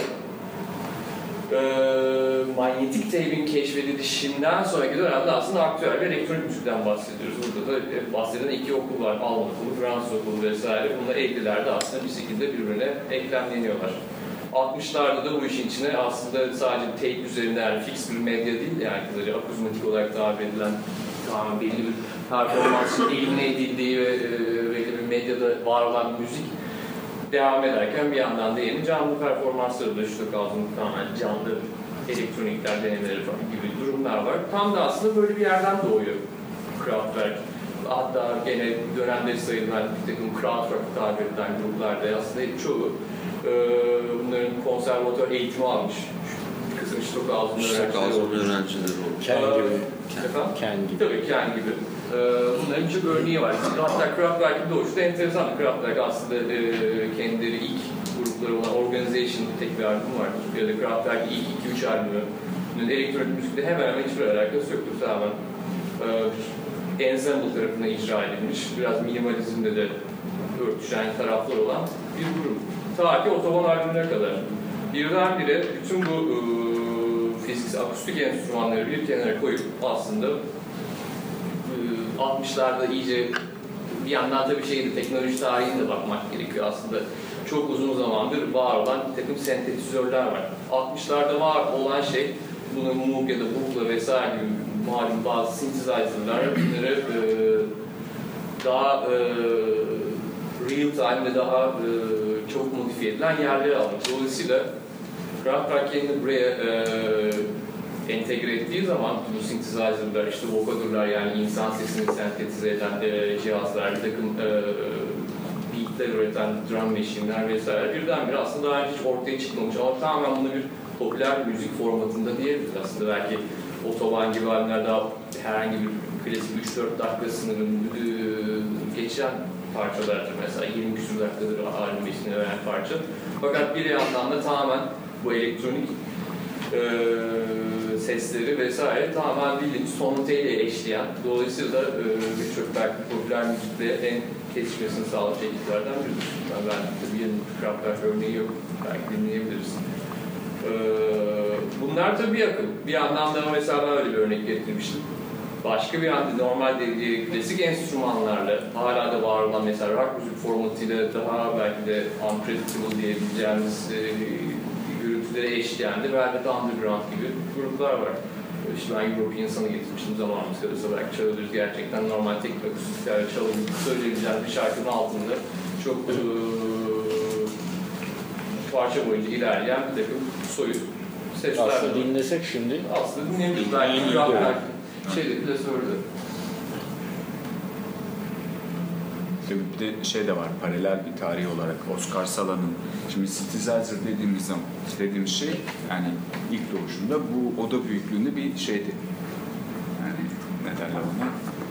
e, manyetik tape'in keşfedilişinden sonraki dönemde aslında aktüel bir elektronik müzikten bahsediyoruz. Burada da e, bahsedilen iki okul var. Alman okulu, Fransız okulu vesaire. Bunlar ellilerde aslında bir şekilde birbirine eklemleniyorlar. altmışlarda da bu işin içine aslında sadece tape üzerinde yani fix bir medya değil yani kısaca akuzmatik olarak tabir edilen tamamen belli bir performansın eline edildiği ve e, belli bir medyada var olan müzik devam ederken bir yandan da yeni canlı performansları da şu kalsın tamamen canlı elektronikler denemeleri falan gibi durumlar var. Tam da aslında böyle bir yerden doğuyor Kraftwerk. Hatta gene dönemde sayılan bir takım Krautrock tabir edilen gruplarda aslında çoğu e, bunların konservatuvar eğitimi almış. Bir kısım Stockhausen öğrencileri olmuş. Ken gibi. Ken gibi. Tabii Ken gibi. Bunların birçok örneği var. Hatta Kraftwerk'in doğuşu da enteresan. Kraftwerk aslında e, kendileri ilk grupları olan Organization tek bir albüm var. Ya da Kraftwerk'in ilk iki üç albümünün elektronik müzikle hemen hemen hiçbir alakası yoktur tamamen. E, ensemble tarafına icra edilmiş. Biraz minimalizmde de örtüşen taraflar olan bir grup. Ta ki Otoban albümüne kadar. Birdenbire bütün bu e, fiziksel akustik enstrümanları bir kenara koyup aslında altmışlarda iyice bir yandan tabii şeyde teknoloji tarihine de bakmak gerekiyor aslında. Çok uzun zamandır var olan bir takım sentetizörler var. altmışlarda var olan şey, buna Moog ya da Boog'la vesaire gibi malum bazı synthesizer'lar bunları e, daha e, real time ve daha e, çok modifiye edilen yerlere almak. Dolayısıyla Kraftwerk kendini buraya e, entegre ettiği zaman bu synthesizer'lar, işte vocodurlar yani insan sesini sentetize eden e, cihazlar, bir takım e, beatler üreten drum machine'ler vesaire birdenbire aslında daha önce hiç ortaya çıkmamış ama tamamen bunu bir popüler müzik formatında diyebiliriz aslında. Belki Otoban gibi albümler daha herhangi bir klasik üç dört dakika sınırını e, geçen parçalardır mesela yirmi küsur dakikadır albüm ismini veren parça. Fakat bir yandan da tamamen bu elektronik e, sesleri vesaire tamamen bildiğimiz sonoteyle eşleyen, dolayısıyla e, birçok belki popüler müzikle en kesişmesini sağlayan tekniklerden biridir. Yani ben tabii yeni Kraftwerk örneği yok, belki dinleyebiliriz. E, bunlar tabii yakın. Bir yandan da mesela ben öyle bir örnek getirmiştim. Başka bir yanda normal dediği klasik enstrümanlarla hala da var olan mesela rock müzik formatıyla daha belki de unpredictable diyebileceğimiz e, gürültülere eşleyen de Velvet Underground gibi gruplar var. İşte ben European Sun'ı getirmiştim zamanımız kalırsa belki çalıyoruz gerçekten normal tek akustiklerle çalabilip söyleyebileceğim bir şarkının altında çok e, parça boyunca ilerleyen bir takım soyut sesler. Aslında dinlesek şimdi. Aslında dinleyebiliriz. Belki Kraftwerk şeyde klasörde. Bir de şey de var, paralel bir tarih olarak Oscar Sala'nın, şimdi synthesizer dediğimiz zaman dediğimiz şey yani ilk doğuşunda bu oda büyüklüğünde bir şeydi. Yani ne derler ona?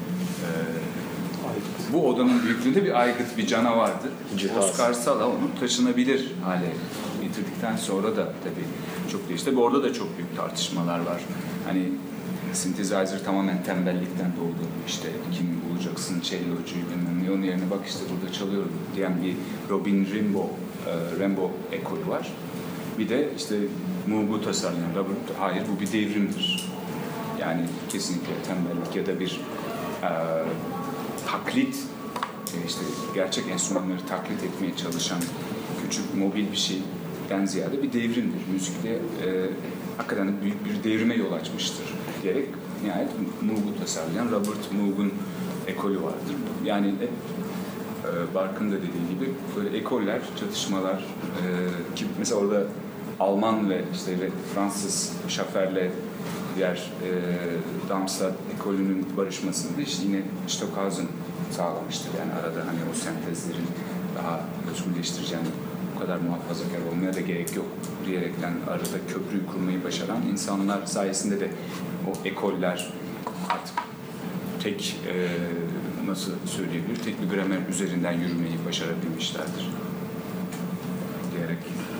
Ee, bu odanın büyüklüğünde bir aygıt, bir canavardı. Cihaz. Oscar Sala onu taşınabilir hale getirdikten sonra da tabii çok değişti. Tabii orada da çok büyük tartışmalar var. Hani synthesizer tamamen tembellikten doğdu. İşte kim bulacaksın, cello'cuyu bilmem ne, onun yerine bak işte burada çalıyor diyen bir Robin Rimbaud, e, Rimbaud ekolü var. Bir de işte Moog'u tasarlayan Robert, hayır bu bir devrimdir. Yani kesinlikle tembellik ya da bir e, taklit, e, işte gerçek enstrümanları taklit etmeye çalışan küçük mobil bir şeyden ziyade bir devrimdir. Müzikte e, hakikaten büyük bir devrime yol açmıştır diyerek nihayet Moog'u tasarlayan Robert Moog'un ekolü vardır. Yani de e, Barkın da dediği gibi böyle ekoller, çatışmalar e, ki mesela orada Alman ve işte Fransız Schaffer'le diğer e, Darmstadt ekolünün barışmasını da işte yine Stockhausen sağlamıştır. Yani arada hani o sentezlerin daha özgürleştireceğini, bu kadar muhafazakar olmaya da gerek yok diyerekten arada köprüyü kurmayı başaran insanlar sayesinde de o ekoller artık tek e, nasıl söyleyebilir, tek bir gramer üzerinden yürümeyi başarabilmişlerdir diyerek.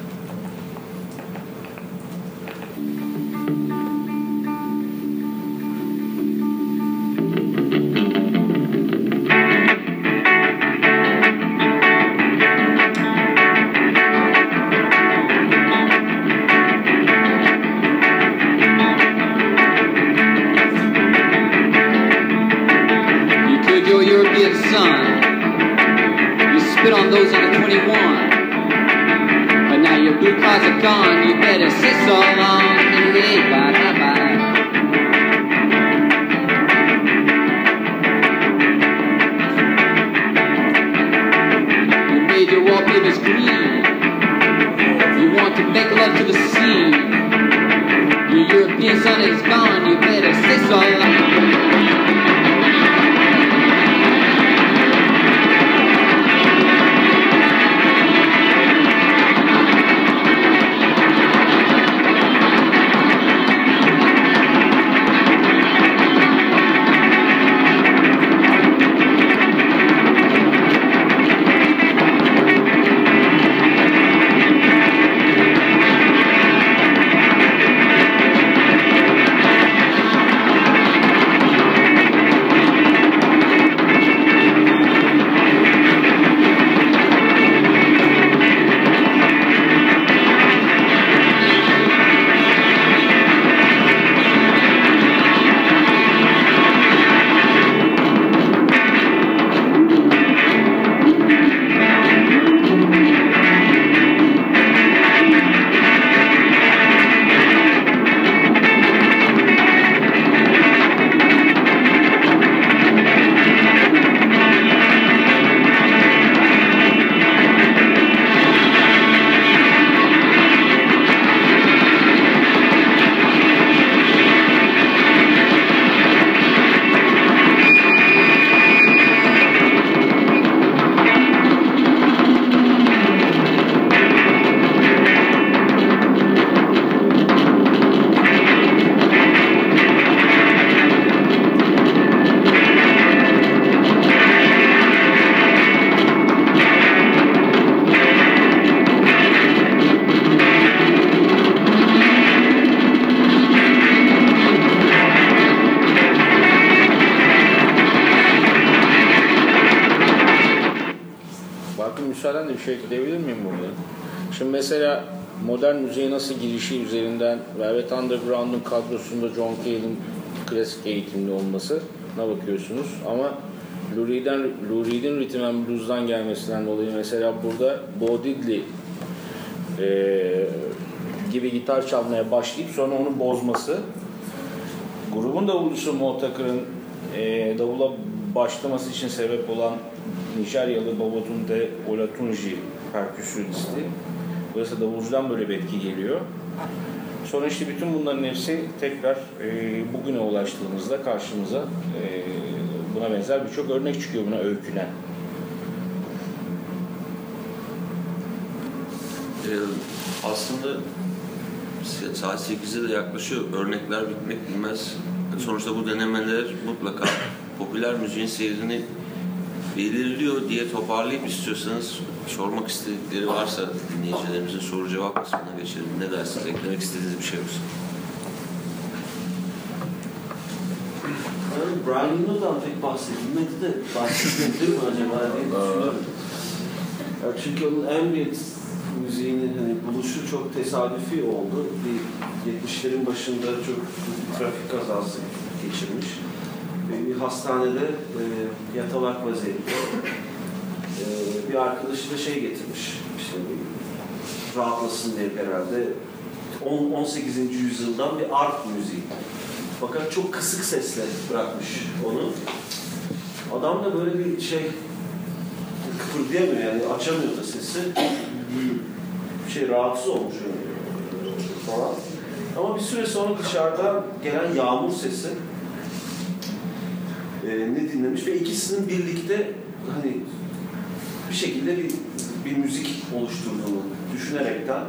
Spit on those in the twenty-one. But now your blue cards are gone. You better sit so long. Anyway, bye bye bye. You made your wallpapers green. You want to make love to the sea. Your European sun is gone. You better sit so long. müsaaden de bir şey ekleyebilir miyim burada? Şimdi mesela modern müziğe nasıl girişi üzerinden Velvet Underground'un kadrosunda John Cage'in klasik eğitimli olmasına bakıyorsunuz ama Lou Reed'in, Lou Reed'in Rhythm and Blues'dan gelmesinden dolayı mesela burada Bo Diddley e, gibi gitar çalmaya başlayıp sonra onu bozması, grubun davulcusu Mo Tucker'ın e, davula başlaması için sebep olan Nijeryalı Babatunde Olatunji perküsyonisti. Dolayısıyla davulcudan böyle bir etki geliyor. Sonra işte bütün bunların hepsi tekrar e, bugüne ulaştığımızda karşımıza e, buna benzer birçok örnek çıkıyor, buna öykülen. Ee, aslında saat sekize de yaklaşıyor. Örnekler bitmek bilmez. Sonuçta bu denemeler mutlaka popüler müziğin seyrini belirliyor diye toparlayıp istiyorsanız sormak istedikleri varsa dinleyicilerimizin soru cevap kısmına geçelim. Ne dersiniz? Eklemek istediğiniz bir şey yoksa. Yani Brian Eno'dan pek bahsedilmedi de bahsedildi mi acaba diye düşünüyorum. Yani çünkü onun ambient müziğinin hani buluşu çok tesadüfi oldu. Bir yetmişlerin başında çok bir trafik kazası geçirmiş. Bir hastanede e, yatalak vaziyette e, bir arkadaşı da şey getirmiş, işte rahatlasın diye herhalde on on sekizinci yüzyıldan bir art müziği. Fakat çok kısık sesle bırakmış onu. Adam da böyle bir şey kıpırdayamıyor yani açamıyor da sesi. Bir şey rahatsız olmuş falan. Ama bir süre sonra dışarıdan gelen yağmur sesi Ee, ne dinlemiş ve ikisinin birlikte hani bir şekilde bir, bir müzik oluşturduğunu düşünerekten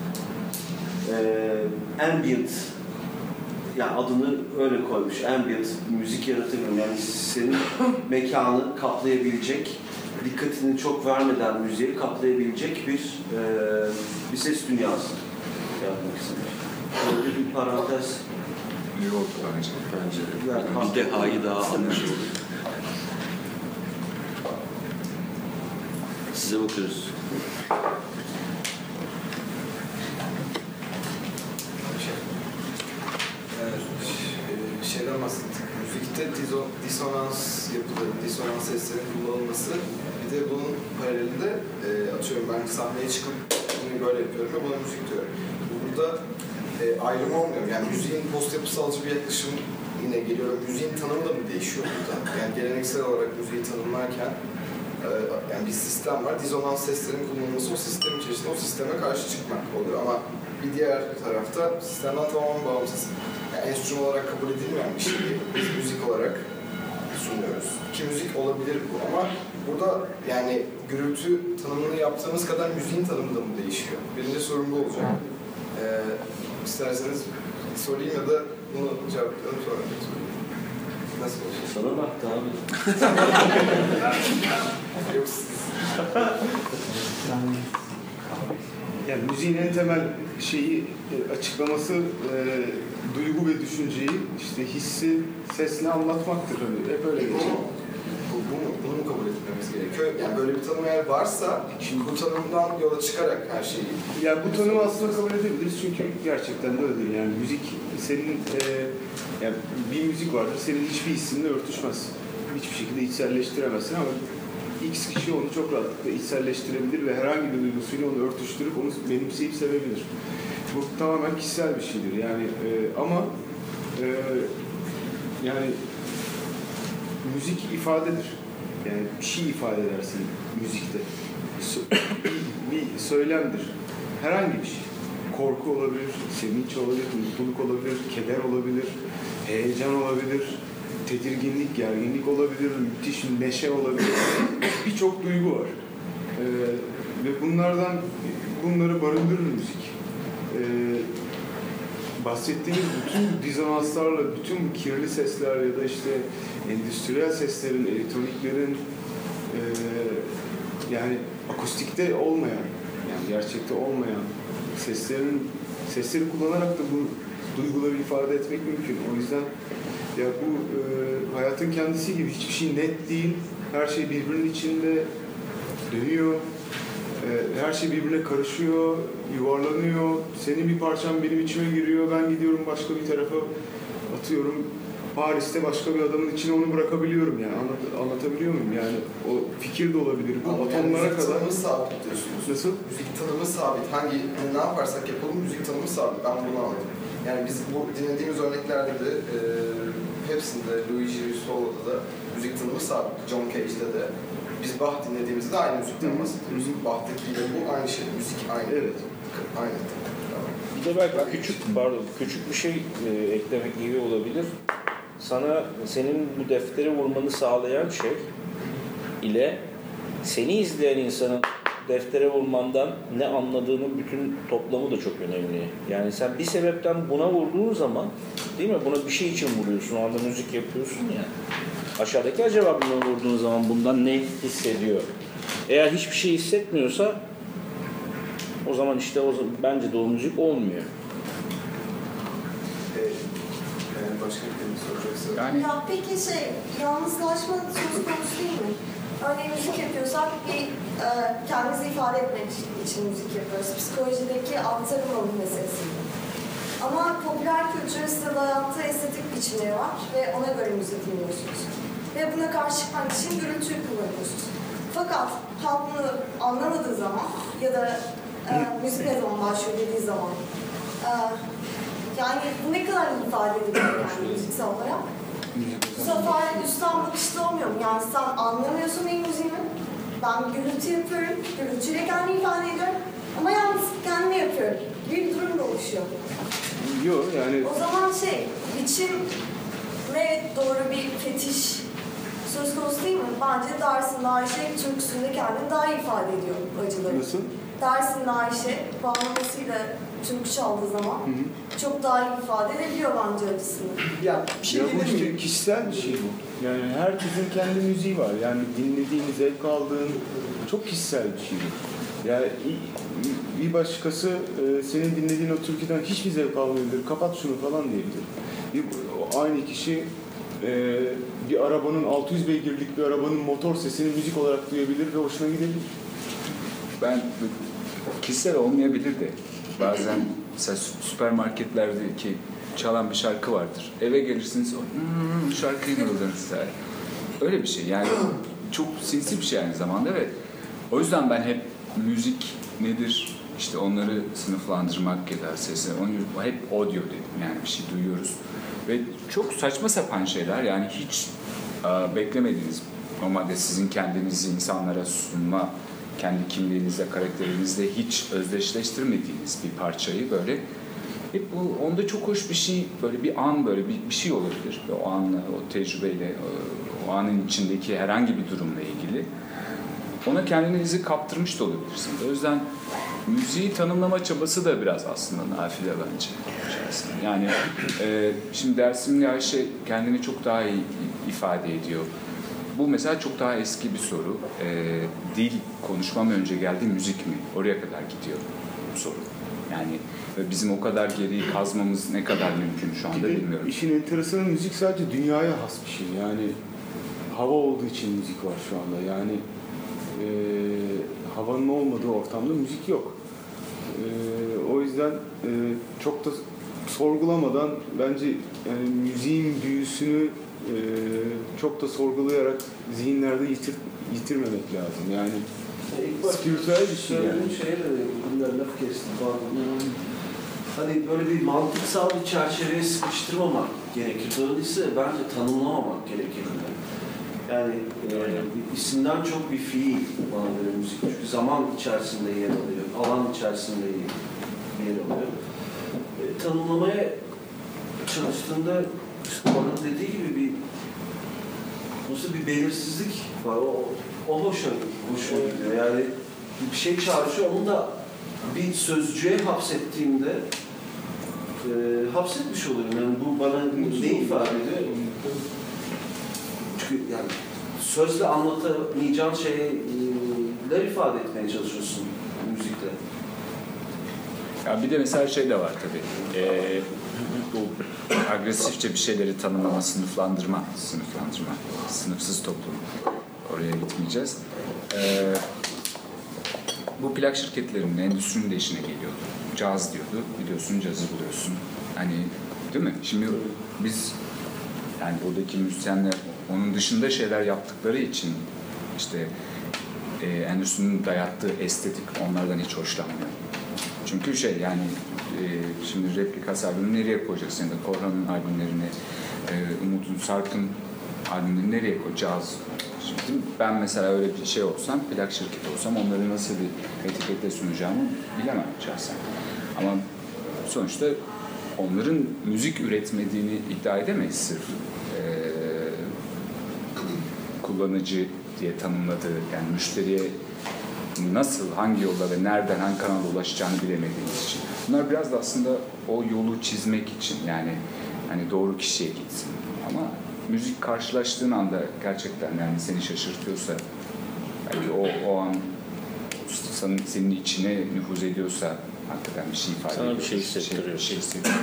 e, ambient, yani adını öyle koymuş, ambient müzik yaratabilirim. Yani senin mekanı kaplayabilecek, dikkatini çok vermeden müziğe kaplayabilecek bir e, bir ses dünyası yapmak istemiş. Böyle bir parantez. İyi oldu bence. Bence Yani bir dehayı daha almış olduk. Size bakıyoruz. Evet, şeyden bahsettik. Müzikte dizo, disonans yapıları, disonans seslerin kullanılması. Bir de bunun paralelinde e, atıyorum ben sahneye çıkıp bunu böyle yapıyorum ve buna müzik diyorum. Burada e, ayrım olmuyor. Yani müziğin post yapısalcı bir yaklaşım yine geliyor. Müziğin tanımı da mı değişiyor burada? Yani geleneksel olarak müziği tanımlarken e, yani bir sistem var. Dizonans seslerin kullanılması o sistemin içerisinde o sisteme karşı çıkmak oluyor. Ama bir diğer tarafta sistemden tamamen bağımsız. Yani enstrüman olarak kabul edilmeyen bir şeyi biz müzik olarak sunuyoruz. Ki müzik olabilir bu ama burada yani gürültü tanımını yaptığımız kadar müziğin tanımı da mı değişiyor? Birinci sorum bu olacak. Ee, isterseniz sorayım ya da bunu cevaplayalım sonra. Nasıl olacak? Sana baktı abi. Yok. Yani müziğin en temel şeyi açıklaması e, duygu ve düşünceyi, işte hissi sesle anlatmaktır. Hani hep öyle geçiyor. Bu, bu mu, bunu mu kabul etmemiz gerekiyor? Yani böyle bir tanım eğer varsa, şimdi bu tanımdan yola çıkarak her şeyi... Yani bu tanımı aslında kabul edebiliriz çünkü gerçekten de öyledir. Yani müzik senin, e, yani bir müzik vardır, senin hiçbir hissinle örtüşmez. Hiçbir şekilde içselleştiremezsin ama X kişi onu çok rahatlıkla içselleştirebilir ve herhangi bir duygusuyla onu örtüştürüp onu benimseyip sevebilir. Bu tamamen kişisel bir şeydir. Yani e, ama e, yani müzik ifadedir. Yani bir şey ifade edersin müzikte. Bir, bir söylemdir. Herhangi bir şey. Korku olabilir, sevinç olabilir, mutluluk olabilir, keder olabilir, heyecan olabilir, tedirginlik, gerginlik olabilir, müthiş neşe olabilir. Birçok duygu var. Ee, ve bunlardan bunları barındırır müzik. Ee, bahsettiğimiz bütün dizonanslarla, bütün kirli sesler ya da işte endüstriyel seslerin, elektroniklerin e, yani akustikte olmayan, yani gerçekte olmayan seslerin sesleri kullanarak da bu duyguları ifade etmek mümkün. O yüzden ya bu e, hayatın kendisi gibi hiçbir şey net değil. Her şey birbirinin içinde dönüyor. Ee, her şey birbirine karışıyor, yuvarlanıyor. Senin bir parçan benim içime giriyor. Ben gidiyorum başka bir tarafa atıyorum. Paris'te başka bir adamın içine onu bırakabiliyorum yani. Anlat, anlatabiliyor muyum? Yani o fikir de olabilir. Bu Ama yani atomlara müzik kadar. tanımı sabit diyorsunuz. Nasıl? Müzik tanımı sabit. Hangi yani ne yaparsak yapalım müzik tanımı sabit. Ben bunu anladım. Yani biz bu dinlediğimiz örneklerde de e, hepsinde Luigi Solo'da da müzik tanımı sabit. John Cage'de de biz Bach dinlediğimizde de aynı müzikten bahsediyoruz. Bach'takiyle bu aynı şey. Müzik aynı. Evet. Aynı. Bir de belki küçük, pardon, küçük bir şey e, eklemek iyi olabilir. Sana senin bu deftere vurmanı sağlayan şey ile seni izleyen insanın deftere vurmandan ne anladığının bütün toplamı da çok önemli. Yani sen bir sebepten buna vurduğun zaman, değil mi? Buna bir şey için vuruyorsun, o anda müzik yapıyorsun ya. Aşağıdaki acaba buna vurduğun zaman bundan ne hissediyor? Eğer hiçbir şey hissetmiyorsa o zaman işte o zaman, bence de o müzik olmuyor. Yani başka bir şey soracaksa. Yani Ya peki şey, yalnızlaşma söz konusu değil mi? Örneğin müzik yapıyorsak bir e, kendimizi ifade etmek için müzik yapıyoruz. Psikolojideki aktarım meselesi. Ama popüler kültürün size dayattığı estetik biçimleri var ve ona göre müzik dinliyorsunuz. Ve buna karşı çıkmak için gürültüyü kullanıyorsunuz. Fakat halk bunu anlamadığı zaman ya da e, müzik ne zaman başlıyor dediği zaman e, yani bu ne kadar ifade ediyor yani müziksel olarak? Bu sefer üstten bakışta olmuyor mu? Yani sen anlamıyorsun benim müziğimi. Ben gürültü yapıyorum, gürültüyle kendimi ifade ediyorum. Ama yalnız kendimi yapıyorum. Bir durum da oluşuyor. Yok yani. O zaman şey, biçim ve doğru bir fetiş söz konusu değil mi? Bence Dersim'de Ayşe türküsünde kendini daha iyi ifade ediyor acıları. Nasıl? Dersim'de Ayşe bağlamasıyla türkü çaldığı zaman hı hı. çok daha iyi ifade edebiliyor bence acısını. Ya, bir şey ya bu işte kişisel bir şey bu. Yani herkesin kendi müziği var. Yani dinlediğin, zevk aldığın çok kişisel bir şey bu. Yani bir başkası senin dinlediğin o türküden hiçbir zevk almayabilir. Kapat şunu falan diyebilir. Bir, aynı kişi bir arabanın altı yüz beygirlik bir arabanın motor sesini müzik olarak duyabilir ve hoşuna gidebilir. ben kişisel olmayabilir de bazen mesela süpermarketlerdeki çalan bir şarkı vardır. Eve gelirsiniz o hmm, şarkıyı mırıldanırsınız. Öyle bir şey yani çok sinsi bir şey aynı zamanda ve o yüzden ben hep müzik nedir işte onları sınıflandırmak ya da sesi onu hep audio dedim yani bir şey duyuyoruz ve çok saçma sapan şeyler yani hiç a, beklemediğiniz normalde sizin kendinizi insanlara sunma kendi kimliğinizle, karakterinizle hiç özdeşleştirmediğiniz bir parçayı böyle hep bu onda çok hoş bir şey böyle bir an böyle bir, bir şey olabilir ve o anla o tecrübeyle o, o anın içindeki herhangi bir durumla ilgili ona kendinizi kaptırmış da olabilirsiniz. O yüzden müziği tanımlama çabası da biraz aslında nafile bence. Yani e, şimdi Dersimli Ayşe kendini çok daha iyi ifade ediyor. Bu mesela çok daha eski bir soru. E, dil konuşmam önce geldi, müzik mi? Oraya kadar gidiyor bu soru. Yani bizim o kadar geriyi kazmamız ne kadar mümkün şu anda bilmiyorum. İşin enteresanı müzik sadece dünyaya has bir şey. Yani hava olduğu için müzik var şu anda. Yani e, havanın olmadığı ortamda müzik yok. E, o yüzden e, çok da sorgulamadan bence yani müziğin büyüsünü e, çok da sorgulayarak zihinlerde yitir, yitirmemek lazım. Yani spiritüel bir şey yani. Şeyle bunlar laf kestim pardon. Hani böyle bir mantıksal bir çerçeveye sıkıştırmamak gerekir. Dolayısıyla bence tanımlamamak gerekir. Yani e, bir isimden çok bir fiil bana göre müzik. Çünkü zaman içerisinde yer alıyor, alan içerisinde yer alıyor. E, tanımlamaya çalıştığında işte bana dediği gibi bir nasıl bir belirsizlik var. O, o hoşa, hoşuma gidiyor. Yani bir şey çağrışıyor, onu da bir sözcüğe hapsettiğimde e, hapsetmiş oluyorum. Yani bu bana ne ifade ediyor? Çünkü yani sözle anlatamayacağın şeyler ifade etmeye çalışıyorsun müzikle. Ya bir de mesela şey de var tabii. Ee, bu agresifçe bir şeyleri tanımlama, sınıflandırma, sınıflandırma, sınıfsız toplum. Oraya gitmeyeceğiz. Ee, bu plak şirketlerinin, endüstrinin de işine geliyordu. Caz diyordu. Biliyorsun cazı buluyorsun. Hani değil mi? Şimdi biz yani buradaki müzisyenler onun dışında şeyler yaptıkları için işte e, endüstrinin dayattığı estetik onlardan hiç hoşlanmıyor. Çünkü şey yani e, şimdi Replikas albümünü nereye koyacaksın ya da Korhan'ın albümlerini, e, Umut Sarkın albümlerini nereye koyacağız? Şimdi ben mesela öyle bir şey olsam, plak şirketi olsam onları nasıl bir etikette sunacağımı bilemem şahsen. Ama sonuçta onların müzik üretmediğini iddia edemeyiz sırf e, kullanıcı diye tanımladığı, yani müşteriye nasıl, hangi yolla ve nereden, hangi kanalda ulaşacağını bilemediğimiz için. Bunlar biraz da aslında o yolu çizmek için, yani hani doğru kişiye gitsin. Ama müzik karşılaştığın anda gerçekten yani seni şaşırtıyorsa, yani o, o an senin, senin içine nüfuz ediyorsa hakikaten bir şey ifade ediyor. Sana bir şey hissettiriyor. Bir şey hissettiriyor.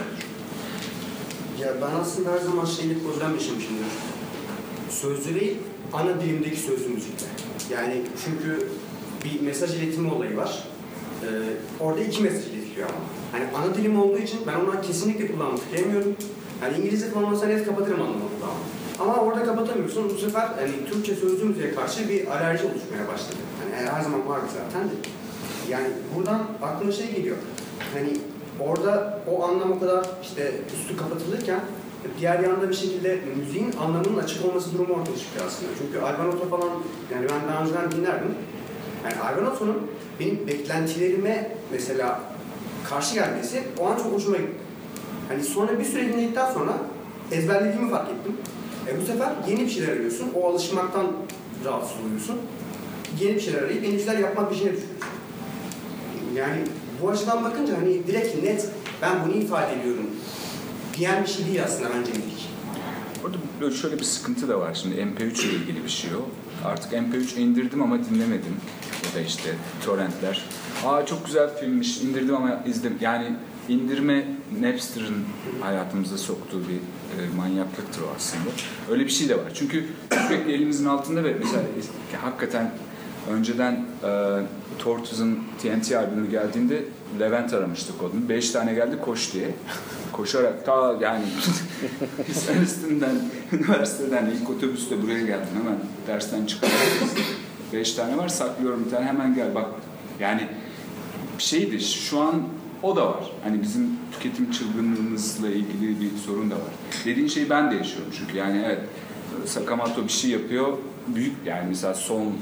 Ya ben aslında her zaman şeyle problem yaşamışımdır. Sözlü değil, ana dilimdeki sözlü müzikle. Yani çünkü bir mesaj iletimi olayı var. Ee, orada iki mesaj iletiliyor ama. Hani ana dilim olduğu için ben ondan kesinlikle kullanmak istemiyorum. Yani İngilizce kullanmasa net kapatırım anlamı kullanmak. Ama orada kapatamıyorsun. Bu sefer hani Türkçe sözlü müziğe karşı bir alerji oluşmaya başladı. Hani her zaman vardı zaten de. Yani buradan aklıma şey geliyor. Hani orada o anlam o kadar işte üstü kapatılırken diğer yanda bir şekilde müziğin anlamının açık olması durumu ortaya çıkıyor aslında. Çünkü Albanotto falan, yani ben daha önceden dinlerdim. Yani Albanotto'nun benim beklentilerime mesela karşı gelmesi o an çok hoşuma gitti. Hani sonra bir süre dinledikten sonra ezberlediğimi fark ettim. E bu sefer yeni bir şeyler arıyorsun. O alışmaktan rahatsız oluyorsun. Yeni bir şeyler arayıp yeni şeyler yapmak bir şeye düşüyorsun. Yani bu açıdan bakınca hani direkt net ben bunu ifade ediyorum diyen bir şey değil aslında bence müzik. Orada böyle şöyle bir sıkıntı da var. Şimdi M P üç ile ilgili bir şey o. Artık M P üç indirdim ama dinlemedim. Ya da işte torrentler. Aa çok güzel filmmiş, indirdim ama izledim. Yani indirme Napster'ın hayatımıza soktuğu bir e, manyaklıktır o aslında. Öyle bir şey de var. Çünkü sürekli elimizin altında ve mesela hakikaten önceden e, Tortoise'ın T N T albümü geldiğinde Levent aramıştık onu. Beş tane geldi koş diye. Koşarak ta yani sen üstünden, üniversiteden ilk otobüste buraya geldim. Hemen dersten çıkardım. Beş tane var, saklıyorum bir tane, hemen gel bak. Yani şeydi, şu an o da var. Hani bizim tüketim çılgınlığımızla ilgili bir sorun da var. Dediğin şeyi ben de yaşıyorum çünkü. Yani evet, Sakamoto bir şey yapıyor. Büyük yani mesela son e,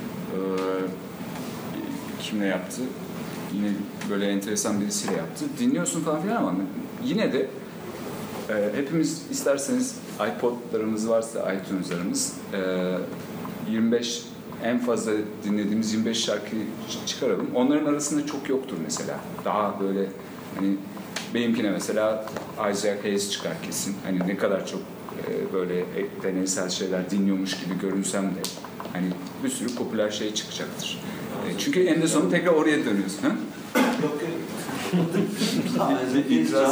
kimle yaptı? Yine böyle enteresan birisiyle yaptı. Dinliyorsun falan filan ama yine de e, hepimiz isterseniz iPod'larımız varsa, iTunes'larımız e, yirmi beş en fazla dinlediğimiz yirmi beş şarkıyı çıkaralım. Onların arasında çok yoktur mesela. Daha böyle hani benimkine mesela Isaac Hayes çıkar kesin. Hani ne kadar çok e, böyle deneysel şeyler dinliyormuş gibi görünsem de hani bir sürü popüler şey çıkacaktır. E, çünkü en sonu tekrar oraya dönüyorsun. Ha? Yok yok. İtiraz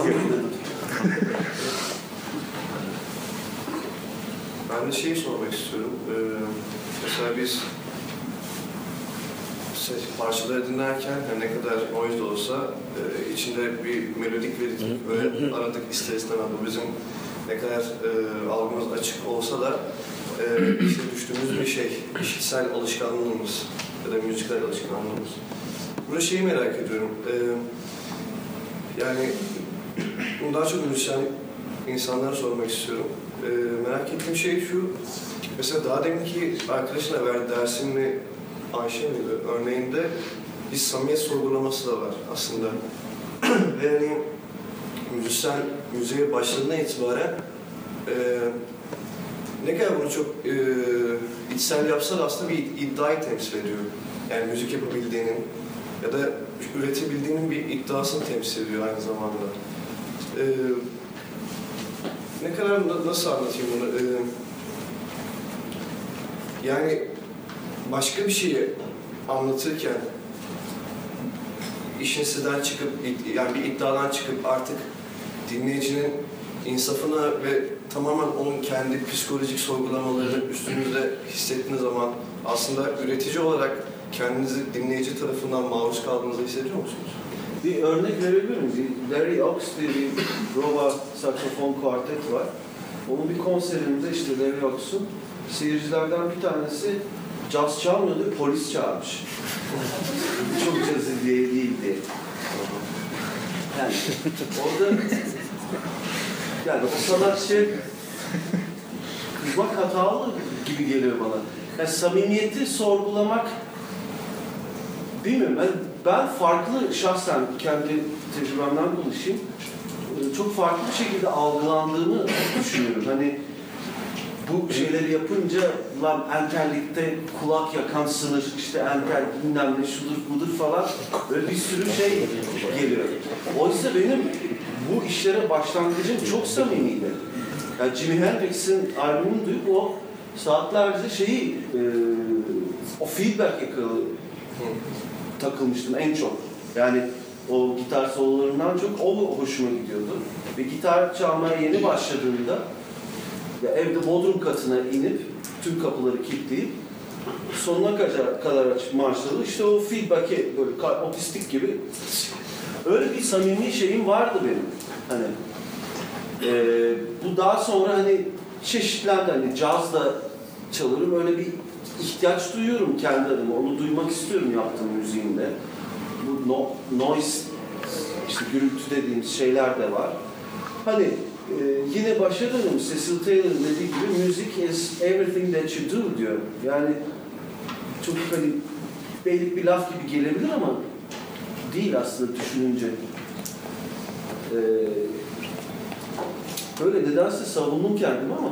Ben de şeyi sormak istiyorum. Ee, mesela biz ses, parçaları dinlerken yani ne kadar noise da olsa e, içinde bir melodik ve ritmik böyle aradık ister istemez. Bu bizim ne kadar e, algımız açık olsa da e, işte düştüğümüz bir şey, işitsel alışkanlığımız ya da müzikal alışkanlığımız. Burada şeyi merak ediyorum. E, yani bunu daha çok müzisyen insanlara sormak istiyorum. E, merak ettiğim şey şu, mesela daha deminki arkadaşına verdiği Dersimli Ayşe miydi? Örneğinde bir samimiyet sorgulaması da var aslında. Ve hani müzisyen müziğe başladığına itibaren e, ne kadar bunu çok e, içsel yapsa da aslında bir iddiayı temsil ediyor. Yani müzik yapabildiğinin ya da üretebildiğinin bir iddiasını temsil ediyor aynı zamanda. E, ne kadar nasıl anlatayım bunu? E, yani başka bir şeyi anlatırken işin sizden çıkıp, yani bir iddiadan çıkıp artık dinleyicinin insafına ve tamamen onun kendi psikolojik sorgulamalarını üstünüzde hissettiğiniz zaman aslında üretici olarak kendinizi dinleyici tarafından maruz kaldığınızı hissediyor musunuz? Bir örnek verebilir miyim? Larry Ox diye bir Rova saksofon kuartet var. Onun bir konserinde işte Larry Ox'un seyircilerden bir tanesi caz çalmıyordu, polis çağırmış. Çok cazı diye değil diye. Yani orada yani o sanatçı kızmak hatalı gibi geliyor bana. Yani samimiyeti sorgulamak bilmiyorum ben, ben farklı şahsen kendi tecrübemden konuşayım. Çok farklı bir şekilde algılandığını düşünüyorum. Hani bu şeyleri yapınca lan entellikte kulak yakan sınır, işte entel bilmem ne şudur budur falan böyle bir sürü şey geliyor. Oysa benim bu işlere başlangıcım çok samimiydi. Yani Jimi Hendrix'in albümünü duyup o saatlerce şeyi e, o feedback yakalı takılmıştım en çok. Yani o gitar sololarından çok o hoşuma gidiyordu. Ve gitar çalmaya yeni başladığımda ya evde bodrum katına inip tüm kapıları kilitleyip sonuna kadar, kadar açıp marşladı. İşte o feedback'e böyle otistik gibi öyle bir samimi şeyim vardı benim. Hani e, bu daha sonra hani çeşitlendi. Hani caz da çalırım. Öyle bir ihtiyaç duyuyorum kendi adıma. Onu duymak istiyorum yaptığım müziğimde. Bu no, noise, işte gürültü dediğimiz şeyler de var. Hani e, yine başa dönüyorum. Cecil Taylor'ın dediği gibi music is everything that you do diyor. Yani çok hani belli bir laf gibi gelebilir ama değil aslında düşününce. Ee, böyle nedense savundum kendimi ama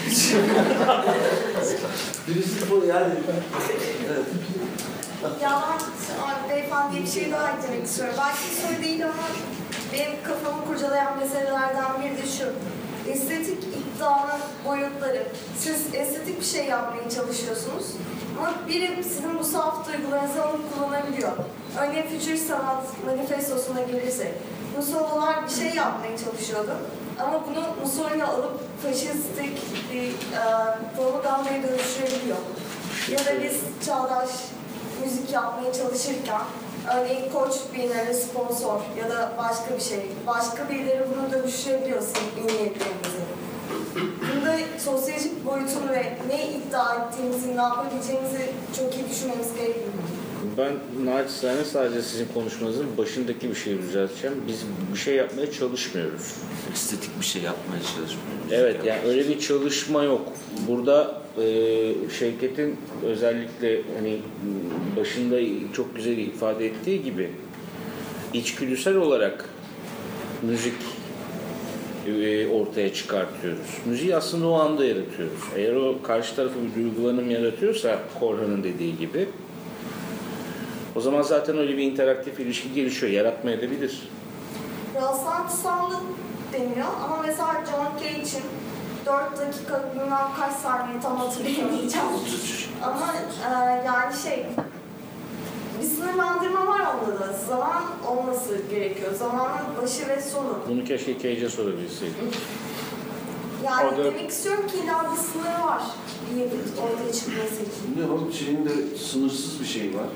birisi bu yani evet. Ya ben beyefendiye bir şey daha eklemek istiyorum. Belki soru değil ama benim kafamı kurcalayan meselelerden biri de şu. Estetik iddianın boyutları. Siz estetik bir şey yapmaya çalışıyorsunuz ama biri sizin bu saf duygularınızı alıp kullanabiliyor. Örneğin Futurist Sanat Manifestosu'na gelirsek, Mussolini'ler bir şey yapmaya çalışıyordu ama bunu Mussolini alıp faşistik bir e, propagandaya dönüştürebiliyor. Ya da biz çağdaş müzik yapmaya çalışırken örneğin Koç birileri sponsor ya da başka bir şey, başka birileri bunu dönüştürebiliyor sizin iyi niyetlerinizi. Bunda sosyolojik boyutunu ve ne iddia ettiğimizi, ne yapabileceğimizi çok iyi düşünmemiz gerekiyor. Ben naçizane sadece sizin konuşmanızın başındaki bir şeyi düzelteceğim. Biz bir şey yapmaya çalışmıyoruz. Estetik bir şey yapmaya çalışmıyoruz. Evet, yani öyle bir çalışma yok. Burada e, Şevket'in özellikle hani başında çok güzel ifade ettiği gibi içgüdüsel olarak müzik e, ortaya çıkartıyoruz. Müziği aslında o anda yaratıyoruz. Eğer o karşı tarafı bir duygulanım yaratıyorsa Korhan'ın dediği gibi o zaman zaten öyle bir interaktif ilişki gelişiyor. Yaratmayabilir. Rastlantısallık deniyor ama mesela John Cage'in dört dakika bilmem kaç saniye tam hatırlayamayacağım. Ama e, yani şey bir sınırlandırma var onda da. Zaman olması gerekiyor. Zamanın başı ve sonu. Bunu keşke Cage'e sorabilseydim. Yani Orada... demek istiyorum ki illa bir sınırı var bir yapıt ortaya çıkması için. Bilmiyorum, şeyin de sınırsız bir şey var.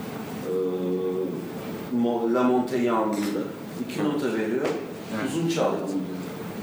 Ee, La Montaigne'ında iki nota veriyor, uzun çaldım diyor.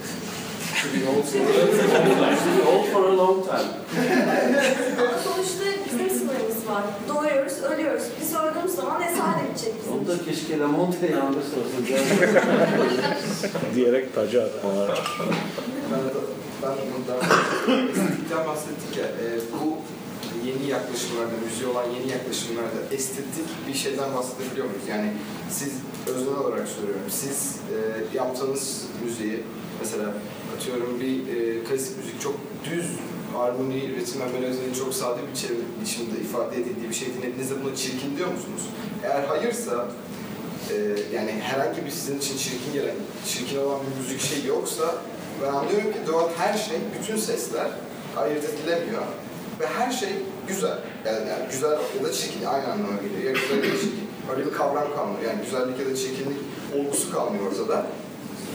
Old for a long time. Ama sonuçta bizim sınırımız var. Doğuyoruz, ölüyoruz. Biz öldüğümüz zaman eser edecek bizim. Onu da keşke La Montaigne'da sorsun. Diyerek tacı atar. Ben bundan estetikten bahsettik ya, e, bu yeni yaklaşımlarda, müziğe olan yeni yaklaşımlarda estetik bir şeyden bahsedebiliyor muyuz? Yani siz öznel olarak soruyorum, siz e, yaptığınız müziği, mesela atıyorum bir e, klasik müzik çok düz, armoni, ritim ve melodinin çok sade bir biçimde ifade edildiği bir şey dinlediğinizde buna çirkin diyor musunuz? Eğer hayırsa, e, yani herhangi bir sizin için çirkin gelen, çirkin olan bir müzik şey yoksa, ben anlıyorum ki doğal her şey, bütün sesler ayırt edilemiyor ve her şey güzel. Yani, yani güzel ya da çirkin aynı anlama geliyor. Ya güzel ya da çirkin. Öyle bir kavram kalmıyor. Yani güzellik ya da çirkinlik olgusu kalmıyor ortada.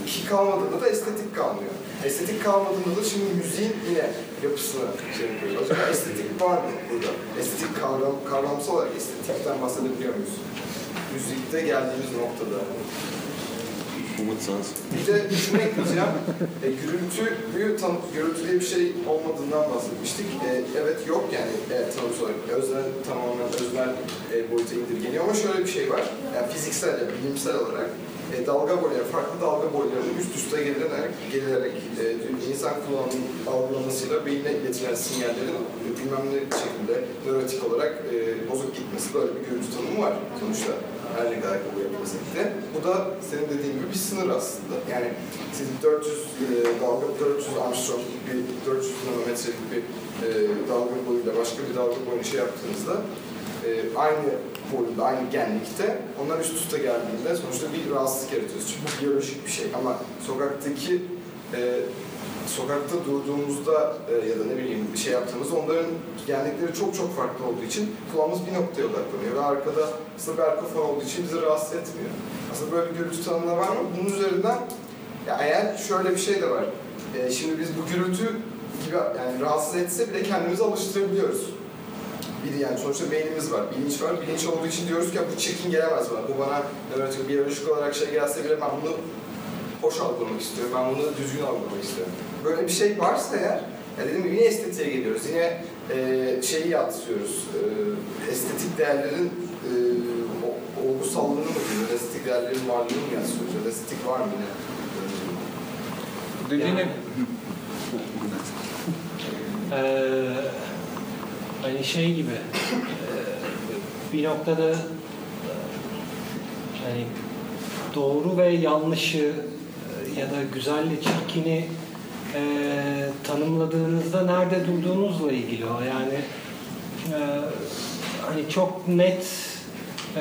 iki kalmadığında da estetik kalmıyor. Estetik kalmadığında da şimdi müziğin yine yapısına şey yapıyoruz. Acaba estetik var mı burada? Estetik kavram, kavramsal olarak estetikten bahsedebiliyor muyuz? Müzikte geldiğimiz noktada. Umut sans. Bir de şunu ekleyeceğim. E, gürültüyü tanı, gürültü diye bir şey olmadığından bahsetmiştik. E, evet yok yani evet, tanımsal olarak öznel, tamamen öznel e, boyuta indirgeniyor ama şöyle bir şey var. Yani fiziksel, yani bilimsel olarak e, dalga boyları, farklı dalga boylarının üst üste gelinerek, gelinerek e, insan kulağının algılamasıyla beyine iletilen sinyallerin e, bilmem ne şekilde nörotik olarak e, bozuk gitmesi, böyle bir gürültü tanımı var sonuçta. Her ne kadar kabul yapmasak da. Bu da senin dediğin gibi bir sınır aslında. Yani siz dört yüz e, dalga, dört yüz Armstrong, bir dört yüz nanometrelik bir e, dalga boyuyla başka bir dalga boyunu şey yaptığınızda e, aynı boyunda, aynı genlikte onlar üst üste geldiğinde sonuçta bir rahatsızlık yaratıyoruz. Çünkü bu biyolojik bir şey ama sokaktaki e, sokakta durduğumuzda e, ya da ne bileyim bir şey yaptığımızda onların genlikleri çok çok farklı olduğu için kulağımız bir noktaya odaklanıyor ve arkada aslında bir arkafon olduğu için bizi rahatsız etmiyor. Aslında böyle bir gürültü tanımı var mı? Bunun üzerinden ya eğer şöyle bir şey de var. E, şimdi biz bu gürültü gibi yani rahatsız etse bile kendimizi alıştırabiliyoruz. Bir yani sonuçta beynimiz var, bilinç var. Bilinç olduğu için diyoruz ki bu çirkin gelemez bana. Bu bana nörotik, biyolojik olarak şey gelse bile ben bunu hoş algılamak istiyorum. Ben bunu düzgün algılamak istiyorum. Böyle bir şey varsa eğer, ya dediğim gibi yine estetiğe geliyoruz. Yine e, şeyi yatsıyoruz. E, estetik değerlerin e, olgusallığını mı diyoruz? Estetik değerlerin varlığını mı yatsıyoruz? Ya estetik var mı yine? Dediğine... Yani, ee, hani şey gibi e, bir noktada e, hani doğru ve yanlışı ya da güzelle çirkini e, tanımladığınızda nerede durduğunuzla ilgili o. Yani e, hani çok net e,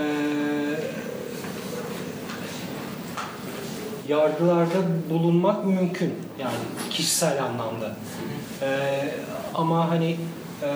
yargılarda bulunmak mümkün. Yani kişisel anlamda. E, ama hani e,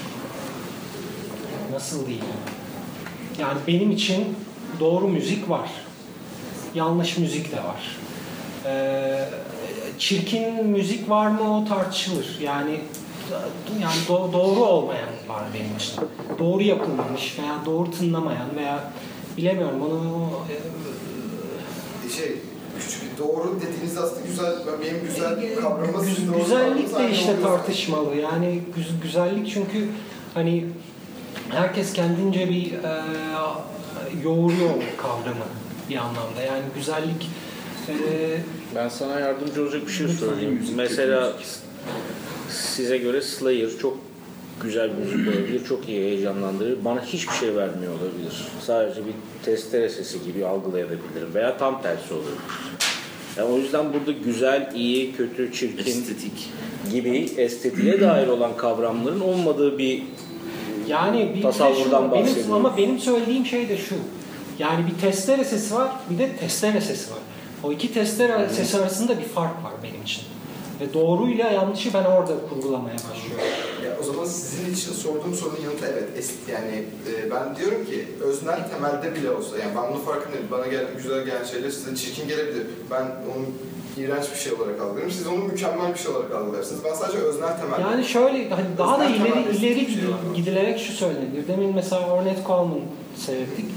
nasıl diyeyim? Yani benim için doğru müzik var. Yanlış müzik de var. Ee, çirkin müzik var mı o tartışılır. Yani yani do- doğru olmayan var benim için. Doğru yapılmamış veya doğru tınlamayan veya bilemiyorum onu e, şey küçük bir doğru dediğiniz aslında güzel, benim güzel kavramı Güz- güzellik de işte tartışmalı. Yani güz- güzellik çünkü hani herkes kendince bir e, yoğuruyor kavramı bir anlamda. Yani güzellik e, ben sana yardımcı olacak bir şey söyleyeyim. Mesela size göre Slayer çok güzel bir müzik olabilir, çok iyi heyecanlandırır. Bana hiçbir şey vermiyor olabilir. Sadece bir testere sesi gibi algılayabilirim veya tam tersi olabilir. Yani o yüzden burada güzel, iyi, kötü, çirkin estetik gibi estetiğe dair olan kavramların olmadığı bir yani bir tasavvurdan bahsediyorum. Ama benim söylediğim şey de şu. Yani bir testere sesi var, bir de testere sesi var. O iki testere sesi arasında bir fark var benim için. Ve doğruyla yanlışı ben orada kurgulamaya başlıyorum. Ya o zaman sizin için sorduğum sorunun yanıtı evet. Yani e, ben diyorum ki öznel temelde bile olsa, yani ben bunun farkındayım. Bana gel, güzel gelen şeyler size çirkin gelebilir. Ben onu iğrenç bir şey olarak algılarım. Siz onu mükemmel bir şey olarak algılarsınız. Ben sadece öznel temelde. Yani şöyle hani daha da ileri ileri şey gidilerek şu söylenir. Demin mesela Ornette Coleman seyrettik.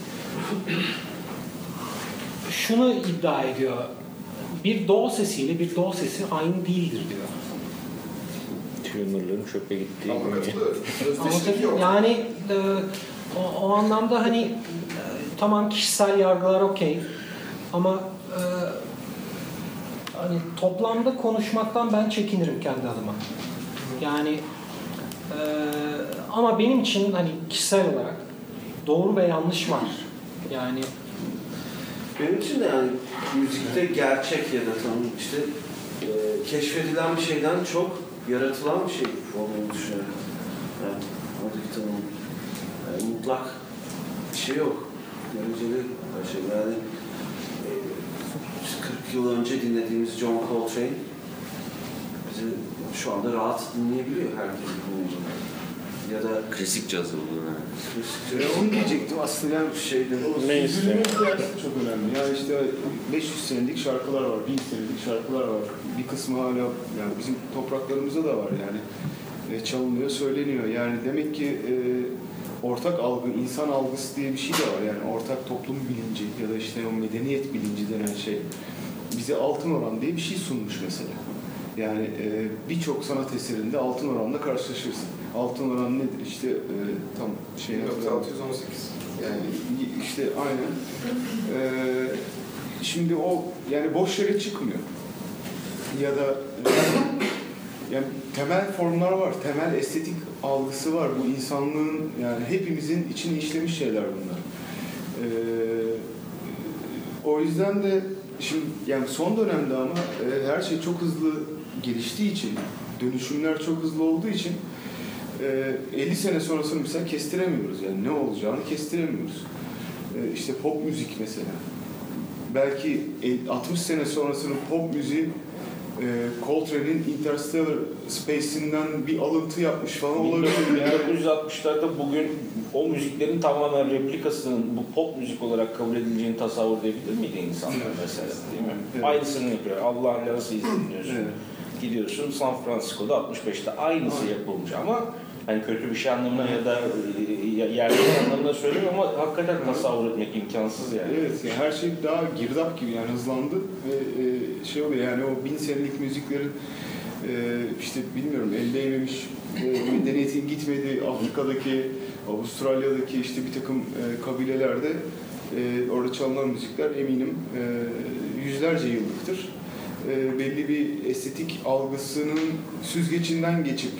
Şunu iddia ediyor. Bir do sesiyle bir do sesi aynı değildir diyor. Tuner'ların çöpe gittiği gibi. Yani e, o, o anlamda hani e, tamam kişisel yargılar okey ama e, hani toplamda konuşmaktan ben çekinirim kendi adıma. Yani e, ama benim için hani kişisel olarak doğru ve yanlış var. Yani benim için de yani müzikte gerçek ya da tam işte e, keşfedilen bir şeyden çok yaratılan bir şey olduğunu düşünüyorum. Yani oradaki tanım yani mutlak bir şey yok. Göreceli her şey. Yani e, kırk yıl önce dinlediğimiz John Coltrane bizi şu anda rahat dinleyebiliyor her türlü konuda. ya da klasik caz olduğunu. E, onu diyecektim aslında yani şeyde. Ne istiyor? Çok önemli. Yani işte beş yüz senelik şarkılar var, bin senelik şarkılar var. Bir kısmı hala yani bizim topraklarımızda da var yani. E, çalınıyor, söyleniyor. Yani demek ki e, ortak algı, insan algısı diye bir şey de var. Yani ortak toplum bilinci ya da işte o medeniyet bilinci denen şey bize altın oran diye bir şey sunmuş mesela. Yani e, birçok sanat eserinde altın oranla karşılaşırsın. Altın oran nedir? İşte e, tam şey altı yüz on sekiz. Yani işte aynen. E, şimdi o yani boş yere çıkmıyor. Ya da yani temel formlar var, temel estetik algısı var. Bu insanlığın yani hepimizin içine işlemiş şeyler bunlar. Ee, o yüzden de şimdi yani son dönemde ama e, her şey çok hızlı geliştiği için, dönüşümler çok hızlı olduğu için e, elli sene sonrasını mesela kestiremiyoruz. Yani ne olacağını kestiremiyoruz. E, işte pop müzik mesela. Belki altmış sene sonrasının pop müziği E, Coltrane'in Interstellar Space'inden bir alıntı yapmış falan olabilir. bin dokuz yüz altmışlarda bugün o müziklerin tamamen replikasının bu pop müzik olarak kabul edileceğini tasavvur edebilir miydi insanlar mesela, değil mi? Evet. Aynısını yapıyor. Allah'ın nasıl izleniyorsun? Evet. Gidiyorsun San Francisco'da altmış beşte aynısı evet. yapılmış ama hani kötü bir şey anlamına ya da yerli anlamına söylemiyorum ama hakikaten tasavvur etmek imkansız yani. Evet, yani her şey daha girdap gibi yani hızlandı ve e, şey oluyor yani o bin senelik müziklerin e, işte bilmiyorum el değmemiş, e, medeniyetin gitmediği Afrika'daki, Avustralya'daki işte bir takım e, kabilelerde e, orada çalınan müzikler eminim e, yüzlerce yıllıktır. E, belli bir estetik algısının süzgecinden geçip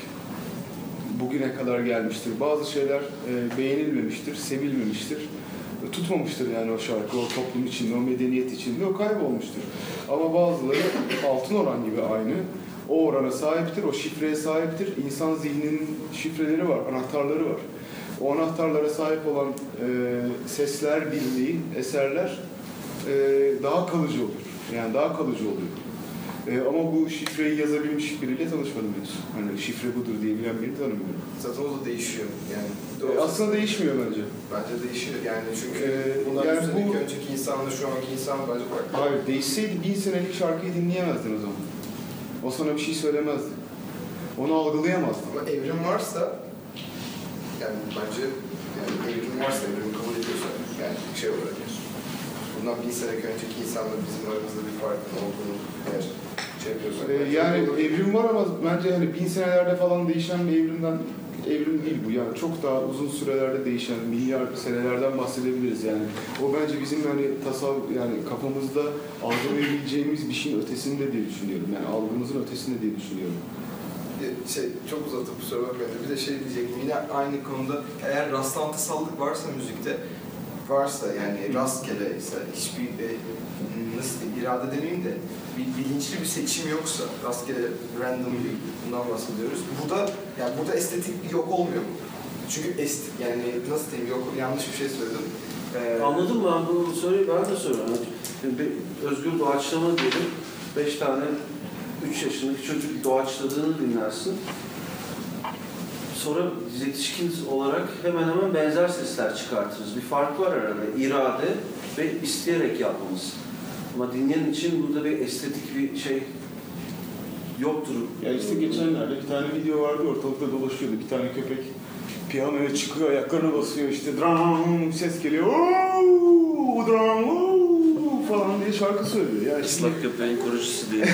bugüne kadar gelmiştir. Bazı şeyler e, beğenilmemiştir, sevilmemiştir. E, tutmamıştır yani o şarkı, o toplum içinde, o medeniyet içinde, o kaybolmuştur. Ama bazıları altın oran gibi aynı. O orana sahiptir, o şifreye sahiptir. İnsan zihninin şifreleri var, anahtarları var. O anahtarlara sahip olan e, sesler, birliği, eserler e, daha kalıcı olur. Yani daha kalıcı oluyor. Ee, ama bu şifreyi yazabilmiş biriyle tanışmadım henüz. Hani şifre budur diyebilen birini tanımıyorum. Zaten o da değişiyor. Yani ee, aslında değişmiyor bence. Bence değişiyor yani çünkü ee, bundan yani bu... bu... önceki insanla şu anki insan bence farklı. Hayır, değişseydi bin senelik şarkıyı dinleyemezdin o zaman. O sana bir şey söylemezdi. Onu algılayamazdın. Ama evrim varsa yani bence yani evrim varsa, evrimi kabul ediyorsa yani şey olarak diyorsun. Bundan bin sene önceki insanla bizim aramızda bir farkın olduğunu eğer şey yapıyorsak. Ee, yani evrim var ama bence hani bin senelerde falan değişen bir evrimden evrim değil bu. Yani çok daha uzun sürelerde değişen, milyar senelerden bahsedebiliriz yani. O bence bizim hani tasavvur yani kafamızda algılayabileceğimiz bir şeyin ötesinde diye düşünüyorum. Yani algımızın ötesinde diye düşünüyorum. Şey, çok uzatıp kusura bakmayın. Bir de şey diyecektim. Yine aynı konuda eğer rastlantısallık varsa müzikte varsa yani rastgele ise hiçbir e, nasıl diyeyim, irade demeyeyim de bir bilinçli bir seçim yoksa rastgele random bir bundan bahsediyoruz. Burada yani burada estetik bir yok olmuyor mu? Çünkü estetik yani nasıl diyeyim yok yanlış bir şey söyledim. Ee, Anladın mı? Ben bunu söyleyeyim, ben de söylüyorum. Yani bir özgür doğaçlama diyelim. Beş tane üç yaşındaki çocuk doğaçladığını dinlersin. Sonra yetişkin olarak hemen hemen benzer sesler çıkartırız. Bir fark var arada. İrade ve isteyerek yapmamız. Ama dinleyen için burada bir estetik bir şey yoktur. Ya işte geçenlerde bir tane video vardı, ortalıkta dolaşıyordu. Bir tane köpek piyanoya çıkıyor, ayaklarına basıyor, işte dram ses geliyor. Ooo, dram, ooo falan diye şarkı söylüyor. Yani Islak şimdi... köpeğin kurucusu diye.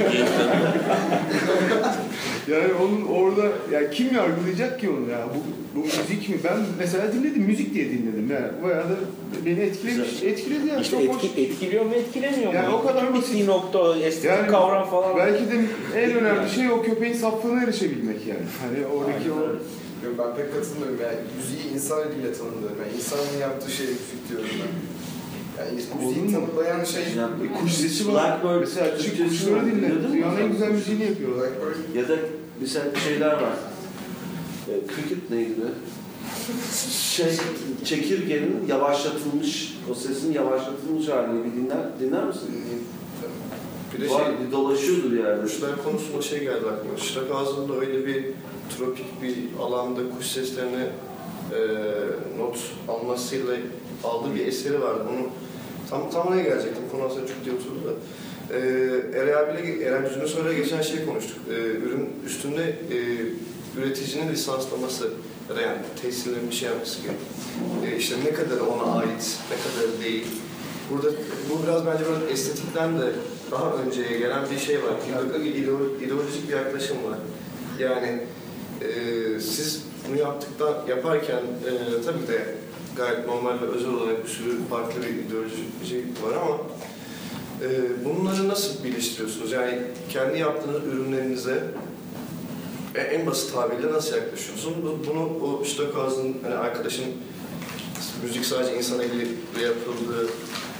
Yani onun orada yani kim yargılayacak ki onu ya? Bu, bu müzik mi? Ben mesela dinledim, müzik diye dinledim. Yani bayağı da beni etkilemiş, Güzel. etkiledi yani. İşte çok etki, hoş. etkilemiyor mu, etkilemiyor yani mu? o kadar basit nokta, estetik yani, kavram falan. Belki de en önemli şey o köpeğin saflığına erişebilmek yani. Hani oradaki Aynen. o... Yok, ben pek katılmıyorum yani müziği insan eliyle tanımlıyorum. Yani insanın yaptığı şey müzik diyorum ben. Yani müziği tanımlayan şey... Yani, kuş sesi var. Mesela çık kuşları dinle. Dünyanın en güzel müziğini yapıyorlar. Ya da mesela şeyler var. E, cricket neydi? Şey, çekirgenin yavaşlatılmış, o sesin yavaşlatılmış halini bir dinler, dinler misin? Bir de Var, şey, bir dolaşıyordu bir yerde. kuşlar konusunda şey geldi aklıma. Stockhausen'da öyle bir tropik bir alanda kuş seslerine e, not almasıyla aldığı bir eseri vardı. Onu tam tam oraya gelecektim. Konu aslında çok diye oturdu da. E, Eray abiyle, Eren Üzün'ün sonra geçen şey konuştuk. E, ürün üstünde e, üreticinin lisanslaması ya da yani tesirlerin bir şey yapması gibi. E, işte ne kadar ona ait, ne kadar değil. Burada bu biraz bence böyle estetikten de daha önceye gelen bir şey var. İdeolojik, ideolojik bir yaklaşım var. Yani e, siz bunu yaptıktan yaparken e, tabii de gayet normal ve özel olarak bir sürü farklı bir ideolojik bir şey var ama e, bunları nasıl birleştiriyorsunuz? Yani kendi yaptığınız ürünlerinize e, en basit tabirle nasıl yaklaşıyorsunuz? Bunu o Stockhausen hani arkadaşın müzik sadece insan eliyle yapıldığı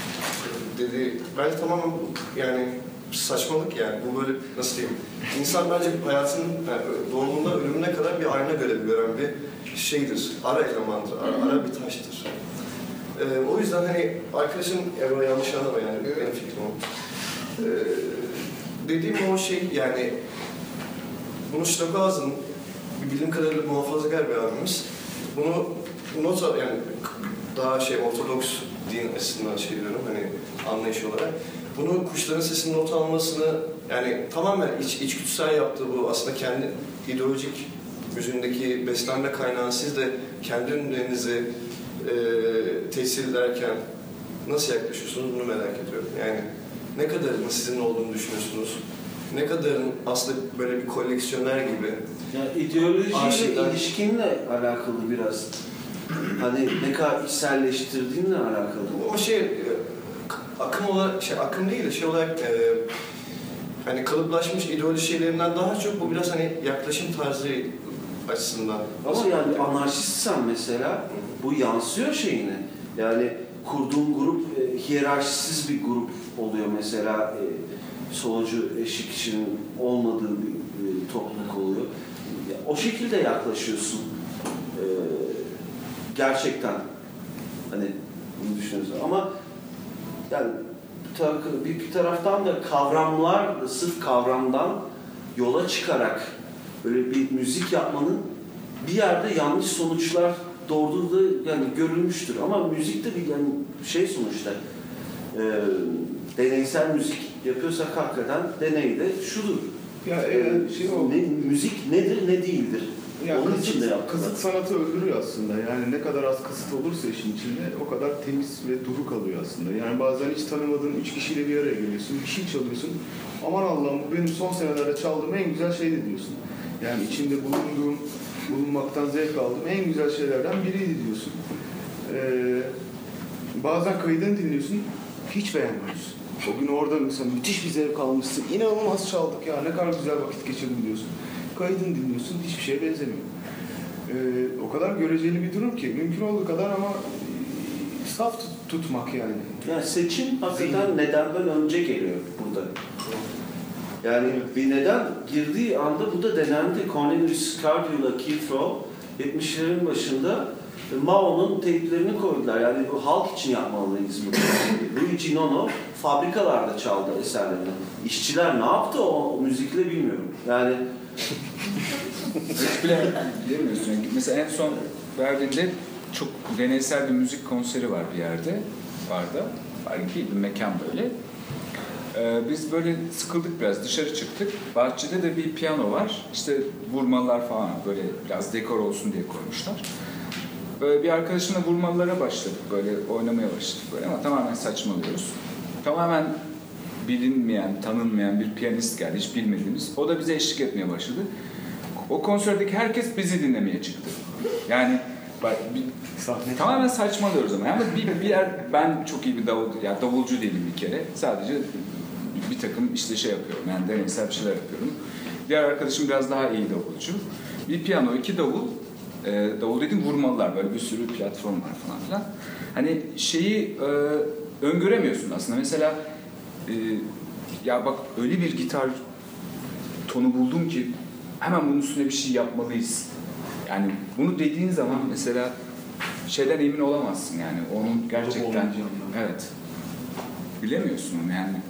dedi. Bence tamamen yani saçmalık yani. Bu böyle nasıl diyeyim? İnsan bence hayatının yani doğumunda ölümüne kadar bir ayna görevi gören bir şeydir. Ara elemandır. Ara, ara bir taştır. Ee, o yüzden hani arkadaşın yani yanlış anlama yani benim fikrim o. Ee, dediğim o şey yani bunu Stockhausen bir bilim kadarıyla muhafazakar bir abimiz. Bunu not yani daha şey ortodoks din açısından şey diyorum hani anlayış olarak. Bunu kuşların sesinin not almasını yani tamamen iç, içgüdüsel yaptığı bu aslında kendi ideolojik müziğindeki beslenme kaynağını siz de kendi ürünlerinizi e, tesir ederken nasıl yaklaşıyorsunuz bunu merak ediyorum. Yani ne kadarının sizin olduğunu düşünüyorsunuz? Ne kadarın aslında böyle bir koleksiyoner gibi? Yani ideolojiyle Aşıklar... ilişkinle alakalı biraz. Hani ne kadar içselleştirdiğinle alakalı. O şey akım olarak şey akım değil de şey olarak e, hani kalıplaşmış ideoloji şeylerinden daha çok bu biraz hani yaklaşım tarzı açısından. Ama yani anarşistsen mesela bu yansıyor şeyine. Yani kurduğun grup e, hiyerarşisiz bir grup oluyor mesela e, solcu eşik kişinin olmadığı bir e, topluluk oluyor. O şekilde yaklaşıyorsun. E, gerçekten hani bunu düşünüyorsun ama yani bir, bir taraftan da kavramlar sırf kavramdan yola çıkarak böyle bir müzik yapmanın bir yerde yanlış sonuçlar doğurduğu da yani görülmüştür ama müzikte bir yani şey sonuçta e, deneysel müzik yapıyorsak hakikaten deney de şudur. Ya e, şey o. Ne, müzik nedir ne değildir. Ya onun kısıt, için de yaptılar. Kısıt sanatı öldürüyor aslında. Yani ne kadar az kısıt olursa işin içinde o kadar temiz ve duru kalıyor aslında. Yani bazen hiç tanımadığın üç kişiyle bir araya geliyorsun, bir şey çalıyorsun. Aman Allah'ım bu benim son senelerde çaldığım en güzel şeydi diyorsun. Yani içinde bulunduğum, bulunmaktan zevk aldığım en güzel şeylerden biriydi diyorsun. Ee, bazen kaydını dinliyorsun, hiç beğenmiyorsun. O gün orada mesela müthiş bir zevk almışsın, inanılmaz çaldık ya ne kadar güzel vakit geçirdim diyorsun. Kaydını dinliyorsun, hiçbir şeye benzemiyor. Ee, o kadar göreceli bir durum ki, mümkün olduğu kadar ama saf tut, tutmak yani. Yani seçim hakikaten nedenden önce geliyor burada. Yani bir neden girdiği anda bu da denendi. Cornelius Cardew ile Keith Rowe yetmişlerin başında Mao'nun teyplerini koydular. Yani bu halk için yapmalıyız bunu. Luigi Nono fabrikalarda çaldı eserlerini. İşçiler ne yaptı o, o müzikle bilmiyorum. Yani hiç bile bilemiyorsun. Mesela en son verdiğinde çok deneysel bir müzik konseri var bir yerde. Vardı. Var ki bir mekan böyle. Ee, biz böyle sıkıldık biraz. Dışarı çıktık. Bahçede de bir piyano var. İşte vurmalar falan böyle biraz dekor olsun diye koymuşlar. Böyle bir arkadaşımla vurmalara başladık. Böyle oynamaya başladık böyle ama tamamen saçmalıyoruz. Tamamen bilinmeyen, tanınmayan bir piyanist geldi. Hiç bilmediğimiz. O da bize eşlik etmeye başladı. O konserdeki herkes bizi dinlemeye çıktı. Yani bak bir, tamamen saçmalıyoruz ama. Yani bir, bir yer, ben çok iyi bir davul, yani davulcu değilim bir kere. Sadece bir, bir takım işte şey yapıyorum. Yani deneysel bir şeyler yapıyorum. Diğer arkadaşım biraz daha iyi davulcu. Bir piyano, iki davul. E, davul dediğim vurmalılar. Böyle bir sürü platform var falan filan. Hani şeyi e, öngöremiyorsun aslında. Mesela e, ya bak öyle bir gitar tonu buldum ki hemen bunun üstüne bir şey yapmalıyız. Yani bunu dediğin zaman mesela şeyden emin olamazsın yani. Onun gerçekten evet. Bilemiyorsun onu yani.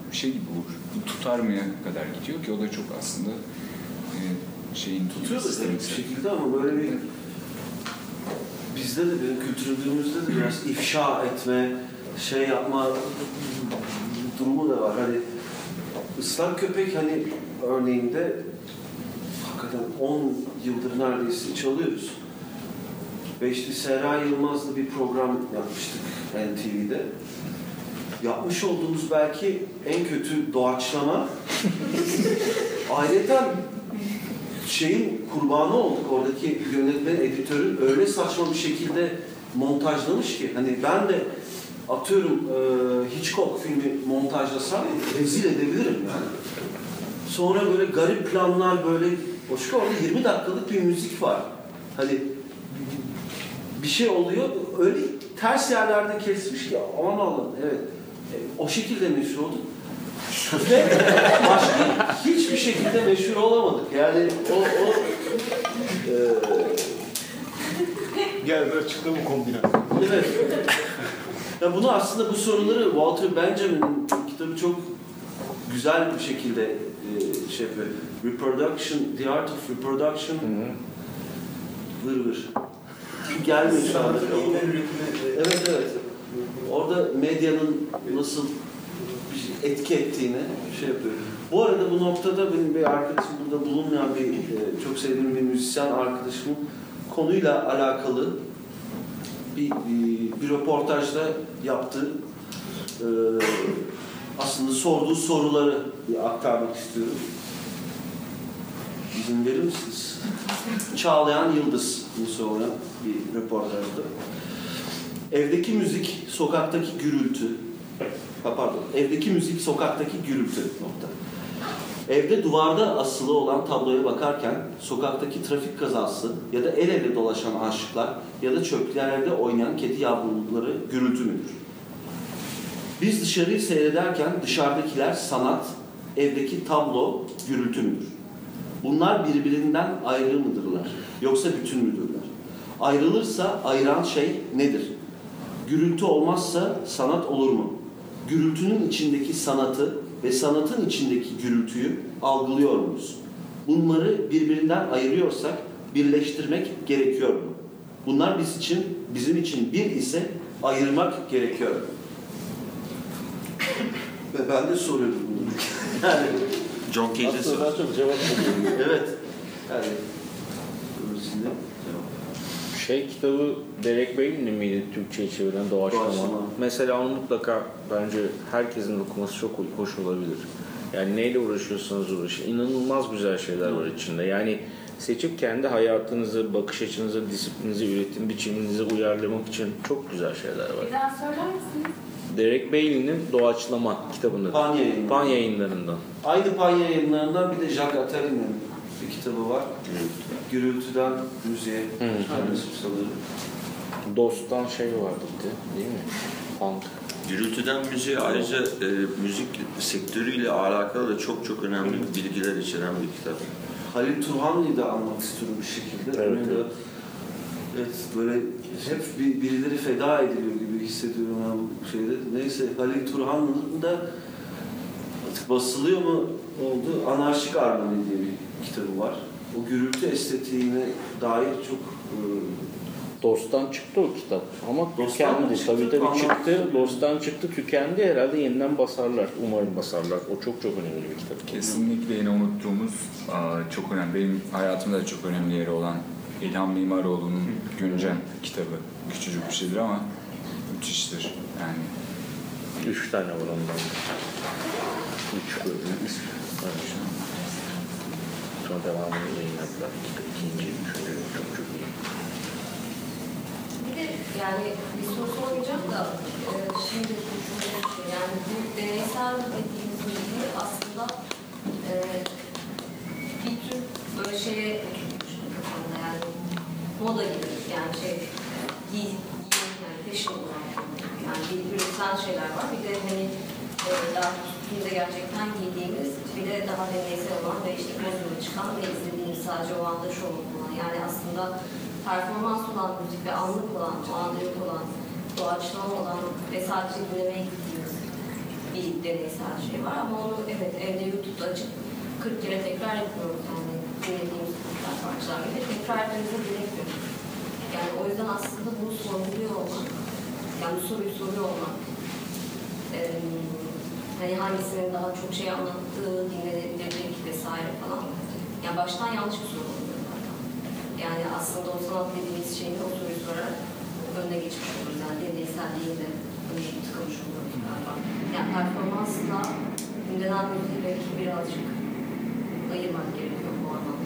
şey gibi olur. Tutar mıya kadar gidiyor ki o da çok aslında e, şeyin tutuyor da bir şekilde ama böyle bir bizde de benim kültürümüzde de biraz ifşa etme, şey yapma durumu da var. Hani ıslak köpek hani örneğinde hakikaten on yıldır neredeyse çalıyoruz. Ve işte Serra Yılmaz'la bir program yapmıştık N T V'de. Yapmış olduğumuz belki en kötü doğaçlama. Ayrıca şeyin kurbanı olduk. Oradaki yönetmen, editörün öyle saçma bir şekilde montajlamış ki hani ben de atıyorum e, Hitchcock filmi montajlasam rezil edebilirim yani. Sonra böyle garip planlar böyle boşka orada yirmi dakikalık bir müzik var. Hani bir şey oluyor öyle ters yerlerde kesmiş ki aman Allah'ım evet e, o şekilde meşhur olduk. Ve başka hiçbir şekilde meşhur olamadık. Yani o o e, gel böyle çıktı bu kombine. Evet. Ya bunu aslında bu soruları Walter Benjamin'in kitabı çok güzel bir şekilde e, şey yapıyor. Reproduction, The Art of Reproduction. Vır vır. Gelmiyor şu anda. Evet evet. Orada medyanın nasıl etki ettiğini şey yapıyor. Bu arada bu noktada benim bir arkadaşım burada bulunmayan bir e, çok sevdiğim bir müzisyen arkadaşımın konuyla alakalı bir, bir, bir röportajda yaptığı e, aslında sorduğu soruları aktarmak istiyorum. İzin verir misiniz? Çağlayan Yıldız sorulan bir röportajda. Evdeki müzik, sokaktaki gürültü. Ha, pardon. Evdeki müzik, sokaktaki gürültü. Nokta. Evde duvarda asılı olan tabloya bakarken sokaktaki trafik kazası ya da el ele dolaşan aşıklar ya da çöplerde oynayan kedi yavruları gürültü müdür? Biz dışarıyı seyrederken dışarıdakiler sanat, evdeki tablo gürültü müdür? Bunlar birbirinden ayrı mıdırlar? Yoksa bütün müdürler? Ayrılırsa ayıran şey nedir? Gürültü olmazsa sanat olur mu? Gürültünün içindeki sanatı ve sanatın içindeki gürültüyü algılıyor muyuz? Bunları birbirinden ayırıyorsak birleştirmek gerekiyor mu? Bunlar biz için, bizim için bir ise ayırmak gerekiyor mu? Ve ben de soruyorum bunu. Yani John Cage'e sor. Aslında çok cevap veriyorum. evet. Yani Şey kitabı Derek Bailey'nin miydi Türkçe'ye çeviren Doğaçlama? Doğaçlama. Mesela onu mutlaka bence herkesin okuması çok hoş olabilir. Yani neyle uğraşıyorsanız uğraşın. İnanılmaz güzel şeyler var içinde. Yani seçip kendi hayatınızı, bakış açınızı, disiplininizi, üretim biçiminizi uyarlamak için çok güzel şeyler var. Bir daha söyler misiniz? Derek Bailey'nin Doğaçlama kitabını. Pan yayınlarından. Pan yayınlarından. Aynı Pan yayınlarından bir de Jacques Attali'nin bir kitabı var. Gürültüden müziğe. sanırım. Dost'tan şey vardı değil mi? Punk. Gürültüden müziğe ayrıca e, müzik sektörüyle alakalı da çok çok önemli bilgiler içeren bir kitap. Halil Turhanlı'yı da anmak istiyorum bir şekilde. Evet, evet. evet. Evet, böyle hep bir, birileri feda ediliyor gibi hissediyorum ben bu şeyde. Neyse, Halil Turhanlı'nın da artık basılıyor mu oldu? Anarşik Armoni diye bir kitabı var. O gürültü estetiğine dair çok... E, Dost'tan çıktı o kitap ama Dost'tan tükendi. çıktı, Tabii tabii tamam. çıktı. Dost'tan çıktı, tükendi. Herhalde yeniden basarlar. Umarım basarlar. O çok çok önemli bir kitap. Kesinlikle yine unuttuğumuz çok önemli, benim hayatımda da çok önemli yeri olan İlhan Mimaroğlu'nun Güncem kitabı. Küçücük bir şeydir ama müthiştir. Yani Üç tane var ondan. Üç bölüm. Evet. Sonra devamını yayınladılar. İkinci, üçüncü çok çok iyi. Bir de yani bir soru sormayacağım da e, şimdi düşündüğüm şey yani bu deneysel dediğimiz bilgi aslında e, bir tür böyle şeye oturmuş kafamda yani moda gibi yani şey giy, giyin yani fashion olan yani bir üretsel şeyler var bir de hani e, daha üstünde gerçekten giydiğimiz bir de daha deneysel olan ve işte gözüme çıkan ve izlediğimiz sadece o anda şov olan yani aslında performans olan müzik ve anlık olan, o anda yok olan, doğaçlama olan ve sadece dinlemeye gittiğimiz bir deneysel şey var ama onu evet evde YouTube'da açıp kırk kere tekrar yapıyoruz yani dinlediğimiz parçalar gibi tekrar etmemize gerek yok. Yani o yüzden aslında bunu sorguluyor olmak, yani bu soruyu soruyor olmak, e, hani hangisinin daha çok şey anlattığı, dinlenebilecek vesaire falan, yani baştan yanlış bir soru oluyor zaten. Yani aslında o sanat dediğimiz şeyini o soruyu sorarak önüne geçmiş oluruz, yani deneysel değil de önüne tıkamış oluruz galiba. Yani performansla gündenen müziği belki birazcık ayırmak gerekiyor bu anlamda.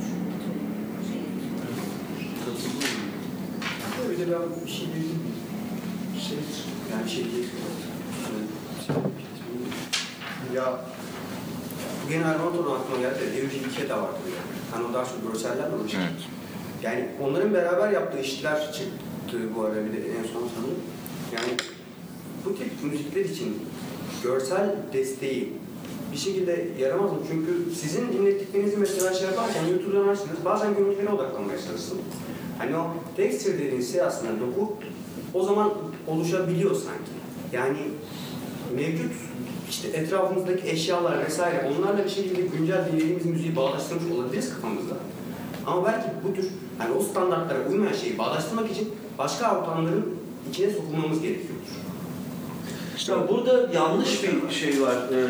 Bir de ben bir şey duydum. Şey, yani bir şey diyecek. Ya bu genel Rotor'un aklıma geldi de Devir İlke de vardı ya. Hani o daha çok görsellerle uğraşıyor. Evet. Yani onların beraber yaptığı işler çıktı bu arada bir de en son sanırım. Yani bu tip müzikler için görsel desteği bir şekilde yaramaz mı? Çünkü sizin dinlettiklerinizi mesela şey yaparken YouTube'dan açtınız, bazen görüntülere odaklanmaya çalışırsın. Hani o texture dediğiniz şey aslında doku o zaman oluşabiliyor sanki. Yani mevcut işte etrafımızdaki eşyalar vesaire onlarla bir şekilde güncel dinlediğimiz müziği bağdaştırmış olabiliriz kafamızda. Ama belki bu tür hani o standartlara uymayan şeyi bağdaştırmak için başka ortamların içine sokulmamız gerekiyordur. İşte burada yanlış bir şey var. Ee,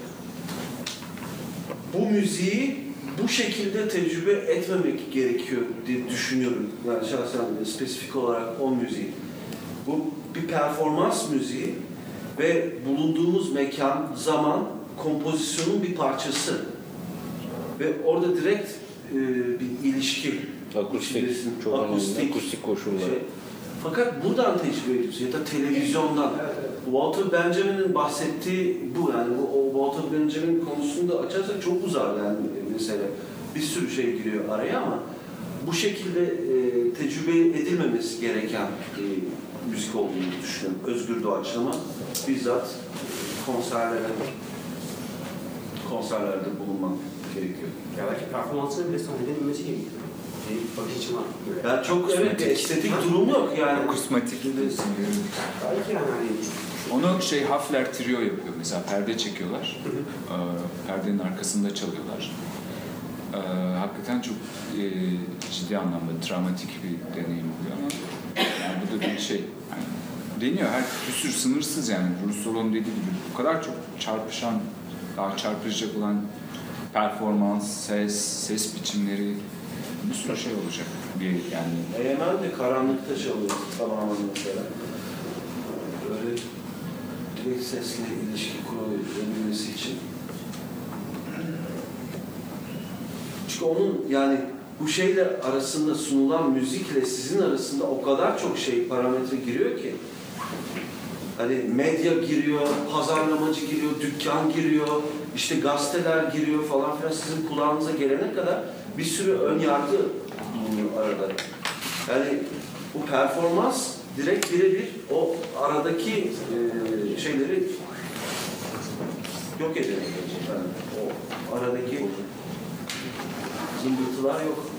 bu müziği bu şekilde tecrübe etmemek gerekiyor diye düşünüyorum. Yani şahsen spesifik olarak o müziği. Bu bir performans müziği ve bulunduğumuz mekan, zaman, kompozisyonun bir parçası. Ve orada direkt e, bir ilişki. Akustik, çok önemli. Akustik koşullar. Şey. Fakat buradan tecrübe ediyoruz ya da televizyondan. Walter Benjamin'in bahsettiği bu yani bu o Walter Benjamin konusunda açarsak çok uzar yani mesela bir sürü şey giriyor araya ama bu şekilde e, tecrübe edilmemesi gereken e, müzik olduğunu düşünüyorum. Özgür doğaçlama bizzat konserlere konserlerde bulunmak gerekiyor. Ya belki performansını bile sahneden inmesi gerekiyor. Benim bakış açıma göre. Yani çok evet bir estetik durum yok yani. Akusmatik. Belki yani hani onu şey Hafler Trio yapıyor mesela perde çekiyorlar. Ee, perdenin arkasında çalıyorlar. Ee, hakikaten çok e, ciddi anlamda travmatik bir deneyim oluyor ama yani bu da bir şey yani, deniyor her bir sürü sınırsız yani Russol'un dediği gibi bu kadar çok çarpışan daha çarpıcı olan performans, ses, ses biçimleri bir sürü şey olacak bir yani. E M L de karanlıkta çalıyor tamamen mesela. Böyle direkt sesle ilişki kurabilmesi için. Çünkü onun yani bu şeyle arasında sunulan müzikle sizin arasında o kadar çok şey parametre giriyor ki. Hani medya giriyor, pazarlamacı giriyor, dükkan giriyor, işte gazeteler giriyor falan filan sizin kulağınıza gelene kadar bir sürü ön yargı bulunuyor arada. Yani bu performans direkt birebir o aradaki e, şeyleri yok ediyor. Yani o aradaki zımbırtılar yok.